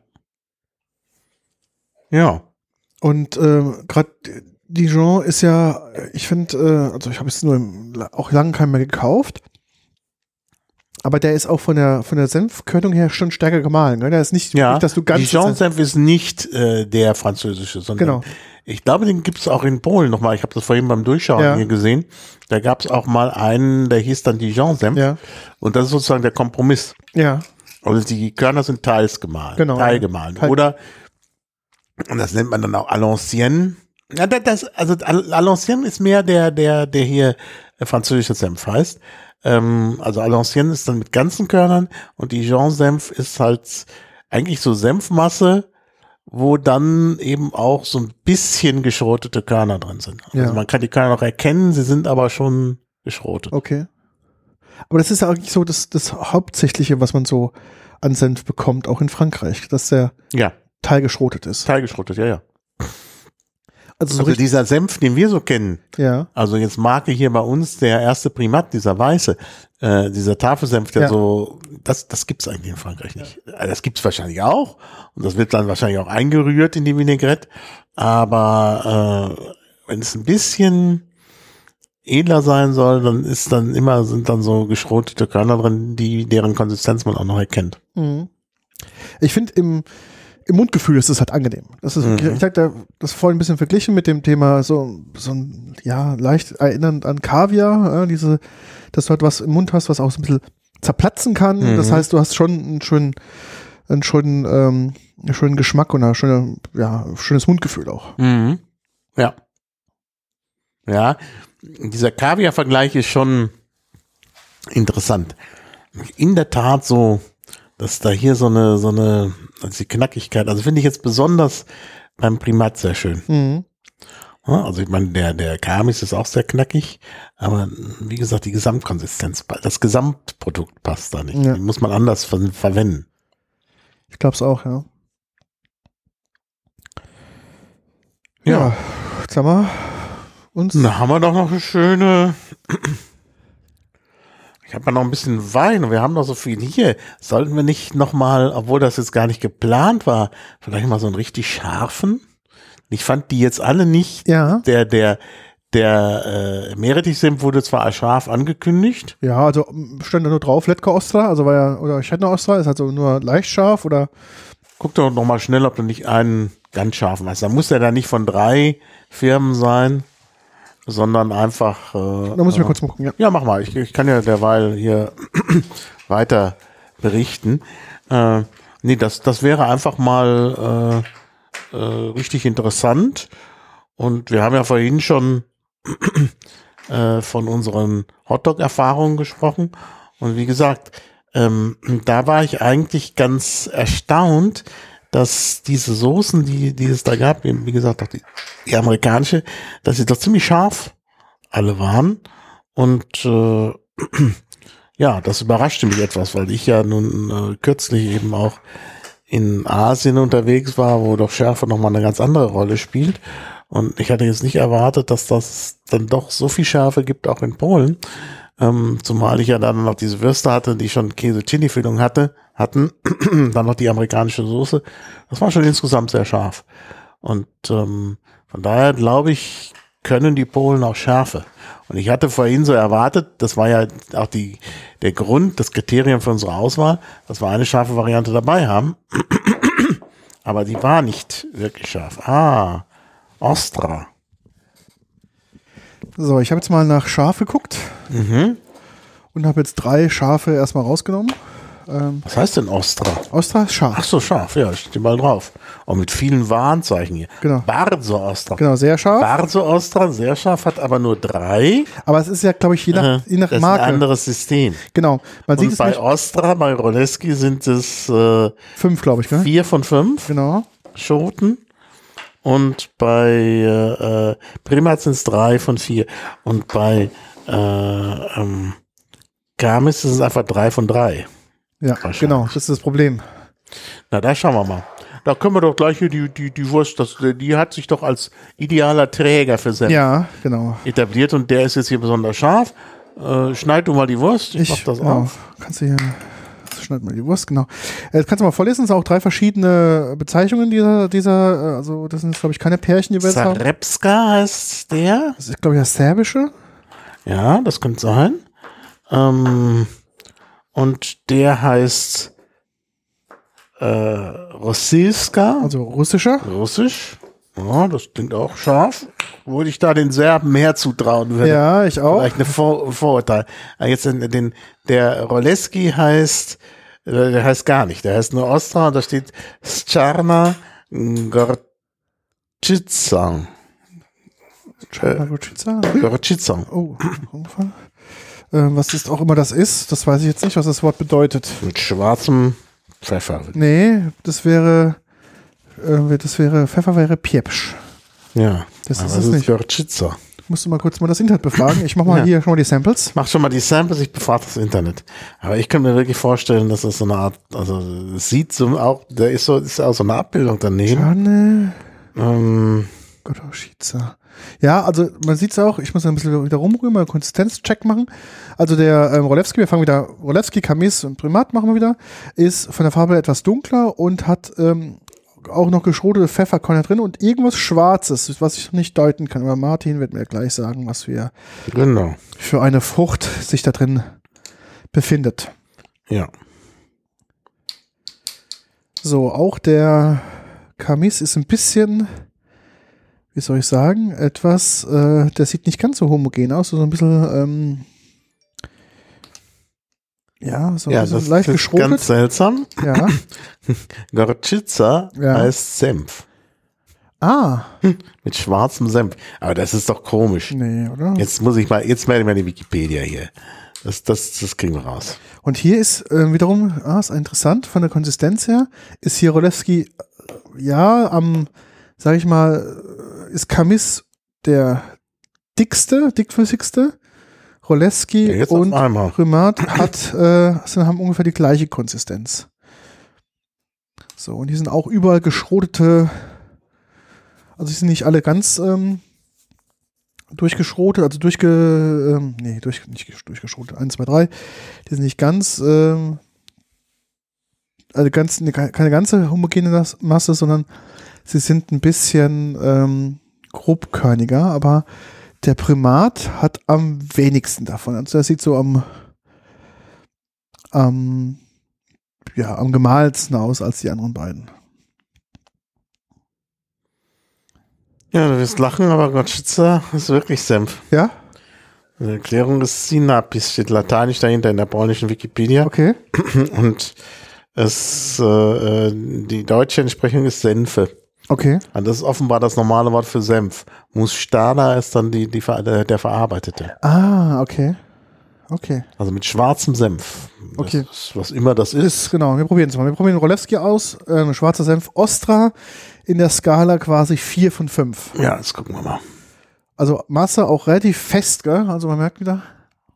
Speaker 2: Ja.
Speaker 1: Und ähm, gerade Dijon ist ja, ich finde, äh, also ich habe es nur im, auch lange keinen mehr gekauft, aber der ist auch von der von der Senfkörnung her schon stärker gemahlen. Ne? Der ist nicht,
Speaker 2: Ja,
Speaker 1: nicht, dass du ganz
Speaker 2: Dijon-Senf ist nicht äh, der französische, sondern
Speaker 1: Genau.
Speaker 2: ich glaube, den gibt es auch in Polen nochmal. Ich habe das vorhin beim Durchschauen
Speaker 1: Ja.
Speaker 2: hier gesehen. Da gab es auch mal einen, der hieß dann Dijon-Senf.
Speaker 1: Ja.
Speaker 2: Und das ist sozusagen der Kompromiss.
Speaker 1: Ja,
Speaker 2: Also die Körner sind teils gemahlen.
Speaker 1: Genau.
Speaker 2: Teilgemahlen.
Speaker 1: Teil-
Speaker 2: Oder, und das nennt man dann auch à l'ancienne. Ja, das, das, also à l'ancienne ist mehr der, der, der hier äh, französische Senf heißt. Ähm, also à l'ancienne ist dann mit ganzen Körnern und Dijon-Senf ist halt eigentlich so Senfmasse, wo dann eben auch so ein bisschen geschrotete Körner drin sind. Also
Speaker 1: Ja.
Speaker 2: man kann die Körner noch erkennen, sie sind aber schon geschrotet.
Speaker 1: okay. Aber das ist ja eigentlich so das, das Hauptsächliche, was man so an Senf bekommt, auch in Frankreich, dass der
Speaker 2: Ja,
Speaker 1: Teil geschrotet ist.
Speaker 2: teilgeschrotet, ja, ja.
Speaker 1: Also, so
Speaker 2: Also
Speaker 1: richtig,
Speaker 2: dieser Senf, den wir so kennen,
Speaker 1: ja.
Speaker 2: also jetzt Marke hier bei uns, der erste Primat, dieser weiße, äh, dieser Tafelsenf, der
Speaker 1: Ja.
Speaker 2: so, das, das gibt's eigentlich in Frankreich nicht. Also das gibt's wahrscheinlich auch und das wird dann wahrscheinlich auch eingerührt in die Vinaigrette, aber äh, wenn es ein bisschen edler sein soll, dann ist dann immer, sind dann so geschrotete Körner drin, die, deren Konsistenz man auch noch erkennt.
Speaker 1: Mhm. Ich finde im Im Mundgefühl ist es halt angenehm. Das ist,
Speaker 2: Mhm.
Speaker 1: ich habe das vorhin ein bisschen verglichen mit dem Thema so, so ein, ja, leicht erinnernd an Kaviar, ja, diese, dass du halt was im Mund hast, was auch so ein bisschen zerplatzen kann.
Speaker 2: Mhm.
Speaker 1: Das heißt, du hast schon einen schönen, einen schönen, ähm, einen schönen Geschmack und ein schöne, ja, schönes Mundgefühl auch.
Speaker 2: Mhm. Ja. Ja, dieser Kaviar-Vergleich ist schon interessant. In der Tat so, dass da hier so eine, so eine, also die Knackigkeit, also finde ich jetzt besonders beim Primat sehr schön.
Speaker 1: Mhm.
Speaker 2: Ja, also ich meine, der, der Kamis ist auch sehr knackig, aber wie gesagt, die Gesamtkonsistenz, das Gesamtprodukt passt da nicht.
Speaker 1: Ja.
Speaker 2: Die muss man anders ver- verwenden.
Speaker 1: Ich glaube es auch, ja.
Speaker 2: Ja.
Speaker 1: Ja, jetzt haben wir uns.
Speaker 2: Da haben wir doch noch eine schöne. Ich habe ja noch ein bisschen Wein und wir haben noch so viel hier. Sollten wir nicht nochmal, obwohl das jetzt gar nicht geplant war, vielleicht mal so einen richtig scharfen? Ich fand die jetzt alle nicht.
Speaker 1: Ja.
Speaker 2: Der, der, der äh, Meerrettich-Senf wurde zwar als scharf angekündigt.
Speaker 1: Ja, also m, stand da nur drauf, Letka Ostra, also war ja, oder Schettner Ostra, ist also nur leicht scharf oder.
Speaker 2: Guck doch noch mal schnell, ob du nicht einen ganz scharfen hast. Da muss der dann nicht von drei Firmen sein, sondern einfach. Äh,
Speaker 1: Da muss ich mal
Speaker 2: äh,
Speaker 1: kurz mal gucken, ja.
Speaker 2: Ja, mach mal. Ich, ich kann ja derweil hier weiter berichten. Äh, nee, das, das wäre einfach mal äh, äh, richtig interessant. Und wir haben ja vorhin schon äh, von unseren Hotdog-Erfahrungen gesprochen. Und wie gesagt, ähm, da war ich eigentlich ganz erstaunt, dass diese Soßen, die, die es da gab, wie wie gesagt, auch die, die amerikanische, dass sie doch ziemlich scharf alle waren. Und äh, ja, das überraschte mich etwas, weil ich ja nun äh, kürzlich eben auch in Asien unterwegs war, wo doch Schärfe nochmal eine ganz andere Rolle spielt. Und ich hatte jetzt nicht erwartet, dass das dann doch so viel Schärfe gibt, auch in Polen. Ähm, zumal ich ja dann noch diese Würste hatte, die schon Käse-Chili-Füllung hatte, hatten, dann noch die amerikanische Soße. Das war schon insgesamt sehr scharf. Und ähm, von daher glaube ich, können die Polen auch Schärfe. Und ich hatte vorhin so erwartet, das war ja auch die, der Grund, das Kriterium für unsere Auswahl, dass wir eine scharfe Variante dabei haben. Aber die war nicht wirklich scharf. Ah, Ostra.
Speaker 1: So, ich habe jetzt mal nach scharf geguckt
Speaker 2: Mhm.
Speaker 1: und habe jetzt drei Schafe erstmal rausgenommen. Ähm,
Speaker 2: Was heißt denn Ostra?
Speaker 1: Ostra ist scharf.
Speaker 2: Ach so, scharf, ja, steht mal drauf. Und mit vielen Warnzeichen hier.
Speaker 1: Genau.
Speaker 2: Bardzo Ostra.
Speaker 1: Genau, sehr scharf.
Speaker 2: Bardzo Ostra, sehr scharf, hat aber nur drei.
Speaker 1: Aber es ist ja, glaube ich, je nach, je nach
Speaker 2: das
Speaker 1: Marke.
Speaker 2: ist ein anderes System.
Speaker 1: Genau. Man sieht
Speaker 2: Und
Speaker 1: es
Speaker 2: bei
Speaker 1: nicht.
Speaker 2: Ostra, bei Roleski sind es äh,
Speaker 1: Fünf, glaube ich, gell?
Speaker 2: vier von fünf
Speaker 1: Genau.
Speaker 2: Schoten. Und bei äh, äh, Primat sind es drei von vier. Und bei äh, ähm, Kamis ist es einfach drei von drei.
Speaker 1: Ja,
Speaker 2: Wahrscheinlich.
Speaker 1: genau. Das ist das Problem.
Speaker 2: Na, da schauen wir mal. Da können wir doch gleich hier die, die, die Wurst, das, die hat sich doch als idealer Träger für Senf
Speaker 1: Ja, genau.
Speaker 2: etabliert und der ist jetzt hier besonders scharf. Äh, schneid du mal die Wurst, ich, mach das
Speaker 1: genau.
Speaker 2: auf.
Speaker 1: Kannst du hier, schneid mal die Wurst, genau. Äh, kannst du mal vorlesen, es sind auch drei verschiedene Bezeichnungen dieser, dieser, äh, also das sind jetzt, glaube ich, keine Pärchen, die wir jetzt haben.
Speaker 2: Zarepska heißt der.
Speaker 1: Das ist, glaube ich, das Serbische.
Speaker 2: Ja, das könnte sein. Ähm, und der heißt äh, Rosilska,
Speaker 1: Also russischer.
Speaker 2: russisch. Ja, das klingt auch scharf. Würde ich da den Serben mehr zutrauen würde.
Speaker 1: Ja, ich auch.
Speaker 2: Vielleicht eine Vor Vorurteil. Aber jetzt den, den, der Roleski heißt, äh, der heißt gar nicht. Der heißt nur Ostra und da steht Scharna Gorczyca.
Speaker 1: Margocica.
Speaker 2: Gorczyca.
Speaker 1: Oh, umgefallen. Ähm, was ist auch immer das ist, das weiß ich jetzt nicht, was das Wort bedeutet.
Speaker 2: Mit schwarzem Pfeffer.
Speaker 1: Nee, das wäre, äh, das wäre, Pfeffer wäre Piepsch.
Speaker 2: Ja,
Speaker 1: Das
Speaker 2: aber
Speaker 1: ist
Speaker 2: das
Speaker 1: es
Speaker 2: ist
Speaker 1: nicht.
Speaker 2: Gorczyca.
Speaker 1: Musst du mal kurz mal das Internet befragen. Ich mach mal
Speaker 2: Ja.
Speaker 1: hier schon mal die Samples.
Speaker 2: Mach schon mal die Samples, ich befrage das Internet. Aber ich kann mir wirklich vorstellen, dass das so eine Art, also es sieht so auch, da ist so, ist auch so eine Abbildung daneben.
Speaker 1: Schane.
Speaker 2: Ähm,
Speaker 1: Goroschica. Ja, also man sieht es auch, ich muss ein bisschen wieder rumrühren, mal einen Konsistenzcheck machen. Also der ähm, Rolewski, wir fangen wieder, Rolewski, Kamis und Primat machen wir wieder, ist von der Farbe etwas dunkler und hat ähm, auch noch geschrotete Pfefferkörner drin und irgendwas Schwarzes, was ich noch nicht deuten kann. Aber Martin wird mir gleich sagen, was wir
Speaker 2: genau.
Speaker 1: für eine Frucht sich da drin befindet.
Speaker 2: Ja.
Speaker 1: So, auch der Kamis ist ein bisschen, wie soll ich sagen, etwas, äh, der sieht nicht ganz so homogen aus, so ein bisschen, ähm, ja, so ein
Speaker 2: Ja,
Speaker 1: bisschen
Speaker 2: das
Speaker 1: leicht
Speaker 2: ist
Speaker 1: geschrotet.
Speaker 2: ganz seltsam.
Speaker 1: Ja.
Speaker 2: Goroschica
Speaker 1: Ja.
Speaker 2: heißt Senf.
Speaker 1: Ah.
Speaker 2: Mit schwarzem Senf. Aber das ist doch komisch.
Speaker 1: Nee, oder?
Speaker 2: Jetzt muss ich mal, jetzt melde ich mal die Wikipedia hier. Das, das, das kriegen wir raus.
Speaker 1: Und hier ist äh, wiederum, ah, ist interessant, von der Konsistenz her, ist hier Rolewski, äh, ja, am, sag ich mal, äh, ist Kamis der dickste, dickflüssigste. Rolewski
Speaker 2: Ja, jetzt
Speaker 1: und
Speaker 2: auf einmal.
Speaker 1: Primat hat, äh, sind, haben ungefähr die gleiche Konsistenz. So, und die sind auch überall geschrotete, also die sind nicht alle ganz ähm, durchgeschrotet, also durchge, ähm, nee, durch, nicht durchgeschrotet, eins, zwei, drei, die sind nicht ganz, ähm, also ganz, ne, keine ganze homogene Masse, sondern sie sind ein bisschen ähm, grobkörniger, aber der Primat hat am wenigsten davon. Also der sieht so am, am, ja, am gemahlsten aus als die anderen beiden.
Speaker 2: Ja, du wirst lachen, aber Goroschica ist wirklich Senf.
Speaker 1: Ja?
Speaker 2: Die Erklärung ist Sinapis, steht lateinisch dahinter in der polnischen Wikipedia.
Speaker 1: Okay.
Speaker 2: Und es, äh, die deutsche Entsprechung ist Senfe.
Speaker 1: Okay.
Speaker 2: Und das ist offenbar das normale Wort für Senf. Mustana ist dann die, die, der, der verarbeitete.
Speaker 1: Ah, okay. Okay.
Speaker 2: Also mit schwarzem Senf. Das
Speaker 1: Okay.
Speaker 2: ist, was immer das ist.
Speaker 1: Ist, genau, wir probieren es mal. Wir probieren Rolewski aus, äh, schwarzer Senf Ostra in der Skala quasi vier von fünf.
Speaker 2: Ja, das gucken wir mal.
Speaker 1: Also Masse auch relativ fest, gell? Also man merkt wieder.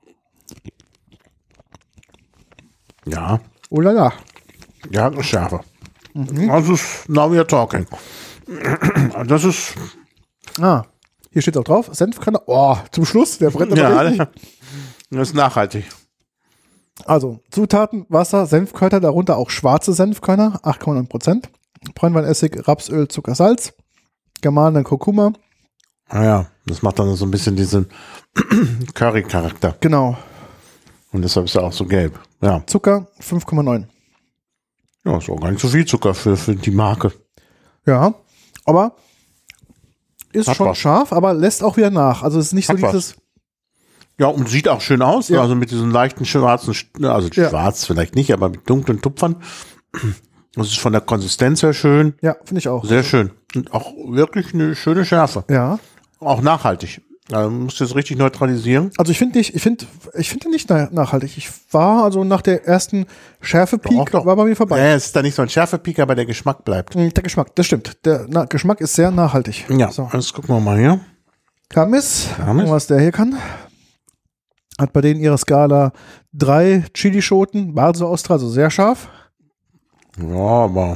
Speaker 2: Ja.
Speaker 1: Oh la la.
Speaker 2: Ja, schärfer. Mhm. Das ist, now we are talking. Das ist,
Speaker 1: Ah, hier steht auch drauf, Senfkörner. Oh, zum Schluss, der brennt aber
Speaker 2: ja,
Speaker 1: richtig.
Speaker 2: das ist nachhaltig.
Speaker 1: Also, Zutaten, Wasser, Senfkörner, darunter auch schwarze Senfkörner, acht Komma neun Prozent. Bräunweinessig, Rapsöl, Zucker, Salz. Gemahlener Kurkuma.
Speaker 2: Ah ja, das macht dann so ein bisschen diesen Curry-Charakter.
Speaker 1: Genau.
Speaker 2: Und deshalb ist er auch so gelb. Ja.
Speaker 1: Zucker, fünf Komma neun.
Speaker 2: Ja, ist auch gar nicht so viel Zucker für, für die Marke.
Speaker 1: Ja, aber ist
Speaker 2: Hat
Speaker 1: schon
Speaker 2: was.
Speaker 1: scharf, aber lässt auch wieder nach. Also es ist nicht
Speaker 2: Hat
Speaker 1: so dieses...
Speaker 2: Ja, und sieht auch schön aus.
Speaker 1: Ja.
Speaker 2: Also mit diesen leichten schwarzen, also
Speaker 1: Ja.
Speaker 2: schwarz vielleicht nicht, aber mit dunklen Tupfern. Das ist von der Konsistenz her schön.
Speaker 1: Ja, finde ich auch.
Speaker 2: Sehr schön. Und auch wirklich eine schöne Schärfe.
Speaker 1: Ja.
Speaker 2: Auch nachhaltig. Also man muss das richtig neutralisieren.
Speaker 1: Also ich finde nicht, ich finde, ich finde nicht na- nachhaltig. Ich war also nach der ersten Schärfe-Peak,
Speaker 2: Doch, doch.
Speaker 1: war bei mir vorbei.
Speaker 2: Ja, es ist da nicht so ein Schärfe-Peak, aber der Geschmack bleibt.
Speaker 1: Mm, Der Geschmack, das stimmt. Der na, Geschmack ist sehr nachhaltig.
Speaker 2: Ja,
Speaker 1: So.
Speaker 2: jetzt gucken wir mal hier.
Speaker 1: Kamis,
Speaker 2: Kamis.
Speaker 1: gucken wir, was der hier kann. Hat bei denen ihrer Skala drei Chilischoten, Balso Ostra, also sehr scharf.
Speaker 2: Ja, aber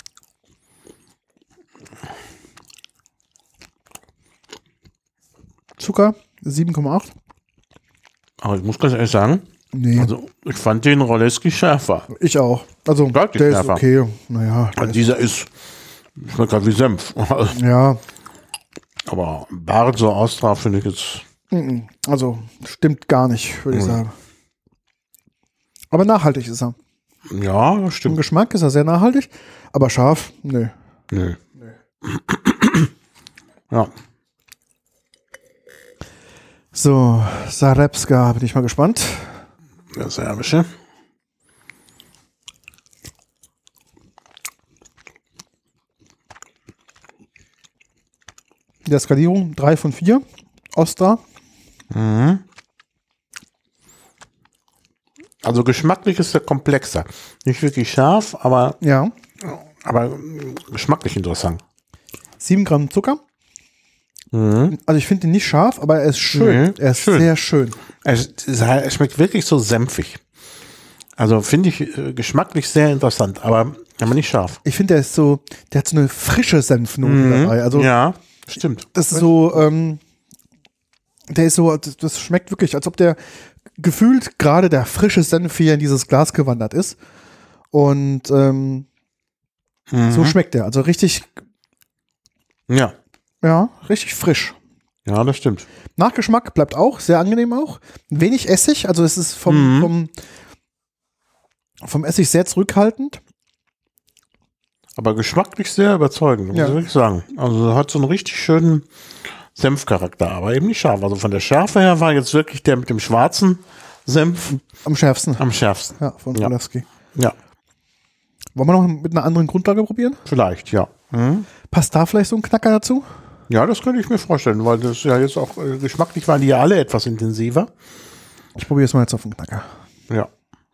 Speaker 1: Zucker, sieben Komma acht.
Speaker 2: aber ich muss ganz ehrlich sagen,
Speaker 1: Nee,
Speaker 2: also ich fand den Rolewski schärfer.
Speaker 1: ich auch. Also
Speaker 2: Deutlich
Speaker 1: der ist
Speaker 2: schärfer.
Speaker 1: okay. Naja, der
Speaker 2: Also
Speaker 1: ist,
Speaker 2: dieser ist, schmeckt halt wie Senf.
Speaker 1: ja,
Speaker 2: Aber Barzo Ostra finde ich jetzt,
Speaker 1: mm, also stimmt gar nicht, würde ich
Speaker 2: Mhm.
Speaker 1: sagen. Aber nachhaltig ist er.
Speaker 2: ja, das
Speaker 1: Im
Speaker 2: stimmt.
Speaker 1: Geschmack ist er sehr nachhaltig, aber scharf, nö.
Speaker 2: Nö. Ja,
Speaker 1: So, Zarepska, bin ich mal gespannt.
Speaker 2: der serbische.
Speaker 1: In der Skalierung drei von vier. Ostra.
Speaker 2: Mhm. Also geschmacklich ist er komplexer. Nicht wirklich scharf, aber,
Speaker 1: Ja.
Speaker 2: aber geschmacklich interessant.
Speaker 1: sieben Gramm Zucker.
Speaker 2: Mhm.
Speaker 1: Also ich finde ihn nicht scharf, aber er ist schön.
Speaker 2: Mhm,
Speaker 1: Er ist
Speaker 2: schön.
Speaker 1: sehr schön.
Speaker 2: Es, es schmeckt wirklich so senfig. Also finde ich äh, geschmacklich sehr interessant, aber, aber nicht scharf.
Speaker 1: Ich finde, der ist so, der hat so eine frische Senfnote dabei. Also
Speaker 2: Ja, Stimmt.
Speaker 1: Das ist so, ähm, der ist so, das, das schmeckt wirklich, als ob der gefühlt gerade der frische Senf hier in dieses Glas gewandert ist. Und ähm,
Speaker 2: Mhm.
Speaker 1: so schmeckt der. Also richtig,
Speaker 2: Ja.
Speaker 1: ja, richtig frisch.
Speaker 2: Ja, das stimmt.
Speaker 1: Nachgeschmack bleibt auch, sehr angenehm auch. Wenig Essig, also es ist vom,
Speaker 2: Mhm.
Speaker 1: vom, vom Essig sehr zurückhaltend.
Speaker 2: Aber geschmacklich sehr überzeugend, muss
Speaker 1: Ja.
Speaker 2: ich wirklich sagen. Also hat so einen richtig schönen Senfcharakter, aber eben nicht scharf. Also von der Schärfe her war jetzt wirklich der mit dem schwarzen Senf
Speaker 1: Am schärfsten.
Speaker 2: am schärfsten.
Speaker 1: Ja, von
Speaker 2: Ja.
Speaker 1: Walewski.
Speaker 2: Ja,
Speaker 1: Wollen wir noch mit einer anderen Grundlage probieren?
Speaker 2: vielleicht, ja. Mhm.
Speaker 1: Passt da vielleicht so ein Knacker dazu?
Speaker 2: Ja, das könnte ich mir vorstellen, weil das ja jetzt auch äh, geschmacklich waren die ja alle etwas intensiver.
Speaker 1: Ich probiere es mal jetzt auf den Knacker.
Speaker 2: Ja.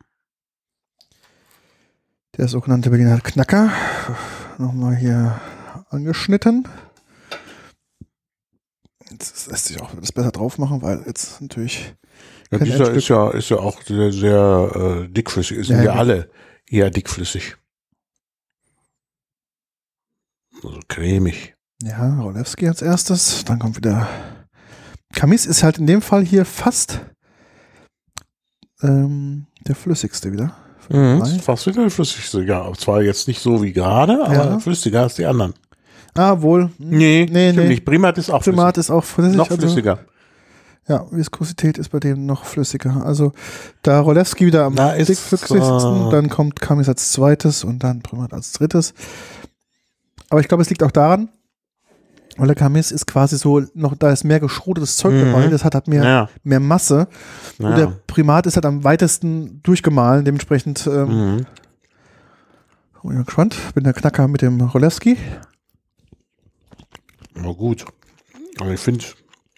Speaker 1: Der sogenannte Berliner Knacker. Nochmal hier angeschnitten. Jetzt lässt sich auch das besser drauf machen, weil jetzt natürlich.
Speaker 2: Ja,
Speaker 1: kein
Speaker 2: dieser
Speaker 1: Endstück-
Speaker 2: ist ja, ist ja auch sehr, sehr äh, dickflüssig. Sind
Speaker 1: Ja,
Speaker 2: ja,
Speaker 1: ja.
Speaker 2: alle eher dickflüssig. Also cremig.
Speaker 1: Ja, Walewski als erstes. Dann kommt wieder. Kamis ist halt in dem Fall hier fast ähm, der flüssigste wieder.
Speaker 2: Mhm.
Speaker 1: Drei.
Speaker 2: Ist fast wieder der flüssigste. Ja, zwar jetzt nicht so wie gerade, aber
Speaker 1: Ja.
Speaker 2: flüssiger als die anderen.
Speaker 1: Ah, wohl. Hm.
Speaker 2: Nee,
Speaker 1: nee,
Speaker 2: stimmt
Speaker 1: nee.
Speaker 2: nicht. Primat ist auch
Speaker 1: Primat ist auch flüssig.
Speaker 2: flüssig. Noch
Speaker 1: also,
Speaker 2: flüssiger.
Speaker 1: ja, Viskosität ist bei dem noch flüssiger. Also da Walewski wieder am
Speaker 2: Da ist,
Speaker 1: dickflüssigsten,
Speaker 2: äh,
Speaker 1: dann kommt Kamis als zweites und dann Primat als drittes. Aber ich glaube, es liegt auch daran, weil der Kamis ist quasi so, noch da ist mehr geschrotetes Zeug
Speaker 2: Mhm.
Speaker 1: dabei, das hat halt mehr,
Speaker 2: Ja.
Speaker 1: mehr Masse. Und der
Speaker 2: ja.
Speaker 1: Primat ist halt am weitesten durchgemahlen, dementsprechend ähm,
Speaker 2: Mhm.
Speaker 1: bin ich mal gespannt. Bin der Knacker mit dem Walewski.
Speaker 2: Na gut. Aber ich finde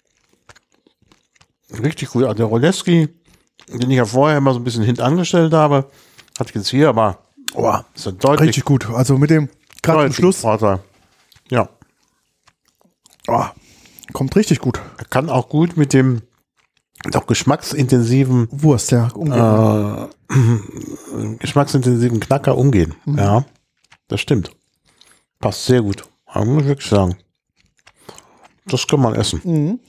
Speaker 2: richtig gut. Also der Walewski, den ich ja vorher immer so ein bisschen hintangestellt habe, hat jetzt hier aber oh, ist ja deutlich,
Speaker 1: Richtig gut. Also mit dem, gerade am
Speaker 2: deutlich
Speaker 1: Schluss,
Speaker 2: Vorteil. Ja.
Speaker 1: oh, kommt richtig gut.
Speaker 2: Er kann auch gut mit dem doch geschmacksintensiven
Speaker 1: Wurst, ja. Umgehen.
Speaker 2: äh, geschmacksintensiven Knacker umgehen.
Speaker 1: Mhm.
Speaker 2: Ja, das stimmt. Passt sehr gut. Aber muss ich wirklich sagen. Das kann man essen.
Speaker 1: Mhm.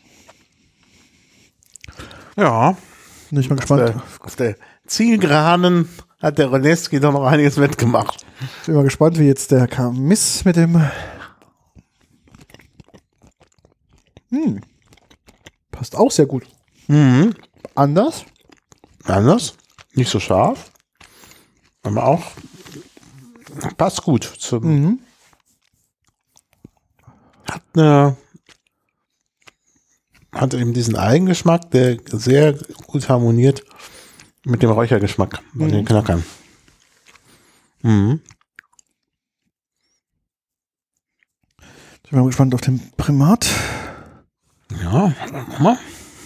Speaker 2: Ja.
Speaker 1: Bin ich mal
Speaker 2: Auf
Speaker 1: gespannt.
Speaker 2: der, auf der Zielgeraden hat der Walewski doch noch einiges mitgemacht.
Speaker 1: Bin mal gespannt, wie jetzt der Kamis mit dem. Hm. Passt auch sehr gut.
Speaker 2: Mhm.
Speaker 1: Anders.
Speaker 2: Anders. Nicht so scharf. Aber auch passt gut. Zum,
Speaker 1: Mhm.
Speaker 2: hat eine hat eben diesen Eigengeschmack, der sehr gut harmoniert mit dem Räuchergeschmack von
Speaker 1: Mhm.
Speaker 2: den Knackern. Mhm.
Speaker 1: Ich bin mal gespannt auf den Primat.
Speaker 2: Ja, mach mal.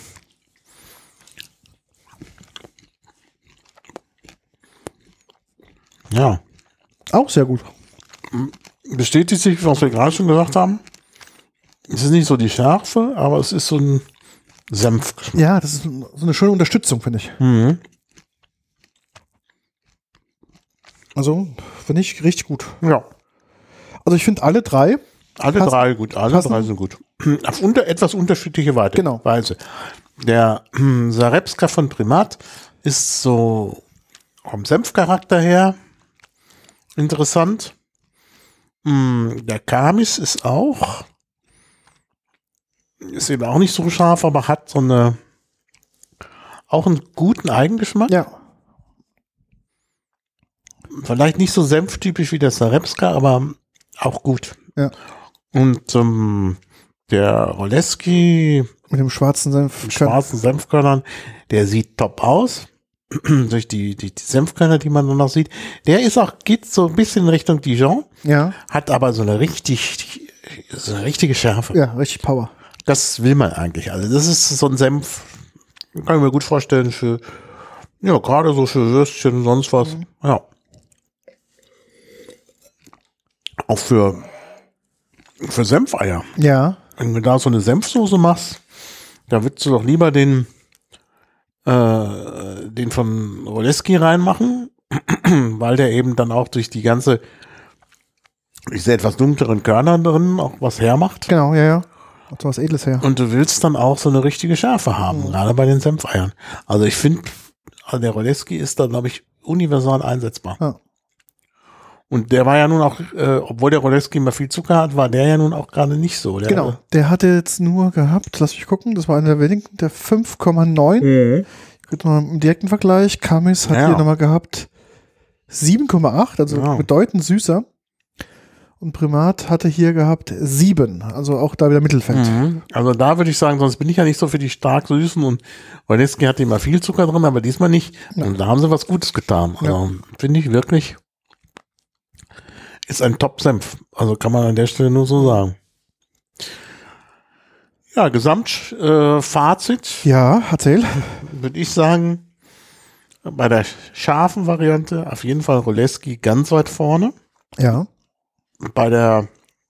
Speaker 2: Ja,
Speaker 1: Auch sehr gut.
Speaker 2: bestätigt sich, was wir gerade schon gesagt haben. Es ist nicht so die Schärfe, aber es ist so ein Senfgeschmack.
Speaker 1: Ja, das ist so eine schöne Unterstützung, finde ich.
Speaker 2: Mhm.
Speaker 1: Also, finde ich richtig gut.
Speaker 2: Ja,
Speaker 1: Also, ich finde alle drei.
Speaker 2: alle
Speaker 1: Passen-
Speaker 2: drei gut, alle
Speaker 1: passen.
Speaker 2: drei sind gut. Auf unter, etwas unterschiedliche Weite,
Speaker 1: Genau.
Speaker 2: Weise. Der hm, Zarebska von Primat ist so vom Senfcharakter her interessant. Hm, Der Kamis ist auch ist eben auch nicht so scharf, aber hat so eine auch einen guten Eigengeschmack.
Speaker 1: Ja.
Speaker 2: Vielleicht nicht so senftypisch wie der Zarebska, aber auch gut.
Speaker 1: Ja.
Speaker 2: Und ähm, der Walewski
Speaker 1: Mit dem schwarzen Senf.
Speaker 2: mit schwarzen Senfkörnern, der sieht top aus. Durch die, die, die Senfkörner, die man nur noch sieht. Der ist auch, geht so ein bisschen in Richtung Dijon,
Speaker 1: Ja.
Speaker 2: hat aber so eine richtig, so eine richtige Schärfe.
Speaker 1: Ja, richtig Power.
Speaker 2: Das will man eigentlich. Also das ist so ein Senf, kann ich mir gut vorstellen, für, ja, gerade so für Würstchen und sonst was.
Speaker 1: Mhm.
Speaker 2: Ja. Auch für, für Senfeier.
Speaker 1: Ja.
Speaker 2: Wenn du da so eine Senfsoße machst, da würdest du doch lieber den, äh, den von Walewski reinmachen, weil der eben dann auch durch die ganze Ich sehe etwas dunkleren Körner drin, auch was hermacht.
Speaker 1: Genau, ja, ja. Hat so was Edles her.
Speaker 2: Und du willst dann auch so eine richtige Schärfe haben, mhm. gerade bei den Senfeiern. Also ich finde, der Roleski ist da, glaube ich, universal einsetzbar. Ja. Und der war ja nun auch, äh, obwohl der Roleski immer viel Zucker hat, war der ja nun auch gerade nicht so. Der
Speaker 1: genau, der hatte jetzt nur gehabt, lass mich gucken, das war einer der wenigen, der fünf Komma neun. Mhm. Ich könnte mal im direkten Vergleich, Kamis hat ja. hier nochmal gehabt sieben Komma acht, also ja. bedeutend süßer. Und Primat hatte hier gehabt sieben, also auch da wieder Mittelfeld.
Speaker 2: Mhm. Also da würde ich sagen, sonst bin ich ja nicht so für die stark süßen und Roleski hatte immer viel Zucker drin, aber diesmal nicht. Ja. Und da haben sie was Gutes getan. Also ja. finde ich wirklich, ist ein Top-Senf. Also kann man an der Stelle nur so sagen. Ja, Gesamtfazit. Äh,
Speaker 1: ja, erzähl.
Speaker 2: Würde ich sagen, bei der scharfen Variante auf jeden Fall Roleski ganz weit vorne.
Speaker 1: Ja.
Speaker 2: Bei der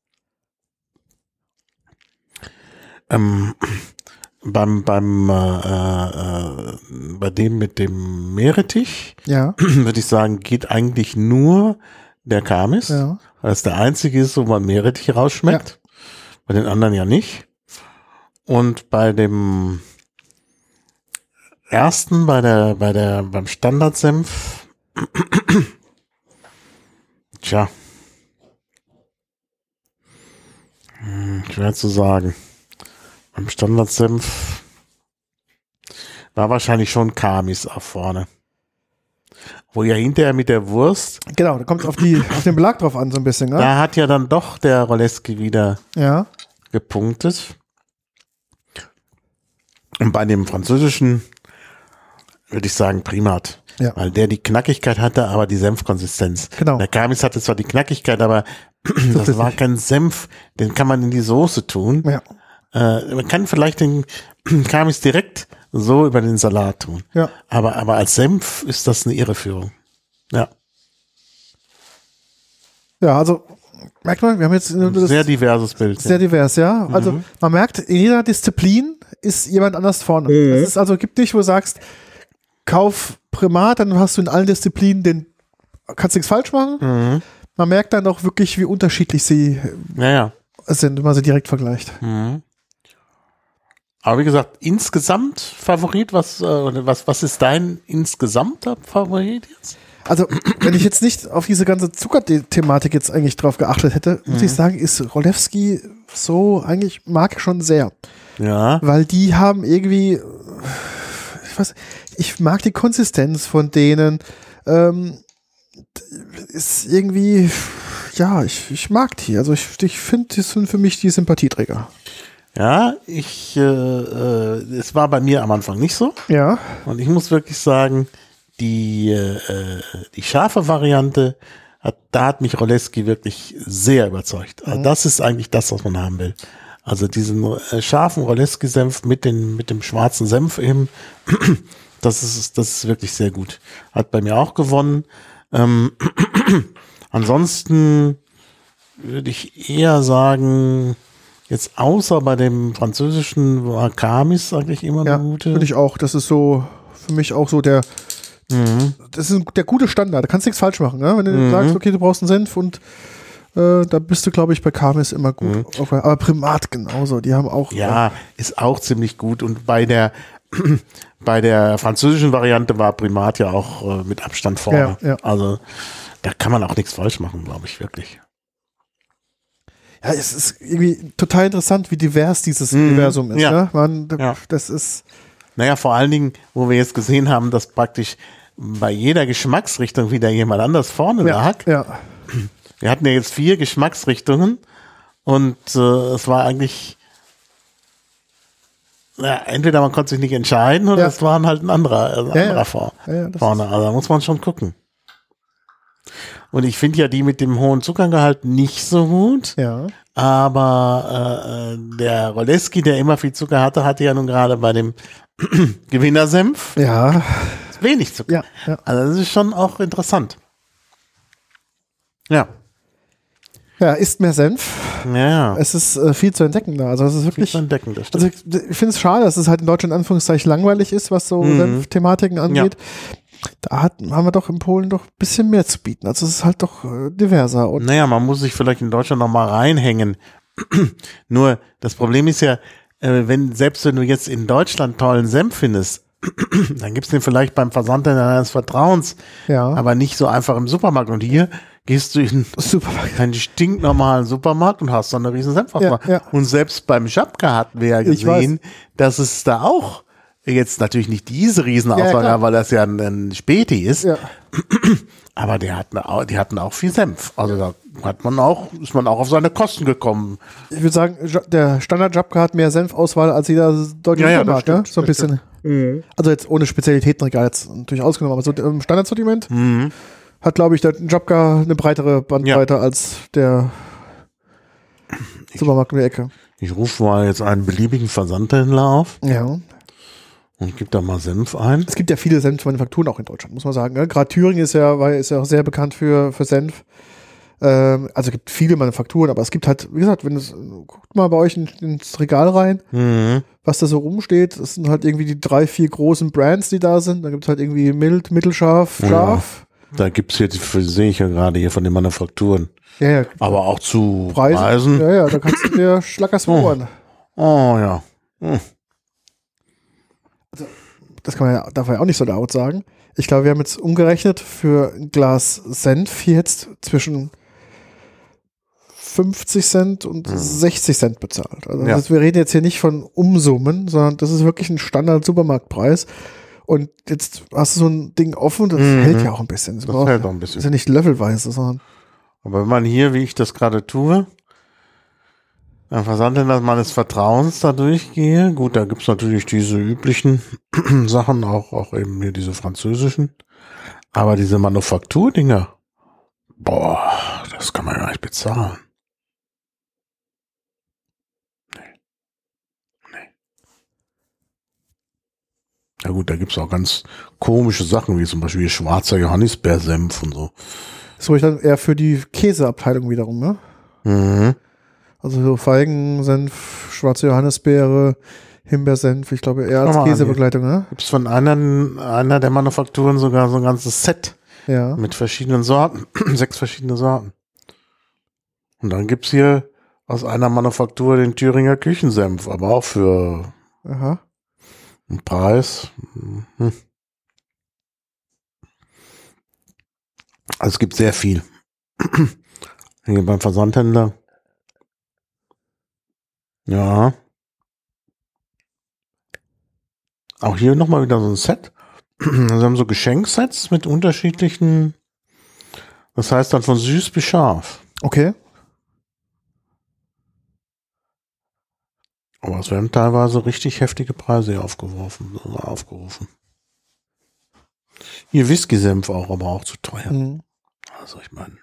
Speaker 2: ähm, beim beim äh, äh, bei dem mit dem Meerrettich
Speaker 1: ja.
Speaker 2: würde ich sagen, geht eigentlich nur der Kamis, ja. weil es der einzige ist, wo man Meerrettich rausschmeckt. Ja. Bei den anderen ja nicht. Und bei dem ersten, bei der bei der beim Standardsenf, tja. Schwer zu sagen. Beim Standardsenf war wahrscheinlich schon Kamis auf vorne. Wo ja hinterher mit der Wurst.
Speaker 1: Genau, da kommt es auf, auf den Belag drauf an, so ein bisschen. Ne?
Speaker 2: Da hat ja dann doch der Roleski wieder
Speaker 1: ja.
Speaker 2: gepunktet. Und bei dem französischen würde ich sagen Primat. Ja. Weil der die Knackigkeit hatte, aber die Senfkonsistenz.
Speaker 1: Genau.
Speaker 2: Der Kamis hatte zwar die Knackigkeit, aber das, das war kein Senf, den kann man in die Soße tun.
Speaker 1: Ja.
Speaker 2: Äh, man kann vielleicht den Kamis direkt so über den Salat tun.
Speaker 1: Ja.
Speaker 2: Aber, aber als Senf ist das eine Irreführung. Ja.
Speaker 1: Ja, also merkt man, wir haben jetzt
Speaker 2: ein sehr diverses Bild.
Speaker 1: Sehr ja. divers, ja. Also mhm. man merkt, in jeder Disziplin ist jemand anders vorne. Mhm. Das ist also, gibt nicht, wo du sagst, kauf Primat, dann hast du in allen Disziplinen den, kannst nichts falsch machen. Mhm. Man merkt dann auch wirklich, wie unterschiedlich sie
Speaker 2: ja, ja.
Speaker 1: sind, wenn man sie direkt vergleicht.
Speaker 2: Mhm. Aber wie gesagt, insgesamt Favorit, was, äh, was, was ist dein insgesamter Favorit jetzt?
Speaker 1: Also, wenn ich jetzt nicht auf diese ganze Zuckerthematik jetzt eigentlich drauf geachtet hätte, muss mhm. ich sagen, ist Rolewski so eigentlich, mag ich schon sehr.
Speaker 2: Ja.
Speaker 1: Weil die haben irgendwie, ich weiß, ich mag die Konsistenz von denen, ähm, ist irgendwie, ja, ich, ich mag die. Also ich, ich finde, die sind für mich die Sympathieträger.
Speaker 2: Ja, ich, äh, äh, es war bei mir am Anfang nicht so.
Speaker 1: Ja.
Speaker 2: Und ich muss wirklich sagen, die, äh, die scharfe Variante, hat, da hat mich Roleski wirklich sehr überzeugt. Also das ist eigentlich das, was man haben will. Also diesen äh, scharfen Roleski-Senf mit, den, mit dem schwarzen Senf eben, das ist, das ist wirklich sehr gut. Hat bei mir auch gewonnen. Ähm, ansonsten würde ich eher sagen, jetzt außer bei dem französischen war Kamis eigentlich immer
Speaker 1: ja,
Speaker 2: eine gute.
Speaker 1: Würde ich auch. Das ist so für mich auch so der, mhm. das ist der gute Standard. Da kannst du nichts falsch machen. Ne? Wenn du mhm. sagst, okay, du brauchst einen Senf und äh, da bist du, glaube ich, bei Kamis immer gut. Mhm. Aber Primat genauso. Die haben auch.
Speaker 2: Ja, äh, ist auch ziemlich gut. Und bei der bei der französischen Variante war Primat ja auch äh, mit Abstand vorne.
Speaker 1: Ja, ja.
Speaker 2: Also da kann man auch nichts falsch machen, glaube ich, wirklich.
Speaker 1: Ja, es ist irgendwie total interessant, wie divers dieses mhm. Universum ist.
Speaker 2: Ja.
Speaker 1: Ne? Man,
Speaker 2: ja.
Speaker 1: Das ist.
Speaker 2: Naja, vor allen Dingen, wo wir jetzt gesehen haben, dass praktisch bei jeder Geschmacksrichtung wieder jemand anders vorne
Speaker 1: ja,
Speaker 2: lag.
Speaker 1: Ja.
Speaker 2: Wir hatten ja jetzt vier Geschmacksrichtungen und äh, es war eigentlich, ja, entweder man konnte sich nicht entscheiden oder ja. es waren halt ein anderer, also ein
Speaker 1: ja,
Speaker 2: anderer
Speaker 1: ja.
Speaker 2: vor,
Speaker 1: ja, ja,
Speaker 2: vorne. Also da muss man schon gucken. Und ich finde ja die mit dem hohen Zuckergehalt nicht so gut.
Speaker 1: Ja.
Speaker 2: Aber äh, der Roleski, der immer viel Zucker hatte, hatte ja nun gerade bei dem Gewinnersenf
Speaker 1: ja.
Speaker 2: wenig Zucker.
Speaker 1: Ja, ja.
Speaker 2: Also das ist schon auch interessant. Ja.
Speaker 1: Ja, isst mehr Senf.
Speaker 2: Ja.
Speaker 1: Es ist äh, viel zu entdecken da. Also es ist wirklich.
Speaker 2: Viel zu entdecken, das
Speaker 1: also ich, ich finde es schade, dass es halt in Deutschland in Anführungszeichen langweilig ist, was so
Speaker 2: mhm.
Speaker 1: Senf-Thematiken angeht.
Speaker 2: Ja.
Speaker 1: Da hat, haben wir doch in Polen doch ein bisschen mehr zu bieten. Also es ist halt doch äh, diverser. Und
Speaker 2: naja, man muss sich vielleicht in Deutschland noch mal reinhängen. Nur das Problem ist ja, äh, wenn selbst wenn du jetzt in Deutschland tollen Senf findest, dann gibt's den vielleicht beim Versandhändler deines Vertrauens,
Speaker 1: ja.
Speaker 2: aber nicht so einfach im Supermarkt. Und hier gehst du in
Speaker 1: Supermarkt.
Speaker 2: einen stinknormalen Supermarkt und hast dann eine riesen Senfauswahl.
Speaker 1: Ja, ja.
Speaker 2: Und selbst beim Schapka hatten wir ja gesehen, dass es da auch jetzt natürlich nicht diese Riesenauswahl,
Speaker 1: ja,
Speaker 2: weil das ja ein, ein Späti ist.
Speaker 1: Ja.
Speaker 2: Aber die hatten auch, die hatten auch viel Senf. Also da hat man auch, ist man auch auf seine Kosten gekommen.
Speaker 1: Ich würde sagen, der Standard-Jabka hat mehr Senfauswahl als jeder deutsche
Speaker 2: Ja, ja,
Speaker 1: Supermarkt,
Speaker 2: das
Speaker 1: ne?
Speaker 2: stimmt,
Speaker 1: So ein
Speaker 2: das
Speaker 1: bisschen. Mhm. Also jetzt ohne Spezialitätenregal jetzt natürlich ausgenommen, aber so im Standardsortiment
Speaker 2: Mhm.
Speaker 1: hat, glaube ich, der Jabka eine breitere Bandbreite
Speaker 2: Ja.
Speaker 1: als der Supermarkt um die Ecke.
Speaker 2: Ich rufe mal jetzt einen beliebigen Versandhändler auf
Speaker 1: Ja.
Speaker 2: und gebe da mal Senf ein.
Speaker 1: Es gibt ja viele Senfmanufakturen auch in Deutschland, muss man sagen. Ne? Gerade Thüringen ist ja, weil, ist ja auch sehr bekannt für, für Senf. Ähm, also es gibt viele Manufakturen, aber es gibt halt, wie gesagt, wenn es, guckt mal bei euch in, ins Regal rein,
Speaker 2: Mhm.
Speaker 1: was da so rumsteht. Das sind halt irgendwie die drei, vier großen Brands, die da sind. Da gibt es halt irgendwie mild, mittelscharf, scharf.
Speaker 2: Da gibt's hier, die sehe ich ja gerade hier von den Manufakturen.
Speaker 1: Ja, ja.
Speaker 2: Aber auch zu
Speaker 1: Preise.
Speaker 2: Preisen.
Speaker 1: Ja, ja, da kannst du dir schlackerst
Speaker 2: Oh.
Speaker 1: Ohren.
Speaker 2: Oh ja. Hm.
Speaker 1: Das kann man ja, darf man ja auch nicht so laut sagen. Ich glaube, wir haben jetzt umgerechnet für ein Glas Senf hier jetzt zwischen fünfzig Cent und
Speaker 2: Mhm.
Speaker 1: sechzig Cent bezahlt. Also
Speaker 2: Ja.
Speaker 1: das, wir reden jetzt hier nicht von Umsummen, sondern das ist wirklich ein Standard-Supermarktpreis. Und jetzt hast du so ein Ding offen, das
Speaker 2: Mhm.
Speaker 1: hält ja auch ein bisschen. Das,
Speaker 2: Das
Speaker 1: braucht-
Speaker 2: hält auch ein
Speaker 1: ist
Speaker 2: bisschen.
Speaker 1: ja nicht löffelweise, sondern
Speaker 2: Aber wenn man hier, wie ich das gerade tue, ein Versandhändler meines Vertrauens da durchgehe, gut, da gibt's natürlich diese üblichen Sachen, auch, auch eben hier diese französischen. Aber diese Manufakturdinger, boah, das kann man gar nicht bezahlen. Ja gut, da gibt's auch ganz komische Sachen, wie zum Beispiel schwarzer Johannisbeersenf und so.
Speaker 1: so ich dann eher für die Käseabteilung wiederum, ne?
Speaker 2: Mhm.
Speaker 1: Also so Feigensenf, schwarze Johannisbeere, Himbeersenf, ich glaube eher als
Speaker 2: Schau mal an
Speaker 1: Käsebegleitung, ne?
Speaker 2: Gibt's von einer, einer der Manufakturen sogar so ein ganzes Set
Speaker 1: Ja.
Speaker 2: mit verschiedenen Sorten, sechs verschiedene Sorten. Und dann gibt's hier aus einer Manufaktur den Thüringer Küchensenf, aber auch für
Speaker 1: Aha.
Speaker 2: einen Preis. Hm. Also es gibt sehr viel. Hier beim Versandhändler. Ja. Auch hier nochmal wieder so ein Set. Sie haben so Geschenksets mit unterschiedlichen, das heißt dann von süß bis scharf.
Speaker 1: Okay.
Speaker 2: Aber es werden teilweise richtig heftige Preise hier aufgeworfen, aufgerufen. Hier Whisky-Senf auch, aber auch zu teuer.
Speaker 1: Mhm.
Speaker 2: Also ich meine,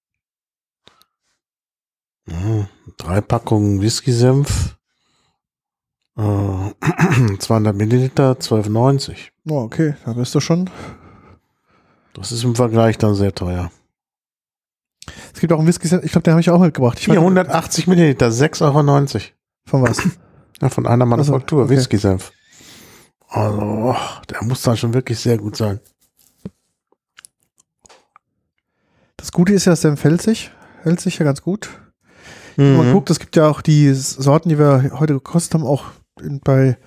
Speaker 2: ja, drei Packungen Whisky-Senf, äh, zweihundert Milliliter, zwölf neunzig.
Speaker 1: Oh, okay, da bist du schon.
Speaker 2: Das ist im Vergleich dann sehr teuer.
Speaker 1: Es gibt auch einen Whisky, ich glaube, den habe ich auch mitgebracht. Ich weiß-
Speaker 2: Hier hundertachtzig Milliliter, sechs Euro neunzig.
Speaker 1: Von was?
Speaker 2: Ja, von einer Manufaktur,
Speaker 1: Also, okay.
Speaker 2: Whisky-Senf. Also, oh, der muss dann schon wirklich sehr gut sein.
Speaker 1: Das Gute ist ja, das Senf hält sich. Hält sich ja ganz gut. Wenn man
Speaker 2: Mhm.
Speaker 1: guckt, es gibt ja auch die Sorten, die wir heute gekostet haben, auch in, bei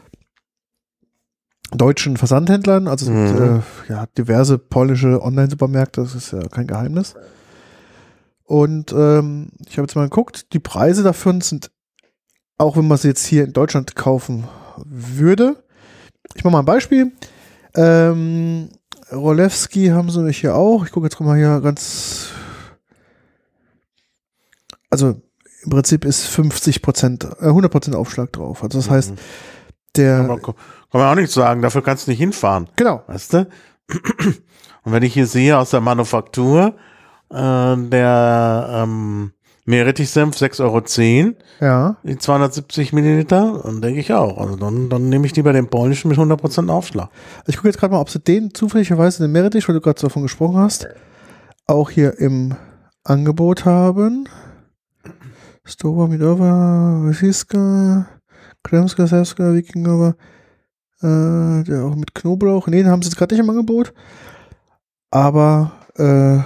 Speaker 1: deutschen Versandhändlern. Also es gibt
Speaker 2: Mhm.
Speaker 1: äh, ja, diverse polnische Online-Supermärkte, das ist ja kein Geheimnis. Und ähm, ich habe jetzt mal geguckt, die Preise dafür sind, auch wenn man sie jetzt hier in Deutschland kaufen würde. Ich mache mal ein Beispiel. Ähm, Rolewski haben sie mich hier auch. Ich gucke jetzt mal hier ganz. Also im Prinzip ist fünfzig Prozent, äh, hundert Prozent Aufschlag drauf. Also das heißt, der.
Speaker 2: Aber kann man auch nichts sagen, dafür kannst du nicht hinfahren.
Speaker 1: Genau.
Speaker 2: Weißt du? Und wenn ich hier sehe aus der Manufaktur, äh, der ähm, Meerrettichsenf sechs Euro zehn,
Speaker 1: Ja.
Speaker 2: die zweihundertsiebzig Milliliter, dann denke ich auch. Also dann, dann nehme ich lieber den polnischen mit hundert Prozent Aufschlag.
Speaker 1: Ich gucke jetzt gerade mal, ob sie den zufälligerweise, den Meerrettich, weil du gerade davon gesprochen hast, auch hier im Angebot haben. Stowa, Midova, Wysiska, Kremska, Sewska, Wikingowa, äh, der auch mit Knoblauch. Nee, den haben sie jetzt gerade nicht im Angebot. Aber äh,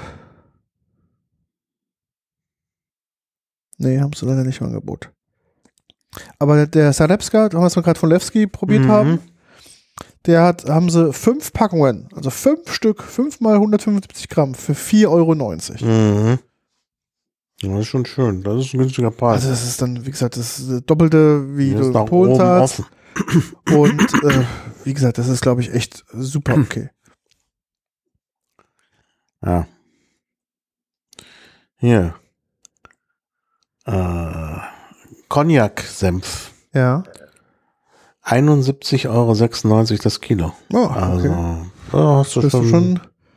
Speaker 1: nee, haben sie leider nicht im Angebot. Aber der, der Zalewska, was wir gerade von Lewski probiert
Speaker 2: Mhm.
Speaker 1: haben, der hat, haben sie fünf Packungen, also fünf Stück, fünf mal hundertfünfundsiebzig Gramm für vier Euro neunzig.
Speaker 2: Mhm. Das ist schon schön. Das ist ein günstiger Preis.
Speaker 1: Also das ist dann, wie gesagt, das ist das Doppelte, wie
Speaker 2: Hier
Speaker 1: du
Speaker 2: ist nach
Speaker 1: Polen
Speaker 2: oben
Speaker 1: zahlst.
Speaker 2: offen.
Speaker 1: Und äh, wie gesagt, das ist, glaube ich, echt super okay.
Speaker 2: Ja. Hier. Äh, Cognac-Senf.
Speaker 1: Ja.
Speaker 2: einundsiebzig Euro sechsundneunzig das Kilo.
Speaker 1: Oh,
Speaker 2: Also,
Speaker 1: okay.
Speaker 2: da hast du
Speaker 1: Bist
Speaker 2: schon,
Speaker 1: du schon.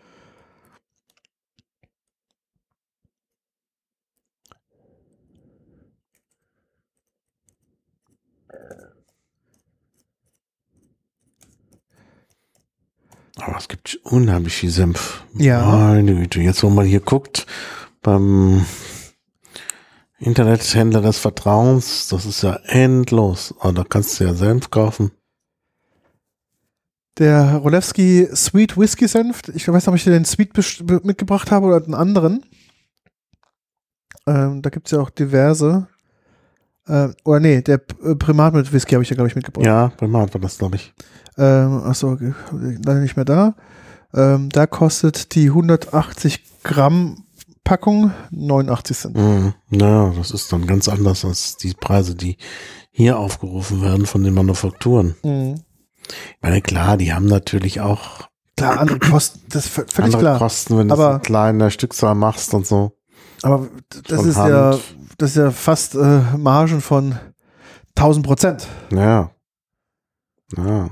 Speaker 2: aber es gibt unheimlich viel Senf.
Speaker 1: Ja.
Speaker 2: Meine Güte. Jetzt, wo man hier guckt, beim Internethändler des Vertrauens, das ist ja endlos. Aber da kannst du ja Senf kaufen.
Speaker 1: Der Rolewski Sweet Whisky Senf, ich weiß nicht, ob ich dir den Sweet best- mitgebracht habe oder einen anderen. Ähm, da gibt es ja auch diverse. Äh, oder nee, der P- Primat mit Whisky habe ich ja, glaube ich, mitgebracht.
Speaker 2: Ja, Primat war das, glaube ich.
Speaker 1: Ähm, achso, leider nicht mehr da. Ähm, da kostet die hundertachtzig Gramm Packung neunundachtzig Cent.
Speaker 2: Mhm. Ja, das ist dann ganz anders als die Preise, die hier aufgerufen werden von den Manufakturen.
Speaker 1: Mhm.
Speaker 2: Ich meine, klar, die haben natürlich auch
Speaker 1: Klar, andere Kosten, das ist v- völlig
Speaker 2: andere
Speaker 1: klar.
Speaker 2: Kosten, wenn du es
Speaker 1: Aber-
Speaker 2: in kleiner Stückzahl machst und so.
Speaker 1: Aber das
Speaker 2: Von
Speaker 1: ist
Speaker 2: Hand.
Speaker 1: ja, das ist ja fast äh, Margen von tausend Prozent.
Speaker 2: Ja. Ja.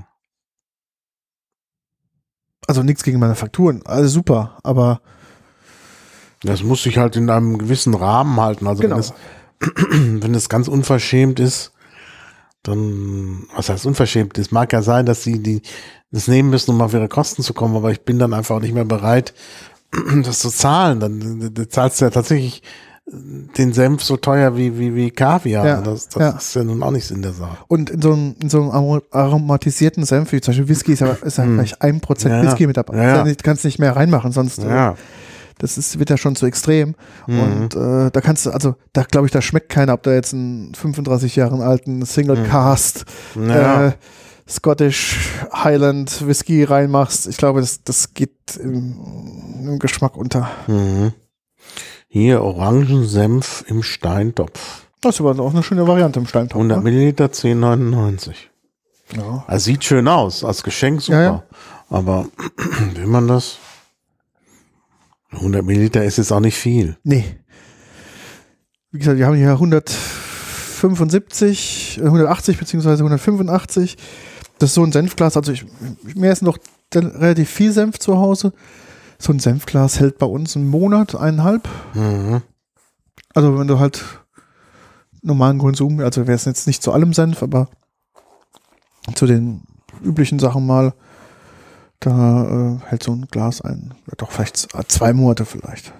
Speaker 1: Also nichts gegen Manufakturen, alles super, aber
Speaker 2: Das muss sich halt in einem gewissen Rahmen halten. Also
Speaker 1: genau.
Speaker 2: wenn es, wenn es ganz unverschämt ist, dann, was heißt unverschämt? Es mag ja sein, dass sie die das nehmen müssen, um auf ihre Kosten zu kommen, aber ich bin dann einfach auch nicht mehr bereit, das zu zahlen. Dann du zahlst du ja tatsächlich den Senf so teuer wie, wie, wie Kaviar.
Speaker 1: Ja,
Speaker 2: das das
Speaker 1: ja.
Speaker 2: ist ja nun auch nichts in der Sache.
Speaker 1: Und in so einem, in so einem aro- aromatisierten Senf, wie zum Beispiel Whisky, ist ja, ist ja
Speaker 2: Hm.
Speaker 1: gleich ein Prozent
Speaker 2: Ja,
Speaker 1: Whisky mit dabei.
Speaker 2: ja, ja.
Speaker 1: Ist ja nicht, kannst nicht mehr reinmachen, sonst äh,
Speaker 2: Ja.
Speaker 1: das ist, wird ja schon zu extrem.
Speaker 2: Mhm.
Speaker 1: Und äh, da kannst du, also da glaube ich, da schmeckt keiner, ob da jetzt einen fünfunddreißig Jahre alten Single
Speaker 2: Mhm.
Speaker 1: Cast
Speaker 2: Ja.
Speaker 1: äh, Scottish Highland Whisky reinmachst. Ich glaube, das, das geht im, im Geschmack unter.
Speaker 2: Mhm. Hier Orangensenf im Steintopf.
Speaker 1: Das ist aber auch eine schöne Variante im Steintopf.
Speaker 2: hundert
Speaker 1: Ne?
Speaker 2: Milliliter, zehn neunundneunzig.
Speaker 1: Ja.
Speaker 2: Also sieht schön aus, als Geschenk super.
Speaker 1: Ja, ja.
Speaker 2: Aber will man das? hundert Milliliter ist jetzt auch nicht viel.
Speaker 1: Nee. Wie gesagt, wir haben hier hundertfünfundsiebzig, äh, hundertachtzig beziehungsweise hundertfünfundachtzig. Das ist so ein Senfglas. Also ich, mir ist noch relativ viel Senf zu Hause. So ein Senfglas hält bei uns einen Monat, eineinhalb.
Speaker 2: Mhm.
Speaker 1: Also wenn du halt normalen Konsum, also wäre es jetzt nicht zu allem Senf, aber zu den üblichen Sachen mal, da äh, hält so ein Glas ein, ja, doch vielleicht zwei Monate vielleicht.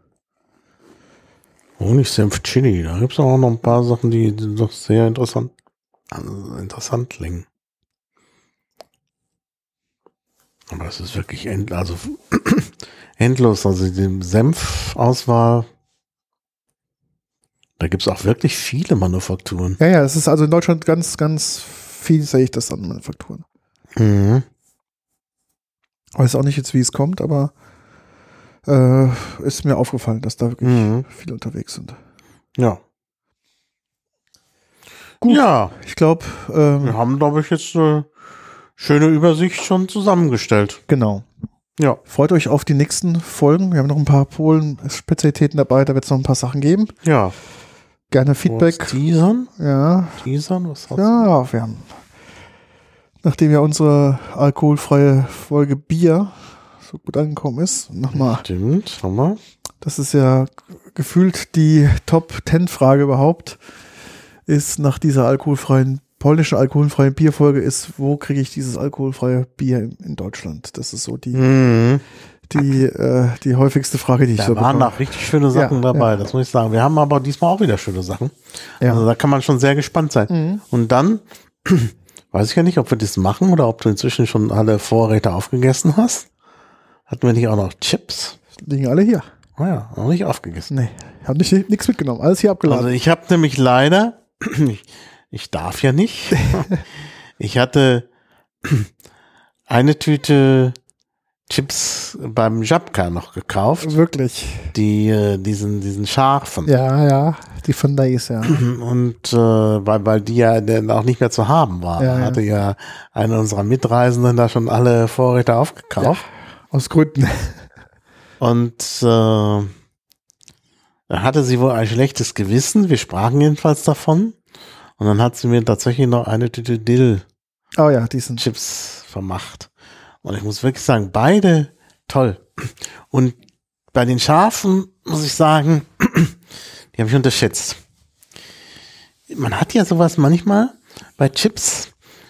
Speaker 2: Honigsenf Chili, da gibt es auch noch ein paar Sachen, die doch sehr interessant, also interessant klingen. Aber das ist wirklich end, also endlos. Also die Senfauswahl, da gibt es auch wirklich viele Manufakturen.
Speaker 1: Ja, ja, es ist also in Deutschland ganz, ganz vielseitig, das an Manufakturen.
Speaker 2: Mhm.
Speaker 1: Ich weiß auch nicht jetzt, wie es kommt, aber äh, ist mir aufgefallen, dass da wirklich
Speaker 2: Mhm.
Speaker 1: viele unterwegs sind.
Speaker 2: Ja.
Speaker 1: Gut.
Speaker 2: Ja,
Speaker 1: Ich glaube, ähm,
Speaker 2: wir haben, glaube ich, jetzt eine schöne Übersicht schon zusammengestellt.
Speaker 1: genau.
Speaker 2: Ja.
Speaker 1: Freut euch auf die nächsten Folgen. Wir haben noch ein paar Polen-Spezialitäten dabei, da wird es noch ein paar Sachen geben.
Speaker 2: Ja.
Speaker 1: Gerne Feedback.
Speaker 2: Kurz Teasern?
Speaker 1: Ja,
Speaker 2: Teasern? Was hast du?
Speaker 1: ja, wir haben, nachdem ja unsere alkoholfreie Folge Bier so gut angekommen ist, nochmal,
Speaker 2: Stimmt, haben wir.
Speaker 1: das ist ja gefühlt die Top-Ten-Frage überhaupt, ist nach dieser alkoholfreien, polnischen alkoholfreien Bierfolge ist, wo kriege ich dieses alkoholfreie Bier in, in Deutschland? Das ist so die,
Speaker 2: Mhm.
Speaker 1: die, äh, die häufigste Frage, die ich
Speaker 2: Da
Speaker 1: so
Speaker 2: waren
Speaker 1: bekomme.
Speaker 2: noch richtig schöne Sachen
Speaker 1: Ja,
Speaker 2: dabei,
Speaker 1: ja.
Speaker 2: das muss ich sagen. Wir haben aber diesmal auch wieder schöne Sachen.
Speaker 1: Ja.
Speaker 2: Also da kann man schon sehr gespannt sein.
Speaker 1: Mhm.
Speaker 2: Und dann weiß ich ja nicht, ob wir das machen oder ob du inzwischen schon alle Vorräte aufgegessen hast. hatten wir nicht auch noch Chips?
Speaker 1: Liegen alle hier.
Speaker 2: Naja, noch nicht aufgegessen.
Speaker 1: Nee, hab nicht nichts mitgenommen. Alles hier abgeladen.
Speaker 2: Also ich habe nämlich leider, ich, ich darf ja nicht, ich hatte eine Tüte Chips beim Żabka noch gekauft.
Speaker 1: Wirklich.
Speaker 2: Die, äh, diesen, diesen scharfen.
Speaker 1: Ja, ja, die von Lay's, ja.
Speaker 2: Und äh, weil, weil die ja dann auch nicht mehr zu haben war.
Speaker 1: Ja, ja.
Speaker 2: Hatte ja eine unserer Mitreisenden da schon alle Vorräte aufgekauft.
Speaker 1: Ja, aus Gründen.
Speaker 2: Und äh, da hatte sie wohl ein schlechtes Gewissen. Wir sprachen jedenfalls davon. Und dann hat sie mir tatsächlich noch eine Tüte Dill-Chips
Speaker 1: Oh ja, die sind.
Speaker 2: vermacht. Und ich muss wirklich sagen, beide toll. Und bei den Schafen muss ich sagen, die habe ich unterschätzt. Man hat ja sowas manchmal bei Chips,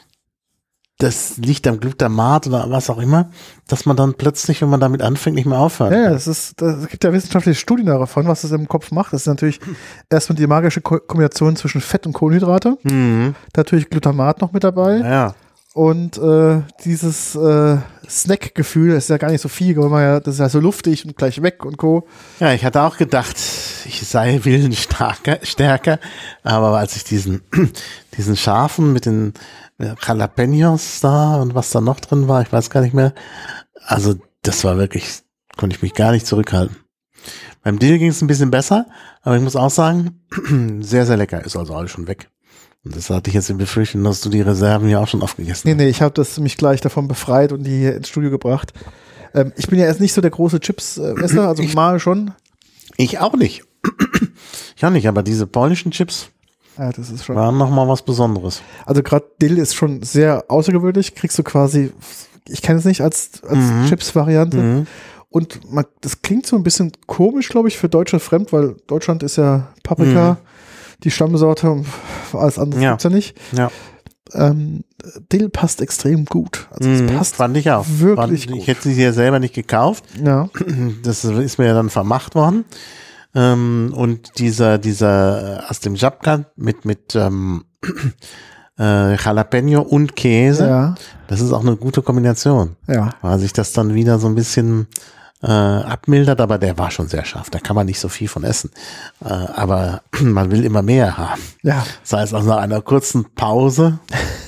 Speaker 2: das liegt am Glutamat oder was auch immer, dass man dann plötzlich, wenn man damit anfängt, nicht mehr aufhört.
Speaker 1: Ja, ja, das ist, das gibt ja wissenschaftliche Studien davon, was das im Kopf macht. Das ist natürlich erstmal die magische Ko- Kombination zwischen Fett und Kohlenhydrate.
Speaker 2: Mhm.
Speaker 1: Natürlich Glutamat noch mit dabei.
Speaker 2: Ja.
Speaker 1: Und äh, dieses äh, Snack-Gefühl, das ist ja gar nicht so viel, weil man ja, das ist ja so luftig und gleich weg und Co.
Speaker 2: Ja, ich hatte auch gedacht, ich sei willenstärker, stärker, aber als ich diesen, diesen Schafen mit den Jalapenos da und was da noch drin war, ich weiß gar nicht mehr, also das war wirklich, konnte ich mich gar nicht zurückhalten. Beim Dill ging es ein bisschen besser, aber ich muss auch sagen, sehr, sehr lecker, ist also alles schon weg. Und das hatte ich jetzt in Befürchtung, dass du die Reserven ja auch schon aufgegessen
Speaker 1: Nee,
Speaker 2: hast.
Speaker 1: nee, ich habe das mich gleich davon befreit und die hier ins Studio gebracht. Ähm, ich bin ja erst nicht so der große Chips-Esser, also mal schon.
Speaker 2: Ich auch nicht. Ich auch nicht, aber diese polnischen Chips
Speaker 1: Ja, das ist schon.
Speaker 2: waren nochmal was Besonderes.
Speaker 1: Also gerade Dill ist schon sehr außergewöhnlich. Kriegst du quasi, ich kenne es nicht als, als
Speaker 2: Mhm.
Speaker 1: Chips-Variante.
Speaker 2: Mhm.
Speaker 1: Und man, das klingt so ein bisschen komisch, glaube ich, für Deutsche fremd, weil Deutschland ist ja Paprika,
Speaker 2: Mhm.
Speaker 1: die Stammsorte und alles andere
Speaker 2: Ja.
Speaker 1: gibt's ja nicht.
Speaker 2: Ja.
Speaker 1: Ähm, Dill passt extrem gut. Also es
Speaker 2: Mhm,
Speaker 1: passt
Speaker 2: fand ich auch.
Speaker 1: wirklich
Speaker 2: Fand,
Speaker 1: gut.
Speaker 2: ich hätte sie ja selber nicht gekauft.
Speaker 1: Ja.
Speaker 2: Das ist mir ja dann vermacht worden. Ähm, und dieser, dieser äh, aus dem Żabka mit, mit ähm, äh, Jalapeno und Käse,
Speaker 1: Ja.
Speaker 2: das ist auch eine gute Kombination.
Speaker 1: Ja.
Speaker 2: Weil sich das dann wieder so ein bisschen äh, abmildert, aber der war schon sehr scharf. Da kann man nicht so viel von essen. Äh, aber man will immer mehr haben.
Speaker 1: Ja.
Speaker 2: Das heißt, also nach einer kurzen Pause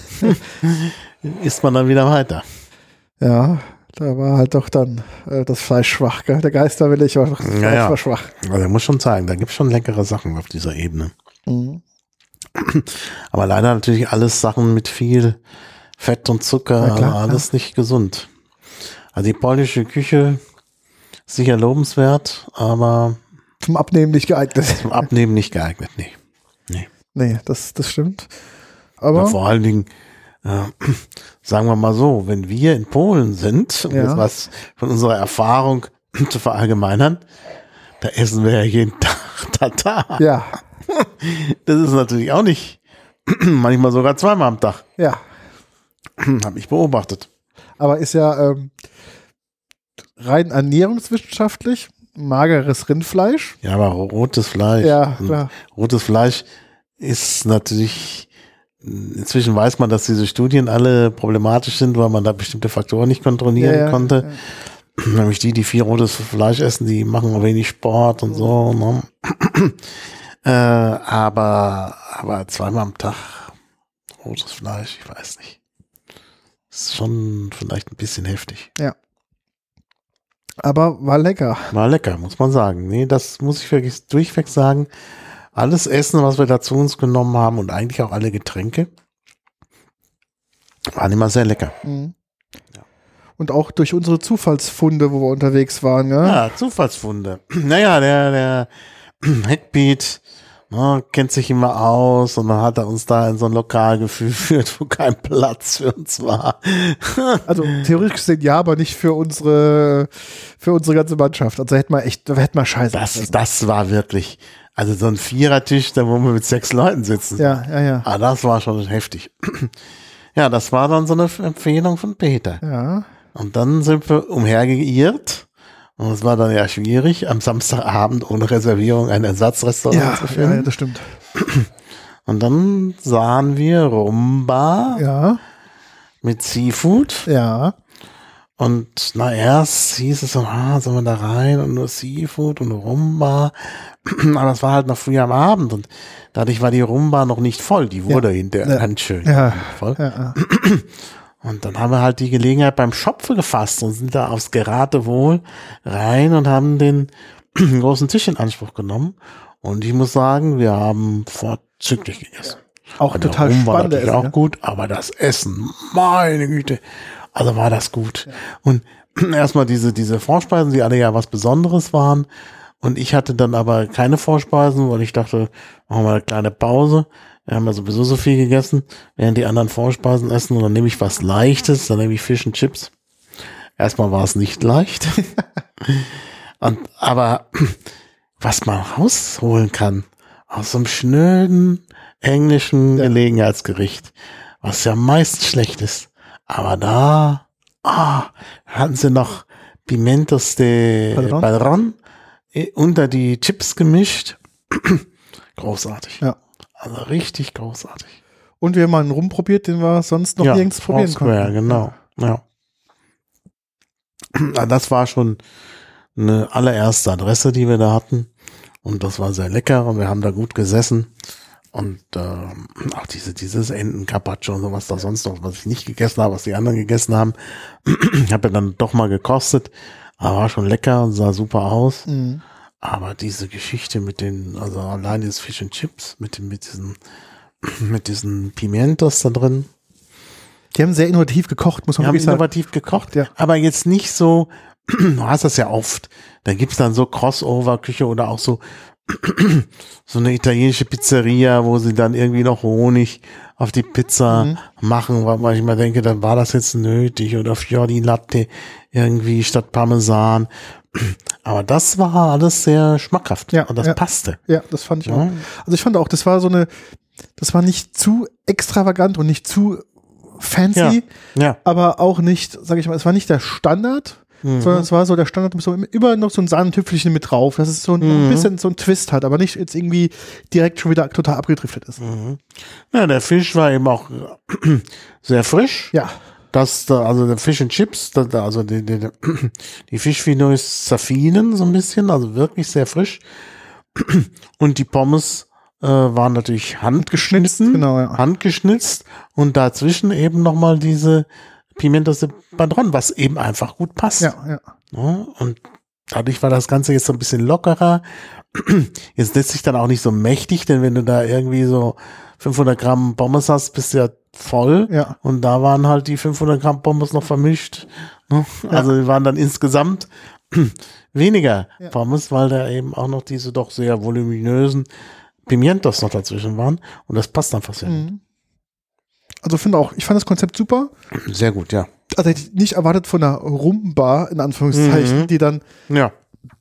Speaker 2: isst man dann wieder weiter.
Speaker 1: Ja. Da war halt doch dann äh, das Fleisch schwach, gell? Der Geisterwillig war, das Fleisch
Speaker 2: Ja, ja.
Speaker 1: war schwach.
Speaker 2: Also ich muss schon sagen, da gibt es schon leckere Sachen auf dieser Ebene.
Speaker 1: Mhm.
Speaker 2: Aber leider natürlich alles Sachen mit viel Fett und Zucker,
Speaker 1: Ja, klar,
Speaker 2: also alles nicht gesund. Also die polnische Küche ist sicher lobenswert, aber
Speaker 1: Zum Abnehmen nicht geeignet.
Speaker 2: zum Abnehmen nicht geeignet, nee. Nee.
Speaker 1: Nee, das, das stimmt.
Speaker 2: Aber
Speaker 1: Aber
Speaker 2: vor allen Dingen, äh, sagen wir mal so, wenn wir in Polen sind, um
Speaker 1: Ja.
Speaker 2: jetzt was von unserer Erfahrung zu verallgemeinern, da essen wir ja jeden Tag Tatar.
Speaker 1: ja,
Speaker 2: Das ist natürlich auch nicht, manchmal sogar zweimal am Tag,
Speaker 1: ja.
Speaker 2: habe ich beobachtet.
Speaker 1: Aber ist ja ähm, rein ernährungswissenschaftlich mageres Rindfleisch.
Speaker 2: Ja, aber rotes Fleisch.
Speaker 1: Ja,
Speaker 2: Und
Speaker 1: klar.
Speaker 2: rotes Fleisch ist natürlich, inzwischen weiß man, dass diese Studien alle problematisch sind, weil man da bestimmte Faktoren nicht kontrollieren
Speaker 1: Ja, ja,
Speaker 2: konnte. Nämlich die, die viel rotes Fleisch essen, die machen wenig Sport und so. Ne? äh, aber, aber zweimal am Tag rotes Fleisch, ich weiß nicht. Ist schon vielleicht ein bisschen heftig.
Speaker 1: Aber war lecker.
Speaker 2: War lecker, muss man sagen. Nee, das muss ich wirklich durchweg sagen. Alles Essen, was wir da zu uns genommen haben und eigentlich auch alle Getränke, waren immer sehr lecker.
Speaker 1: Mhm.
Speaker 2: Ja.
Speaker 1: Und auch durch unsere Zufallsfunde, wo wir unterwegs waren. Ja?
Speaker 2: Ja, Zufallsfunde. Naja, der, der Hackbeat ne, kennt sich immer aus und dann hat er uns da in so ein Lokal geführt, wo kein Platz für uns war.
Speaker 1: Also theoretisch gesehen ja, aber nicht für unsere für unsere ganze Mannschaft. Also hätten wir echt, hätten wir scheiße.
Speaker 2: Das,
Speaker 1: gefressen.
Speaker 2: das war wirklich, also so ein Vierertisch, da wo wir mit sechs Leuten sitzen.
Speaker 1: Ja, ja, ja.
Speaker 2: Ah, das war schon heftig. Ja, das war dann so eine Empfehlung von Peter.
Speaker 1: Ja.
Speaker 2: Und dann sind wir umhergeirrt. Und es war dann ja schwierig, am Samstagabend ohne Reservierung ein Ersatzrestaurant
Speaker 1: Ja,
Speaker 2: zu
Speaker 1: ja,
Speaker 2: finden.
Speaker 1: ja, das stimmt.
Speaker 2: Und dann sahen wir Rumba
Speaker 1: Ja,
Speaker 2: mit Seafood.
Speaker 1: ja.
Speaker 2: Und na erst hieß es so, ah, sollen wir da rein und nur Seafood und Rumba. Aber das war halt noch früh am Abend und dadurch war die Rumba noch nicht voll. Die wurde
Speaker 1: Ja.
Speaker 2: hinterher
Speaker 1: Ja.
Speaker 2: ganz schön
Speaker 1: Ja.
Speaker 2: voll.
Speaker 1: Ja, ja.
Speaker 2: Und dann haben wir halt die Gelegenheit beim Schopfe gefasst und sind da aufs Geratewohl rein und haben den großen Tisch in Anspruch genommen. Und ich muss sagen, wir haben vorzüglich gegessen.
Speaker 1: Auch
Speaker 2: Und
Speaker 1: total
Speaker 2: der Rum war
Speaker 1: spannend.
Speaker 2: natürlich auch gut, aber das Essen, meine Güte, also war das gut. Ja. Und erstmal diese, diese Vorspeisen, die alle ja was Besonderes waren. Und ich hatte dann aber keine Vorspeisen, weil ich dachte, machen wir eine kleine Pause. Wir haben ja sowieso so viel gegessen, während die anderen Vorspeisen essen. Und dann nehme ich was Leichtes, dann nehme ich Fish and Chips. Erstmal war es nicht leicht. Und, aber was man rausholen kann aus so einem schnöden englischen ja. Gelegenheitsgericht, was ja meist schlecht ist. Aber da ah, hatten sie noch Pimentos de Padron, Padron unter die Chips gemischt. Großartig.
Speaker 1: Ja.
Speaker 2: Also richtig großartig.
Speaker 1: Und wir haben mal einen rumprobiert, den wir sonst noch
Speaker 2: ja,
Speaker 1: nirgends probieren
Speaker 2: Square,
Speaker 1: konnten.
Speaker 2: Genau, ja. ja. Das war schon eine allererste Adresse, die wir da hatten. Und das war sehr lecker und wir haben da gut gesessen. Und ähm, auch diese, dieses Enten-Carpaccio und so, was da sonst noch, was ich nicht gegessen habe, was die anderen gegessen haben. Ich habe ja dann doch mal gekostet. Aber war schon lecker und sah super aus.
Speaker 1: Mhm.
Speaker 2: Aber diese Geschichte mit den, also allein dieses Fish and Chips, mit, dem, mit diesen, mit diesen Pimentos da drin.
Speaker 1: Die haben sehr innovativ gekocht, muss man
Speaker 2: die
Speaker 1: wirklich
Speaker 2: haben
Speaker 1: sagen.
Speaker 2: innovativ gekocht,
Speaker 1: ja.
Speaker 2: Aber jetzt nicht so, du hast das ja oft, da gibt's dann so Crossover-Küche oder auch so, so eine italienische Pizzeria, wo sie dann irgendwie noch Honig auf die Pizza mhm. machen, weil ich mal denke, dann war das jetzt nötig oder Fiori Latte irgendwie statt Parmesan. Aber das war alles sehr schmackhaft
Speaker 1: ja,
Speaker 2: und das
Speaker 1: ja.
Speaker 2: passte.
Speaker 1: Ja, das fand ich
Speaker 2: ja.
Speaker 1: auch. Also ich fand auch, das war so eine, das war nicht zu extravagant und nicht zu fancy,
Speaker 2: ja. Ja.
Speaker 1: aber auch nicht, sag ich mal, es war nicht der Standard, mhm. sondern es war so der Standard, mit so überall noch so ein Sahnentüpfelchen mit drauf, dass es so ein, mhm. ein bisschen so ein Twist hat, aber nicht jetzt irgendwie direkt schon wieder total abgedriftet ist.
Speaker 2: Mhm. Ja, der Fisch war eben auch sehr frisch.
Speaker 1: Ja.
Speaker 2: Das, da, also der Fish and Chips, da, also die, die, die Fischfinois zerfielen so ein bisschen, also wirklich sehr frisch. Und die Pommes äh, waren natürlich handgeschnitten,
Speaker 1: genau, ja.
Speaker 2: handgeschnitzt und dazwischen eben nochmal diese Pimentos de Padron, was eben einfach gut passt.
Speaker 1: Ja, ja.
Speaker 2: Ja, und dadurch war das Ganze jetzt so ein bisschen lockerer. Jetzt lässt sich dann auch nicht so mächtig, denn wenn du da irgendwie so fünfhundert Gramm Pommes hast, bist du ja voll.
Speaker 1: Ja.
Speaker 2: Und da waren halt die fünfhundert Gramm Pommes noch vermischt. Ne? Ja. Also die waren dann insgesamt weniger ja. Pommes, weil da eben auch noch diese doch sehr voluminösen Pimientos noch dazwischen waren. Und das passt einfach sehr mhm. gut.
Speaker 1: Also finde auch, ich fand das Konzept super.
Speaker 2: Sehr gut, ja.
Speaker 1: Also hätte ich nicht erwartet von einer Rumba, in Anführungszeichen,
Speaker 2: mhm.
Speaker 1: die dann
Speaker 2: ja.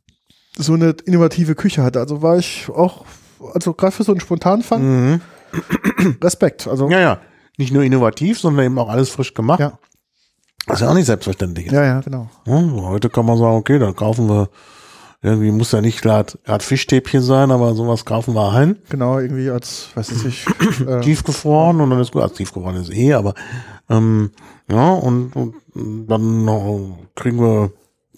Speaker 1: so eine innovative Küche hatte. Also war ich auch, also gerade für so einen Spontanfang, mhm. Respekt. Also
Speaker 2: ja, ja. Nicht nur innovativ, sondern eben auch alles frisch gemacht.
Speaker 1: Ja.
Speaker 2: Was ja auch nicht selbstverständlich ist.
Speaker 1: Ja, ja, genau.
Speaker 2: Ja, heute kann man sagen, okay, dann kaufen wir, irgendwie muss ja nicht gerade Fischstäbchen sein, aber sowas kaufen wir ein.
Speaker 1: Genau, irgendwie als, weiß ich nicht.
Speaker 2: äh, tiefgefroren und dann ist gut, also tiefgefroren ist eh, aber ähm, ja, und, und dann noch kriegen wir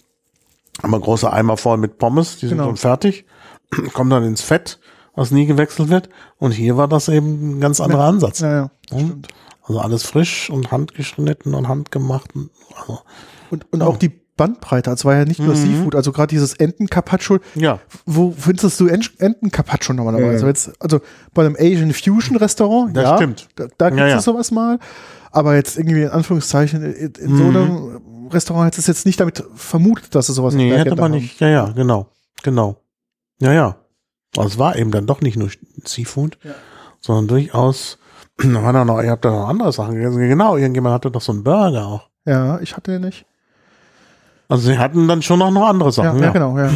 Speaker 2: einmal große Eimer voll mit Pommes, die
Speaker 1: genau.
Speaker 2: sind schon fertig, kommen dann ins Fett, was nie gewechselt wird. Und hier war das eben ein ganz anderer
Speaker 1: ja.
Speaker 2: Ansatz.
Speaker 1: Ja, ja, stimmt.
Speaker 2: Also alles frisch und handgeschnitten und handgemacht. Also,
Speaker 1: und und ja. auch die Bandbreite, also war ja nicht nur mhm. Seafood, also gerade dieses Enten-Carpaccio.
Speaker 2: Ja.
Speaker 1: Wo findest du Enten-Carpaccio normalerweise?
Speaker 2: Mhm.
Speaker 1: Also, also bei einem Asian Fusion Restaurant,
Speaker 2: das
Speaker 1: ja,
Speaker 2: stimmt.
Speaker 1: Da, da gibt es
Speaker 2: ja, ja.
Speaker 1: sowas mal. Aber jetzt irgendwie in Anführungszeichen in, in
Speaker 2: mhm.
Speaker 1: so einem Restaurant hättest du jetzt nicht damit vermutet, dass es sowas
Speaker 2: Nee, hätte man
Speaker 1: haben.
Speaker 2: nicht. Ja, ja, genau. Genau. Ja, ja. Aber es war eben dann doch nicht nur Seafood, ja. sondern durchaus, da war da noch, ihr habt da noch andere Sachen gegessen. Genau, irgendjemand hatte doch so einen Burger auch.
Speaker 1: Ja, ich hatte den nicht.
Speaker 2: Also sie hatten dann schon noch, noch andere Sachen.
Speaker 1: Ja, ja,
Speaker 2: ja.
Speaker 1: genau, ja.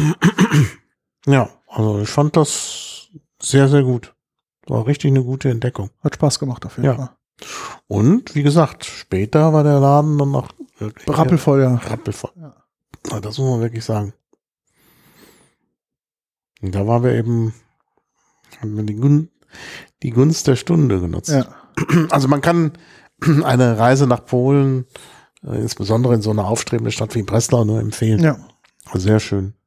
Speaker 2: Ja, also ich fand das sehr, sehr gut. War richtig eine gute Entdeckung.
Speaker 1: Hat Spaß gemacht auf jeden
Speaker 2: ja.
Speaker 1: Fall.
Speaker 2: Und wie gesagt, später war der Laden dann noch wirklich
Speaker 1: rappelvoll, ja.
Speaker 2: Rappelvoll. Ja. Also das muss man wirklich sagen. Und da waren wir eben, haben wir die, Gun die Gunst der Stunde genutzt.
Speaker 1: Ja.
Speaker 2: Also man kann eine Reise nach Polen äh, insbesondere in so einer aufstrebenden Stadt wie Breslau nur empfehlen.
Speaker 1: Ja.
Speaker 2: Sehr schön.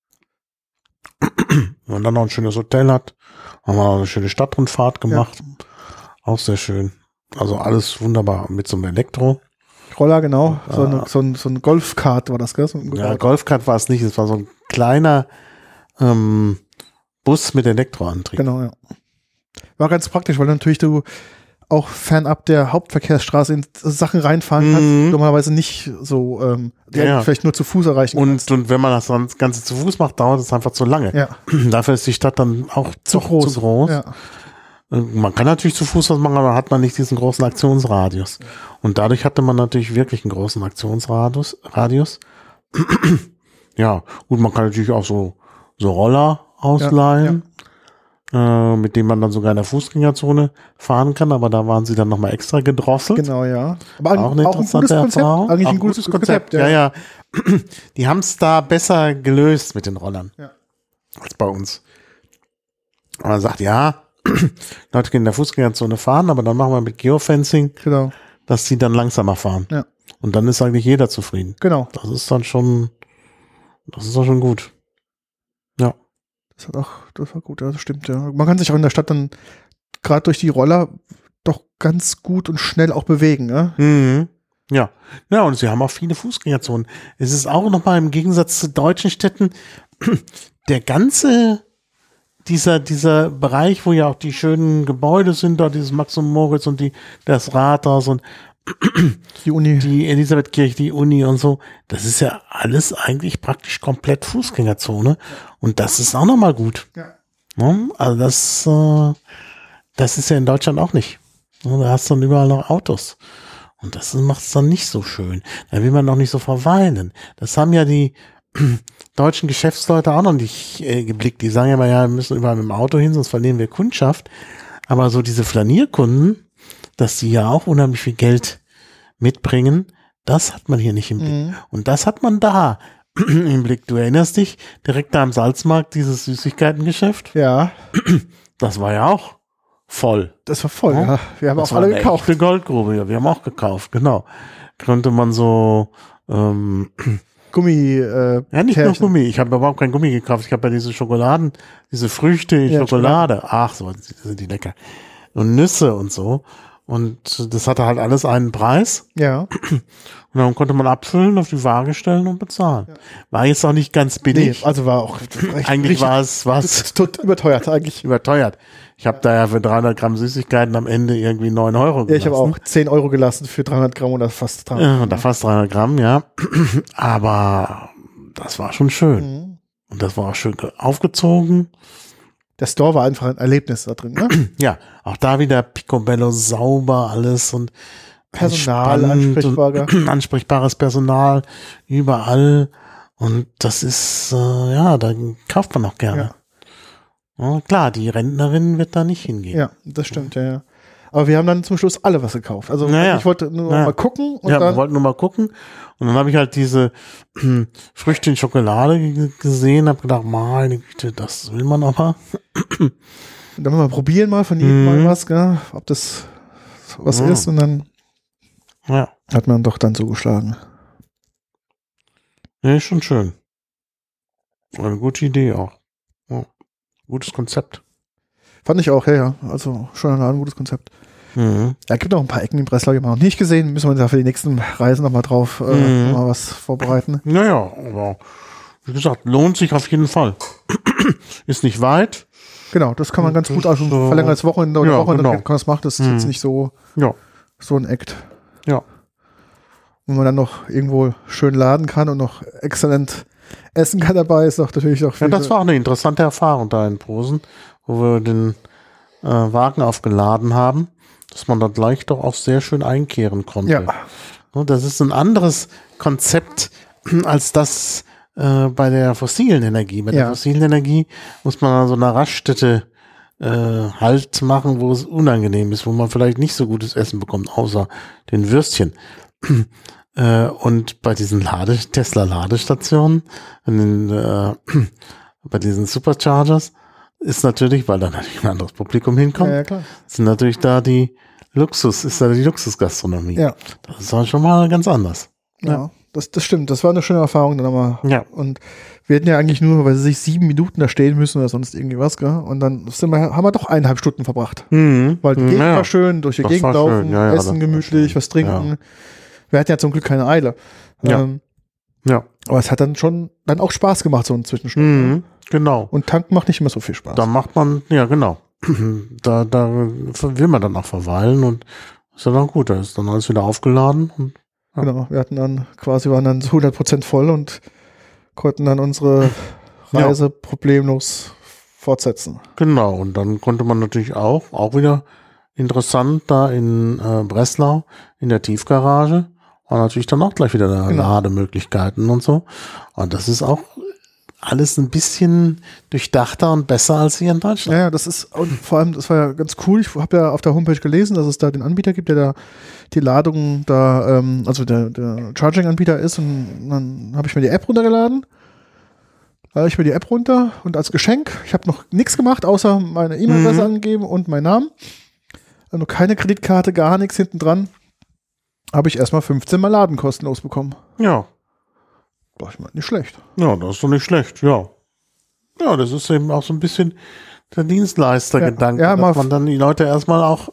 Speaker 2: Wenn man dann noch ein schönes Hotel hat, haben wir noch eine schöne Stadtrundfahrt gemacht. Ja. Auch sehr schön. Also alles wunderbar mit so einem Elektro.
Speaker 1: Roller, genau. So, eine, so ein, so ein Golfkart war das, gell? So ein
Speaker 2: ja, Golfkart war es nicht. Es war so ein kleiner ähm, Bus mit Elektroantrieb.
Speaker 1: Genau, ja. War ganz praktisch, weil natürlich du auch fernab der Hauptverkehrsstraße in Sachen reinfahren kannst, mhm. normalerweise nicht so, ähm, die ja. vielleicht nur zu Fuß erreichen
Speaker 2: und,
Speaker 1: kannst.
Speaker 2: Und wenn man das Ganze zu Fuß macht, dauert es einfach zu lange.
Speaker 1: Ja.
Speaker 2: Dafür ist die Stadt dann auch
Speaker 1: zu groß.
Speaker 2: Zu groß.
Speaker 1: Ja.
Speaker 2: Man kann natürlich zu Fuß was machen, aber hat man nicht diesen großen Aktionsradius. Und dadurch hatte man natürlich wirklich einen großen Aktionsradius. Radius. Ja, gut, man kann natürlich auch so, so Roller ausleihen, ja, ja. Äh, mit denen man dann sogar in der Fußgängerzone fahren kann, aber da waren sie dann nochmal extra gedrosselt.
Speaker 1: Genau, ja. Aber
Speaker 2: auch eine
Speaker 1: auch ein gutes Konzept.
Speaker 2: Erfahrung.
Speaker 1: Eigentlich
Speaker 2: auch
Speaker 1: ein gutes Konzept, Konzept ja.
Speaker 2: ja, ja. Die haben es da besser gelöst mit den Rollern
Speaker 1: ja.
Speaker 2: als bei uns. Und man sagt, ja, Leute können in der Fußgängerzone fahren, aber dann machen wir mit Geofencing,
Speaker 1: genau,
Speaker 2: dass die dann langsamer fahren.
Speaker 1: Ja.
Speaker 2: Und dann ist eigentlich jeder zufrieden.
Speaker 1: Genau.
Speaker 2: Das ist dann schon, das ist dann schon gut. Ja.
Speaker 1: Das hat auch, das war gut, ja, das stimmt, ja. Man kann sich auch in der Stadt dann gerade durch die Roller doch ganz gut und schnell auch bewegen, ne?
Speaker 2: Mhm. Ja. Ja, und sie haben auch viele Fußgängerzonen. Es ist auch nochmal im Gegensatz zu deutschen Städten der ganze Dieser, dieser Bereich, wo ja auch die schönen Gebäude sind, da dieses Max und Moritz und die, das Rathaus und
Speaker 1: die Uni,
Speaker 2: die Elisabethkirche, die Uni und so, das ist ja alles eigentlich praktisch komplett Fußgängerzone und das ist auch nochmal gut.
Speaker 1: Ja.
Speaker 2: Ja, also das, äh, das ist ja in Deutschland auch nicht. Ja, da hast du dann überall noch Autos und das macht es dann nicht so schön. Da will man noch nicht so verweilen. Das haben ja die deutschen Geschäftsleute auch noch nicht äh, geblickt. Die sagen ja immer, ja, wir müssen überall mit dem Auto hin, sonst verlieren wir Kundschaft. Aber so diese Flanierkunden, dass die ja auch unheimlich viel Geld mitbringen, das hat man hier nicht im Blick. Mhm. Und das hat man da im Blick. Du erinnerst dich, direkt da am Salzmarkt, dieses Süßigkeitengeschäft?
Speaker 1: Ja.
Speaker 2: Das war ja auch voll.
Speaker 1: Das war voll, ja. ja. Wir haben
Speaker 2: das
Speaker 1: auch alle gekauft.
Speaker 2: Echte Goldgrube, ja, wir haben auch gekauft, genau. Könnte man so ähm,
Speaker 1: Gummi, äh,
Speaker 2: ja, nicht
Speaker 1: Pärchen.
Speaker 2: nur Gummi. Ich habe überhaupt kein Gummi gekauft. Ich habe ja diese Schokoladen, diese Früchte, ja, Schokolade. Ach, so sind die lecker. Und Nüsse und so. Und das hatte halt alles einen Preis.
Speaker 1: Ja.
Speaker 2: Und dann konnte man abfüllen, auf die Waage stellen und bezahlen. Ja. War jetzt auch nicht ganz billig.
Speaker 1: Nee, also war auch
Speaker 2: recht, eigentlich war es was
Speaker 1: überteuert eigentlich.
Speaker 2: Überteuert. Ich habe da ja für dreihundert Gramm Süßigkeiten am Ende irgendwie neun Euro gelassen.
Speaker 1: Ja, ich habe auch zehn Euro gelassen für dreihundert Gramm oder fast dreihundert Gramm.
Speaker 2: Ja, oder fast dreihundert Gramm, ja. Aber das war schon schön. Mhm. Und das war auch schön aufgezogen.
Speaker 1: Der Store war einfach ein Erlebnis da drin, ne?
Speaker 2: Ja, auch da wieder picobello, sauber alles und
Speaker 1: Personal, ansprechbar.
Speaker 2: Und ansprechbares Personal überall. Und das ist, äh, ja, da kauft man auch gerne. Ja. Ja, klar, die Rentnerin wird da nicht hingehen.
Speaker 1: Ja, das stimmt, ja, ja. Aber wir haben dann zum Schluss alle was gekauft. Also
Speaker 2: naja.
Speaker 1: ich wollte nur
Speaker 2: naja.
Speaker 1: mal gucken. Und
Speaker 2: ja,
Speaker 1: dann
Speaker 2: wir wollten nur mal gucken. Und dann habe ich halt diese äh, Früchte in Schokolade g- gesehen, habe gedacht, meine Güte, das will man aber.
Speaker 1: Und dann mal probieren mal von jedem
Speaker 2: Mhm.
Speaker 1: mal was, gell? Ob das was
Speaker 2: Ja.
Speaker 1: ist. Und dann
Speaker 2: Ja,
Speaker 1: hat man doch dann zugeschlagen.
Speaker 2: ja, ist schon schön. Eine gute Idee auch. Ja. Gutes Konzept.
Speaker 1: Fand ich auch, ja, ja. Also schon ein gutes Konzept.
Speaker 2: Mhm.
Speaker 1: Ja, gibt auch ein paar Ecken in Breslau, die haben wir noch nicht gesehen. Müssen wir uns ja für die nächsten Reisen nochmal drauf äh,
Speaker 2: Mhm.
Speaker 1: noch mal was vorbereiten.
Speaker 2: Naja, aber wie gesagt, lohnt sich auf jeden Fall. Ist nicht weit.
Speaker 1: Genau, das kann man ganz
Speaker 2: Das
Speaker 1: gut, also
Speaker 2: ist, äh,
Speaker 1: verlängertes Wochenende oder
Speaker 2: ja,
Speaker 1: Wochenende,
Speaker 2: genau.
Speaker 1: kann man das machen. Das ist
Speaker 2: Mhm.
Speaker 1: jetzt nicht so,
Speaker 2: Ja,
Speaker 1: so ein Act.
Speaker 2: ja.
Speaker 1: Wenn man dann noch irgendwo schön laden kann und noch exzellent essen kann dabei, ist doch natürlich auch
Speaker 2: Ja, das war auch eine interessante Erfahrung da in Posen, wo wir den äh, Wagen aufgeladen haben, dass man da gleich doch auch sehr schön einkehren konnte.
Speaker 1: Ja.
Speaker 2: Und das ist ein anderes Konzept als das äh, bei der fossilen Energie. Bei
Speaker 1: Ja.
Speaker 2: der fossilen Energie muss man an so einer Raststätte äh, Halt machen, wo es unangenehm ist, wo man vielleicht nicht so gutes Essen bekommt, außer den Würstchen. Äh, und bei diesen Lade Tesla-Ladestationen, äh, bei diesen Superchargers, ist natürlich, weil da natürlich ein anderes Publikum hinkommt,
Speaker 1: Ja, ja, klar.
Speaker 2: sind natürlich da die Luxus, ist ja die Luxusgastronomie.
Speaker 1: Ja.
Speaker 2: Das ist auch schon mal ganz anders.
Speaker 1: Ja,
Speaker 2: Ja.
Speaker 1: Das, das stimmt. Das war eine schöne Erfahrung dann nochmal.
Speaker 2: Ja.
Speaker 1: Und wir hätten ja eigentlich nur, weil sie sich sieben Minuten da stehen müssen oder sonst irgendwie was, gell? Und dann sind wir, haben wir doch eineinhalb Stunden verbracht.
Speaker 2: Mhm.
Speaker 1: Weil die Gegend
Speaker 2: Ja.
Speaker 1: war schön, durch die
Speaker 2: Das
Speaker 1: Gegend
Speaker 2: war
Speaker 1: laufen,
Speaker 2: schön. Ja, ja, das
Speaker 1: essen
Speaker 2: war
Speaker 1: gemütlich,
Speaker 2: schön.
Speaker 1: was trinken.
Speaker 2: Ja.
Speaker 1: Wir hatten ja zum Glück keine Eile.
Speaker 2: Ja.
Speaker 1: Ähm,
Speaker 2: Ja.
Speaker 1: aber es hat dann schon dann auch Spaß gemacht, so ein Zwischenstopp.
Speaker 2: Mhm. Genau.
Speaker 1: Und tanken macht nicht immer so viel Spaß.
Speaker 2: Da macht man, ja genau. Da, da will man dann auch verweilen und ist dann auch gut. Da ist dann alles wieder aufgeladen. Und, ja.
Speaker 1: Genau, wir hatten dann quasi, waren dann hundert Prozent voll und konnten dann unsere Reise ja. problemlos fortsetzen.
Speaker 2: Genau, und dann konnte man natürlich auch, auch wieder interessant, da in äh, Breslau in der Tiefgarage war natürlich dann auch gleich wieder da
Speaker 1: Genau.
Speaker 2: Lademöglichkeiten und so. Und das ist auch alles ein bisschen durchdachter und besser als hier in Deutschland.
Speaker 1: Ja, ja, das ist, und vor allem, das war ja ganz cool. Ich habe ja auf der Homepage gelesen, dass es da den Anbieter gibt, der da die Ladung da, ähm, also der, der Charging-Anbieter ist, und dann habe ich mir die App runtergeladen. Da habe ich mir die App runter und als Geschenk, ich habe noch nichts gemacht, außer meine E-Mail-Adresse
Speaker 2: Mhm.
Speaker 1: angegeben und meinen Namen. Also keine Kreditkarte, gar nichts hinten dran. Habe ich erstmal fünfzehn Mal Laden kostenlos bekommen.
Speaker 2: Ja.
Speaker 1: War ich mal nicht schlecht.
Speaker 2: Ja, das ist doch nicht schlecht, ja. Ja, das ist eben auch so ein bisschen der Dienstleistergedanke,
Speaker 1: Ja, ja, mal
Speaker 2: dass man dann die Leute erstmal auch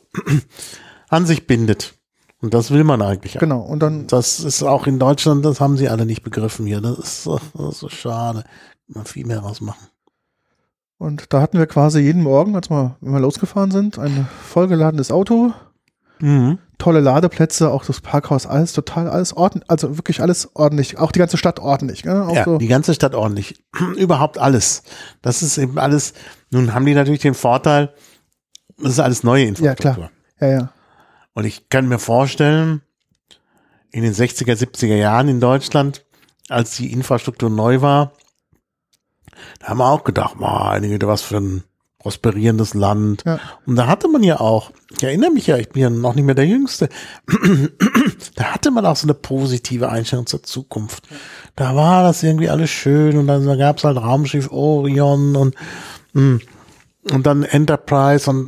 Speaker 2: an sich bindet. Und das will man eigentlich.
Speaker 1: Genau. Und dann,
Speaker 2: Das ist auch in Deutschland, das haben sie alle nicht begriffen hier. Das ist so, das ist so schade. Mal viel mehr rausmachen.
Speaker 1: und da hatten wir quasi jeden Morgen, als wir, wenn wir losgefahren sind, ein vollgeladenes Auto.
Speaker 2: Mhm.
Speaker 1: Tolle Ladeplätze, auch das Parkhaus, alles total, alles ordentlich, also wirklich alles ordentlich, auch die ganze Stadt ordentlich. Gell? Auch
Speaker 2: Ja,
Speaker 1: so.
Speaker 2: die ganze Stadt ordentlich. Überhaupt alles. Das ist eben alles, nun haben die natürlich den Vorteil, das ist alles neue Infrastruktur.
Speaker 1: Ja, klar. Ja, ja.
Speaker 2: Und ich kann mir vorstellen, in den sechziger, siebziger Jahren in Deutschland, als die Infrastruktur neu war, da haben wir auch gedacht, meine Güte, was für ein prosperierendes Land.
Speaker 1: Ja.
Speaker 2: Und da hatte man ja auch, ich erinnere mich ja, ich bin ja noch nicht mehr der Jüngste, da hatte man auch so eine positive Einstellung zur Zukunft. Da war das irgendwie alles schön und dann gab es halt Raumschiff Orion und, und dann Enterprise und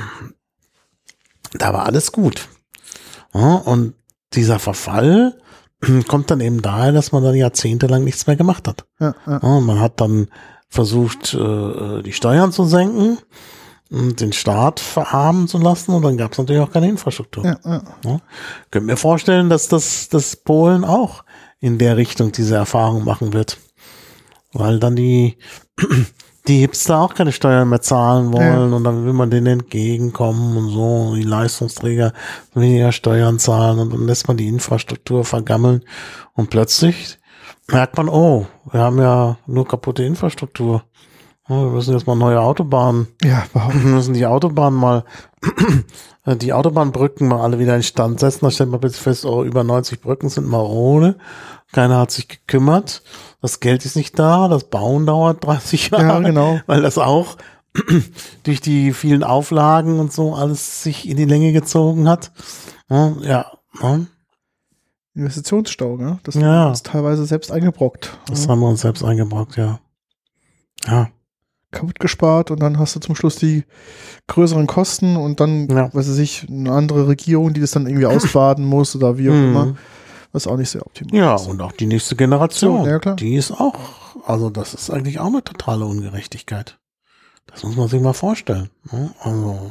Speaker 2: da war alles gut. Ja, und dieser Verfall kommt dann eben daher, dass man dann jahrzehntelang nichts mehr gemacht hat.
Speaker 1: Ja, ja.
Speaker 2: Ja, man hat dann versucht, äh, die Steuern zu senken und den Staat verarmen zu lassen und dann gab es natürlich auch keine Infrastruktur.
Speaker 1: Ja, ja.
Speaker 2: Ja. Könnt mir vorstellen, dass das dass Polen auch in der Richtung diese Erfahrung machen wird. Weil dann die, die Hipster auch keine Steuern mehr zahlen wollen
Speaker 1: Ja.
Speaker 2: und dann will man denen entgegenkommen und so, und die Leistungsträger weniger Steuern zahlen und dann lässt man die Infrastruktur vergammeln und plötzlich merkt man, oh, wir haben ja nur kaputte Infrastruktur. Ja, wir müssen jetzt mal neue Autobahnen,
Speaker 1: Ja, überhaupt.
Speaker 2: wir müssen die Autobahnen mal, die Autobahnbrücken mal alle wieder in Stand setzen. Da stellt man plötzlich fest, oh, über neunzig Brücken sind marode. Keiner hat sich gekümmert. Das Geld ist nicht da. Das Bauen dauert dreißig Jahre.
Speaker 1: Ja, genau.
Speaker 2: Weil das auch durch die vielen Auflagen und so alles sich in die Länge gezogen hat. Ja, ja. ja.
Speaker 1: Investitionsstau, ne? Das
Speaker 2: Ja.
Speaker 1: haben wir uns teilweise selbst eingebrockt.
Speaker 2: Das
Speaker 1: Ja.
Speaker 2: haben wir uns selbst eingebrockt, ja. Ja.
Speaker 1: Kaputt gespart und dann hast du zum Schluss die größeren Kosten und dann,
Speaker 2: Ja.
Speaker 1: weiß ich, eine andere Regierung, die das dann irgendwie ausbaden muss oder wie auch
Speaker 2: Mhm.
Speaker 1: immer, was auch nicht sehr optimal
Speaker 2: Ja,
Speaker 1: ist.
Speaker 2: und auch die nächste Generation,
Speaker 1: Ja, klar.
Speaker 2: die ist auch, also das ist eigentlich auch eine totale Ungerechtigkeit. Das muss man sich mal vorstellen. Ne? Also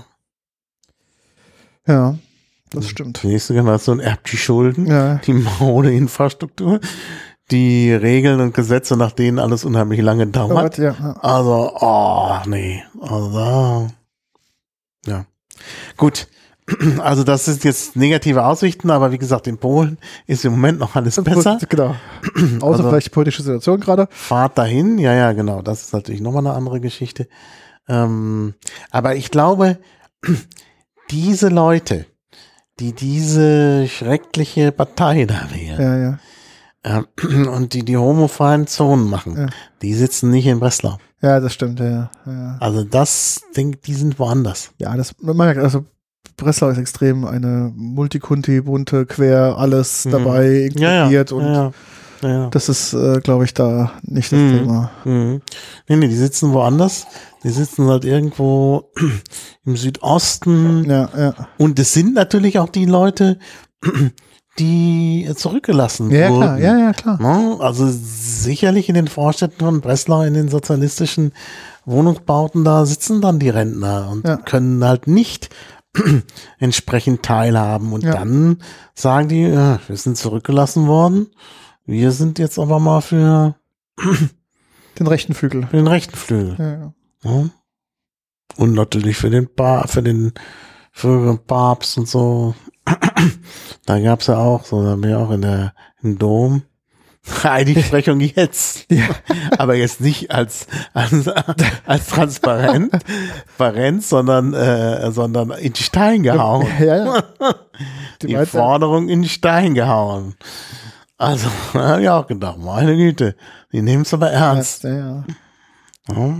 Speaker 1: Ja, das stimmt.
Speaker 2: die nächste Generation erbt die Schulden,
Speaker 1: Ja,
Speaker 2: die marode Infrastruktur, die Regeln und Gesetze, nach denen alles unheimlich lange dauert.
Speaker 1: ja, ja.
Speaker 2: Also, oh, nee. Also da, ja. Gut. Also das sind jetzt negative Aussichten, aber wie gesagt, in Polen ist im Moment noch alles besser.
Speaker 1: Genau. Außer
Speaker 2: Also-
Speaker 1: vielleicht die politische Situation gerade.
Speaker 2: Fahrt dahin, ja, ja, genau. Das ist natürlich nochmal eine andere Geschichte. Ähm, aber ich glaube, diese Leute, die diese schreckliche Partei da wählen,
Speaker 1: Ja, ja.
Speaker 2: ähm, und die die homophoben Zonen machen,
Speaker 1: Ja.
Speaker 2: die sitzen nicht in Breslau.
Speaker 1: Ja, das stimmt, ja, ja. ja.
Speaker 2: Also das, denk, die sind woanders.
Speaker 1: Ja, das, man merkt, also Breslau ist extrem eine Multikunti, bunte, quer, alles
Speaker 2: Mhm.
Speaker 1: dabei
Speaker 2: Ja, ja,
Speaker 1: inkludiert und
Speaker 2: ja, Ja.
Speaker 1: Das ist, äh, glaube ich, da nicht das
Speaker 2: Mhm.
Speaker 1: Thema.
Speaker 2: Mhm. Nee, nee, die sitzen woanders. Die sitzen halt irgendwo im Südosten.
Speaker 1: Ja, ja.
Speaker 2: Und es sind natürlich auch die Leute, die zurückgelassen
Speaker 1: Ja, ja,
Speaker 2: wurden.
Speaker 1: klar. Ja, ja, klar.
Speaker 2: Ne? Also sicherlich in den Vorstädten von Breslau, in den sozialistischen Wohnungsbauten, da sitzen dann die Rentner und
Speaker 1: Ja.
Speaker 2: können halt nicht entsprechend teilhaben. Und
Speaker 1: Ja.
Speaker 2: dann sagen die, ja, wir sind zurückgelassen worden. Wir sind jetzt aber mal für,
Speaker 1: Den rechten Flügel.
Speaker 2: für den rechten Flügel.
Speaker 1: Ja, ja.
Speaker 2: Ja. Und natürlich für den pa für den früheren Papst und so. Da gab's ja auch, so, da haben wir auch in der, im Dom, Heiligsprechung jetzt.
Speaker 1: Ja.
Speaker 2: Aber jetzt nicht als, als, als transparent, transparent, sondern, äh, sondern in Stein gehauen.
Speaker 1: Ja, ja. Die
Speaker 2: Die
Speaker 1: meinte-
Speaker 2: Forderung in Stein gehauen. Also, da habe ich auch gedacht, meine Güte, die nehmen es aber ernst.
Speaker 1: Ja, ja.
Speaker 2: Ja.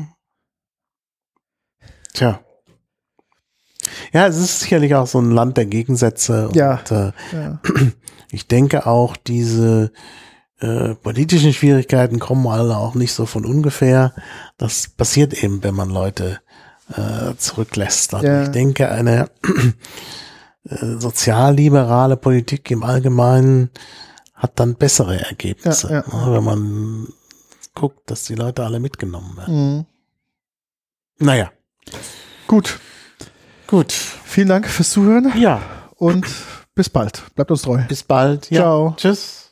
Speaker 2: Tja. Ja, es ist sicherlich auch so ein Land der Gegensätze. Und,
Speaker 1: Ja.
Speaker 2: äh,
Speaker 1: Ja.
Speaker 2: ich denke auch, diese äh, politischen Schwierigkeiten kommen alle auch nicht so von ungefähr. Das passiert eben, wenn man Leute äh, zurücklässt. Also
Speaker 1: Ja.
Speaker 2: ich denke, eine äh, sozialliberale Politik im Allgemeinen hat dann bessere Ergebnisse,
Speaker 1: Ja, ja.
Speaker 2: ne, wenn man guckt, dass die Leute alle mitgenommen werden.
Speaker 1: Mhm.
Speaker 2: Naja,
Speaker 1: Gut.
Speaker 2: gut.
Speaker 1: Vielen Dank fürs Zuhören
Speaker 2: Ja,
Speaker 1: und bis bald. Bleibt uns treu.
Speaker 2: bis bald. Ja.
Speaker 1: Ciao.
Speaker 2: Tschüss.